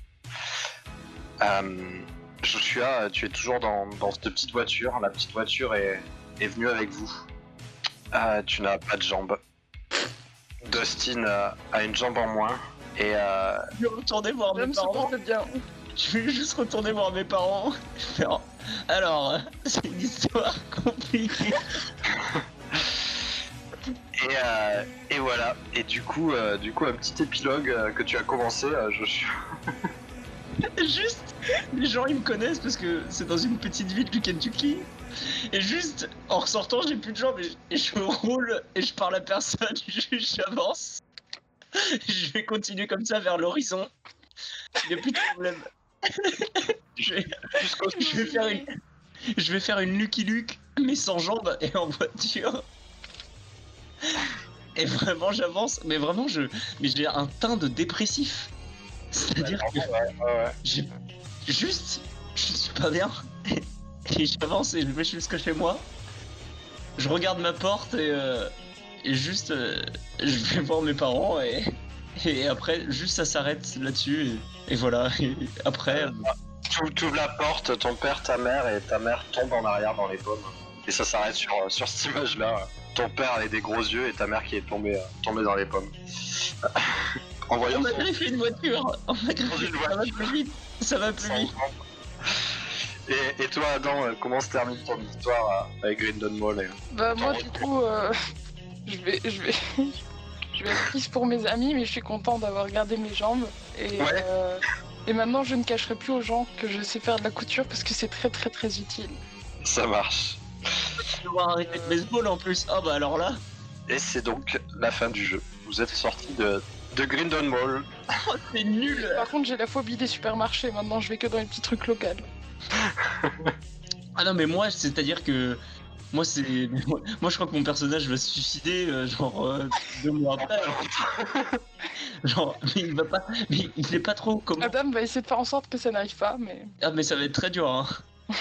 Joshua, tu es toujours dans cette petite voiture. La petite voiture est venue avec vous. Tu n'as pas de jambes. Dustin a une jambe en moins. Et Je vais retourner voir mes L'homme se parents. porte bien. Je vais juste retourner voir mes parents. Alors, c'est une histoire compliquée. Et voilà. Et du coup, un petit épilogue que tu as commencé, Joshua. Juste, les gens ils me connaissent parce que c'est dans une petite ville du Kentucky. Et juste, en ressortant, j'ai plus de jambes et je roule et je parle à personne. Juste, j'avance. Je vais continuer comme ça vers l'horizon. Il n'y a plus de problème. je vais faire une Lucky Luke, mais sans jambes et en voiture. Et vraiment, j'avance. Mais vraiment, j'ai un teint de dépressif. C'est-à-dire que je suis pas bien. Et j'avance et je vais jusqu'à chez moi. Je regarde ma porte et juste je vais voir mes parents et après juste ça s'arrête là-dessus et voilà. Et après Tu ouvres la porte, ton père, ta mère et ta mère tombe en arrière dans les pommes. Et ça s'arrête sur cette image-là. Ton père avec des gros yeux et ta mère qui est tombée dans les pommes. En voyant on m'a son- griffé une voiture. On m'a griffé. Une Ça va plus vite. Ça va plus vite. Et toi, Adam, comment se termine ton histoire avec Grindon Mall Bah moi du coup, je vais être triste pour mes amis, mais je suis content d'avoir gardé mes jambes. Ouais. Et maintenant je ne cacherai plus aux gens que je sais faire de la couture parce que c'est très très très utile. Ça marche. Je vais devoir arrêter de baseball en plus. Ah bah alors là. Et c'est donc la fin du jeu. Vous êtes sorti de Grindon Mall. Oh, c'est nul. Par contre j'ai la phobie des supermarchés, maintenant je vais que dans les petits trucs locaux. Ah non mais moi c'est-à-dire que moi c'est moi je crois que mon personnage va se suicider 2 mois après. Genre mais il va pas mais il sait pas trop comment. Adam va essayer de faire en sorte que ça n'arrive pas, mais... Ah mais ça va être très dur hein.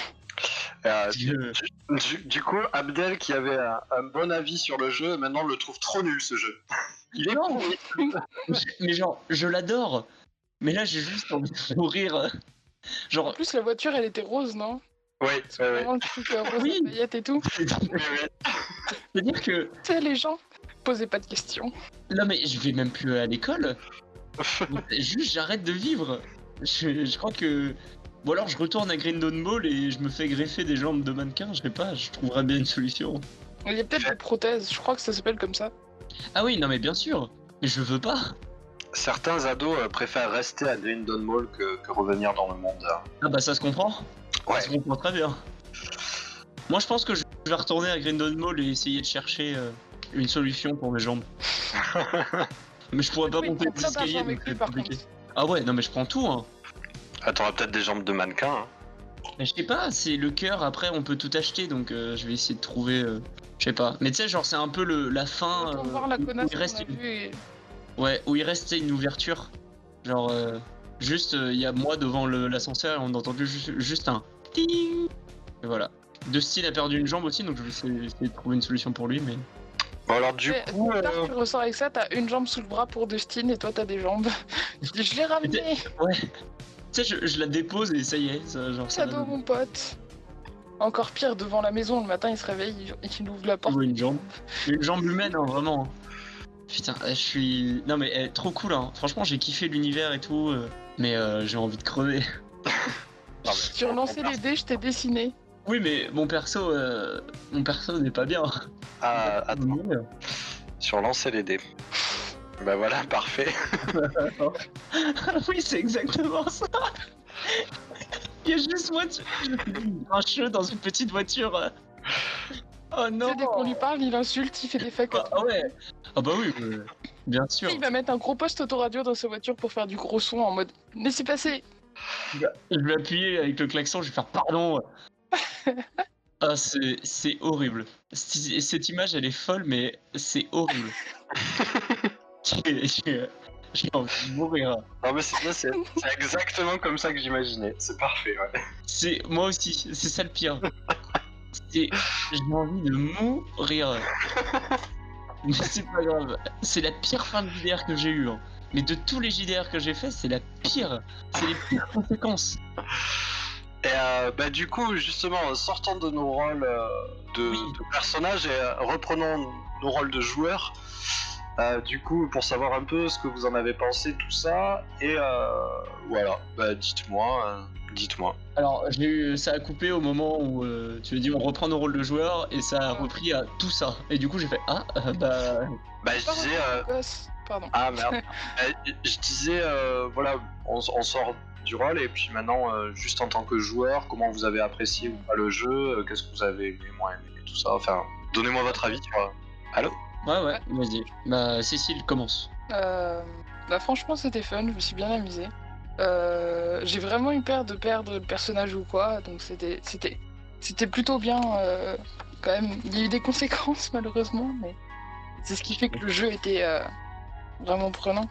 Du coup, Abdel qui avait un bon avis sur le jeu, maintenant le trouve trop nul ce jeu. Il est Non. pourri. Mais genre je l'adore. Mais là j'ai juste envie de mourir. En Genre plus la voiture elle était rose, non? Ouais, C'est vraiment le truc rose Oui. à paillettes et tout. c'est-à-dire que Tu sais les gens, posez pas de questions. là mais je vais même plus à l'école. Juste j'arrête de vivre. Je crois que. Ou alors je retourne à Grindon Mall et je me fais greffer des jambes de mannequin, je sais pas, je trouverais bien une solution. Il y a peut-être des prothèses, je crois que ça s'appelle comme ça. Ah oui, non mais bien sûr, mais je veux pas. Certains ados préfèrent rester à Grindon Mall que revenir dans le monde. Ah bah ça se comprend. Ouais. Ça se comprend très bien. Moi je pense que je vais retourner à Grindon Mall et essayer de chercher une solution pour mes jambes. Mais je pourrais pas Oui, monter prends les plein d'argent escaliers, avec donc lui, c'est par compliqué. contre. Ah ouais, non mais je prends tout hein. Ah, t'auras peut-être des jambes de mannequin. Hein. Mais je sais pas, c'est le cœur, après on peut tout acheter, donc je vais essayer de trouver... je sais pas. Mais tu sais, genre c'est un peu la fin... Retourne voir la où connasse il qu'on reste a vue et... Ouais, où il reste une ouverture. Genre, juste, il y a moi devant l'ascenseur et on entend juste un ting. Et voilà. Dustin a perdu une jambe aussi, donc je vais essayer de trouver une solution pour lui, mais. Bon, alors du Et coup, plus tard, tu ressors avec ça, t'as une jambe sous le bras pour Dustin et toi t'as des jambes. Je dis, je l'ai ramené. Ouais. Tu sais, je la dépose et ça y est. Genre, ça Cadeau, mon pote. Encore pire, devant la maison, le matin, il se réveille, il ouvre la porte. une jambe. Une jambe humaine, hein, vraiment. Putain, je suis. Non, mais trop cool, hein. Franchement, j'ai kiffé l'univers et tout. Mais j'ai envie de crever. non, Tu relançais les dés, je t'ai dessiné. Oui, mais mon perso n'est pas bien. attends, sur lancer les dés. Bah voilà, parfait. Oui, c'est exactement ça. Il y a juste moi, un cheveu dans une petite voiture. Oh Tu non. sais, dès qu'on lui parle, il insulte, il fait des fakes. Ah ouais. Ah bah oui, bien sûr. Il va mettre un gros poste autoradio dans sa voiture pour faire du gros son en mode laissez passer. Je vais appuyer avec le klaxon, je vais faire pardon. Ah, c'est horrible. Cette image, elle est folle, mais c'est horrible. J'ai envie de mourir. Non mais c'est exactement comme ça que j'imaginais. C'est parfait, ouais. Moi aussi, c'est ça le pire. J'ai envie de mourir. Mais c'est pas grave. C'est la pire fin de JDR que j'ai eue. Hein. Mais de tous les JDR que j'ai fait, c'est la pire. C'est les pires conséquences. Et bah du coup, justement, sortant de nos rôles de personnages et reprenons nos rôles de joueurs. Du coup, pour savoir un peu ce que vous en avez pensé, tout ça, et voilà, bah dites-moi. Alors, ça a coupé au moment où tu as dit on reprend nos rôles de joueurs et ça a repris à tout ça. Et du coup, j'ai fait bah. Bah je disais. Pardon. Ah merde. Je disais voilà, on sort du rôle et puis maintenant, juste en tant que joueur, comment vous avez apprécié ou pas le jeu, qu'est-ce que vous avez aimé, moins aimé, tout ça. Enfin, donnez-moi votre avis. Allô. Ouais, vas-y. Bah, Cécile, commence. Bah franchement, c'était fun, je me suis bien amusée. J'ai vraiment eu peur de perdre le personnage ou quoi, donc c'était plutôt bien quand même. Il y a eu des conséquences malheureusement, mais c'est ce qui fait que le jeu était vraiment prenant.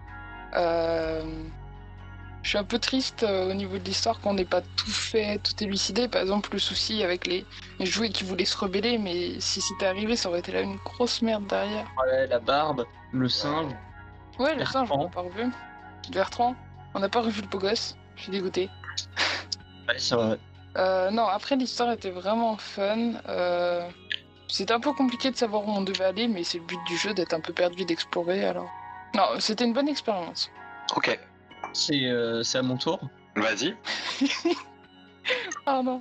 Je suis un peu triste au niveau de l'histoire qu'on n'ait pas tout fait, tout élucidé. Par exemple, le souci avec les jouets qui voulaient se rebeller, mais si c'était arrivé, ça aurait été là une grosse merde derrière. Ouais, la barbe, le singe. Ouais, le singe, on Bertrand. l'a pas revu. Bertrand, on n'a pas revu le beau gosse. Je suis dégoûtée. Ouais, c'est vrai. Non, après l'histoire était vraiment fun. C'était un peu compliqué de savoir où on devait aller, mais c'est le but du jeu d'être un peu perdu, d'explorer. Alors, non, c'était une bonne expérience. Ok. C'est à mon tour. Vas-y. Ah non.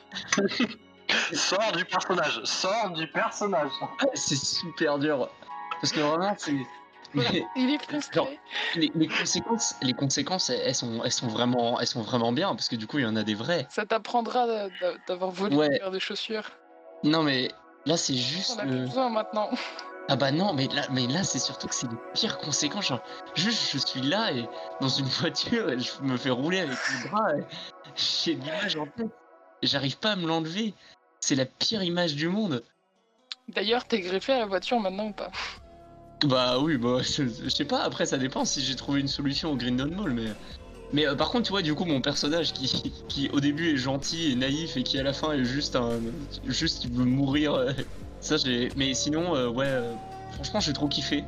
Sors du personnage. C'est super dur. Parce que vraiment, c'est. Mais Il est frustré. genre, les conséquences, elles sont vraiment bien parce que du coup, il y en a des vraies. Ça t'apprendra d'avoir volé Ouais. une paire de chaussures. Non, mais là, c'est juste. On a plus besoin maintenant. Ah bah non, mais là c'est surtout que c'est les pires conséquences. Genre, juste, je suis là et dans une voiture et je me fais rouler avec les bras. Et j'ai l'image en tête. Et j'arrive pas à me l'enlever. C'est la pire image du monde. D'ailleurs, t'es greffé à la voiture maintenant ou pas? Bah oui, bah je sais pas. Après, ça dépend si j'ai trouvé une solution au Grindon Mall, mais par contre, tu vois, du coup, mon personnage qui au début est gentil et naïf et qui à la fin est juste il veut mourir. Ça, mais sinon, franchement, j'ai trop kiffé.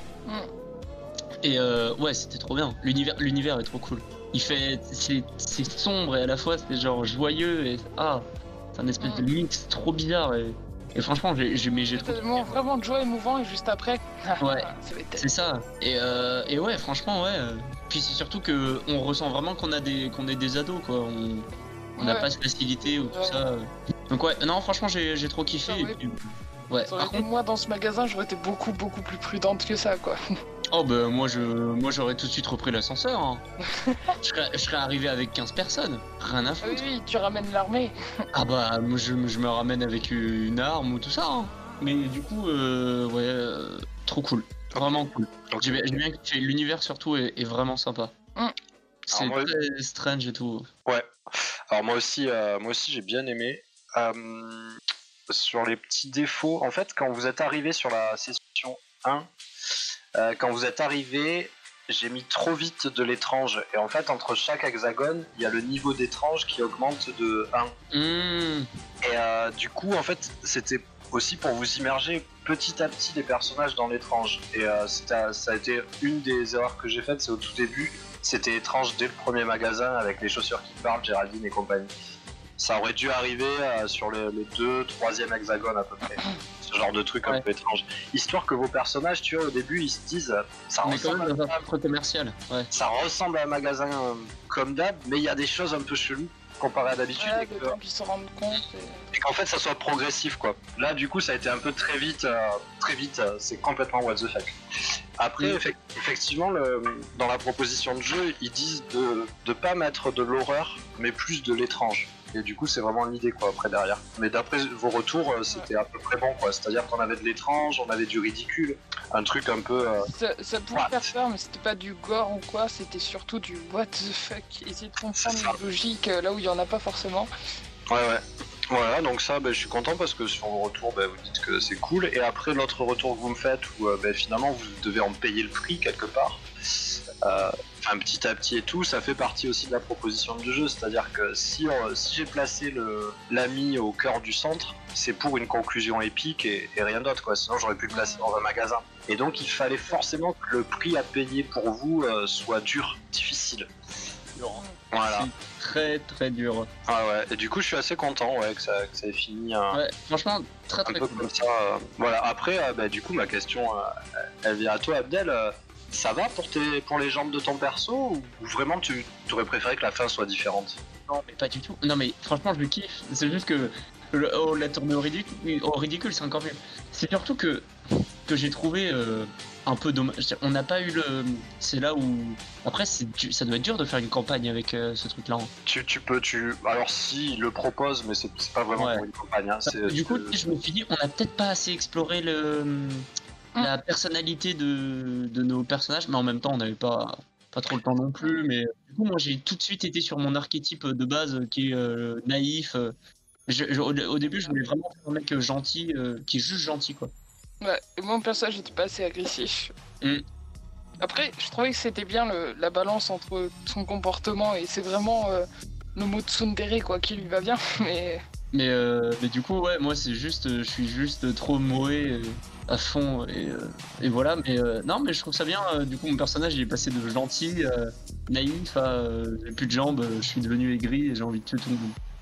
Et ouais, c'était trop bien. L'univers est trop cool. C'est sombre et à la fois c'est genre joyeux et c'est un espèce de mix trop bizarre et franchement, j'ai trop kiffé. Vraiment de joie émouvant et juste après. Ouais, c'est ça. Et ouais, franchement, ouais. Puis c'est surtout que on ressent vraiment qu'on est des ados, quoi. On n'a pas de facilité ou tout ça. Donc ouais, non, franchement, j'ai trop kiffé. Et puis, ouais. Par contre, moi, dans ce magasin, j'aurais été beaucoup plus prudente que ça, quoi. Oh bah moi j'aurais tout de suite repris l'ascenseur. Hein. je serais arrivé avec 15 personnes. Rien à foutre. Oui, tu ramènes l'armée. Ah bah moi je me ramène avec une arme ou tout ça. Hein. Mais du coup, trop cool. Vraiment cool. J'ai bien kiffé. L'univers surtout est vraiment sympa. C'est très strange et tout. Ouais. Alors moi aussi j'ai bien aimé. Sur les petits défauts, en fait, quand vous êtes arrivé sur la session 1, quand vous êtes arrivé, j'ai mis trop vite de l'étrange. Et en fait, entre chaque hexagone, il y a le niveau d'étrange qui augmente de 1. Et du coup, en fait, c'était aussi pour vous immerger petit à petit les personnages dans l'étrange. Et ça a été une des erreurs que j'ai faites, c'est au tout début, c'était étrange dès le premier magasin avec les chaussures qui parlent, Géraldine et compagnie. Ça aurait dû arriver sur le 2, 3e hexagone à peu près. Ce genre de truc un peu étrange. Histoire que vos personnages, tu vois, au début, ils se disent ça ressemble dans un centre commercial. Ouais. Ça ressemble à un magasin comme d'hab, mais il y a des choses un peu cheloues comparé à d'habitude. Ouais, de temps qu'ils se rendent compte. Et qu'en fait, ça soit progressif, quoi. Là, du coup, ça a été un peu très vite, c'est complètement what the fuck. Après, effectivement, dans la proposition de jeu, ils disent de pas mettre de l'horreur, mais plus de l'étrange. Et du coup, c'est vraiment l'idée, quoi, après, derrière. Mais d'après vos retours, c'était à peu près bon, quoi. C'est-à-dire qu'on avait de l'étrange, on avait du ridicule, un truc un peu... Ça pouvait faire peur, mais c'était pas du gore ou quoi, c'était surtout du what the fuck. Essayer de comprendre une logique là où il y en a pas forcément. Ouais. Voilà, donc ça, je suis content parce que sur vos retours, vous dites que c'est cool. Et après, l'autre retour que vous me faites, où finalement, vous devez en payer le prix quelque part, petit à petit et tout, ça fait partie aussi de la proposition du jeu. C'est-à-dire que si j'ai placé l'ami au cœur du centre, c'est pour une conclusion épique et rien d'autre, quoi. Sinon, j'aurais pu le placer dans un magasin. Et donc, il fallait forcément que le prix à payer pour vous soit dur, difficile. Voilà. Très très dur. Ah ouais, et du coup je suis assez content que ça ait fini ouais, franchement très très peu cool. Comme ça. Voilà, après du coup ma question elle vient à toi Abdel, ça va pour les jambes de ton perso ou vraiment tu aurais préféré que la fin soit différente? Non mais pas du tout. Non mais franchement je le kiffe, c'est juste que la tournée au ridicule c'est encore mieux. C'est surtout que j'ai trouvé un peu dommage. On n'a pas eu le... C'est là où... Après, ça doit être dur de faire une campagne avec ce truc-là. Tu peux... Alors si, il le propose, mais c'est pas vraiment pour une campagne. Hein. Du coup, je me suis dit, on n'a peut-être pas assez exploré la personnalité de nos personnages, mais en même temps, on n'avait pas trop le temps non plus. Mais du coup, moi, j'ai tout de suite été sur mon archétype de base qui est naïf. Au début, je voulais vraiment faire un mec gentil, qui est juste gentil, quoi. Ouais, et moi, mon personnage n'était pas assez agressif. Après, je trouvais que c'était bien la balance entre son comportement et c'est vraiment le mot tsundere, quoi, qui lui va bien, mais du coup, ouais, moi, c'est juste... je suis juste trop moé à fond, et voilà, mais non, mais je trouve ça bien, du coup, mon personnage, il est passé de gentil, naïf, à j'ai plus de jambes, je suis devenu aigri et j'ai envie de tuer tout le monde.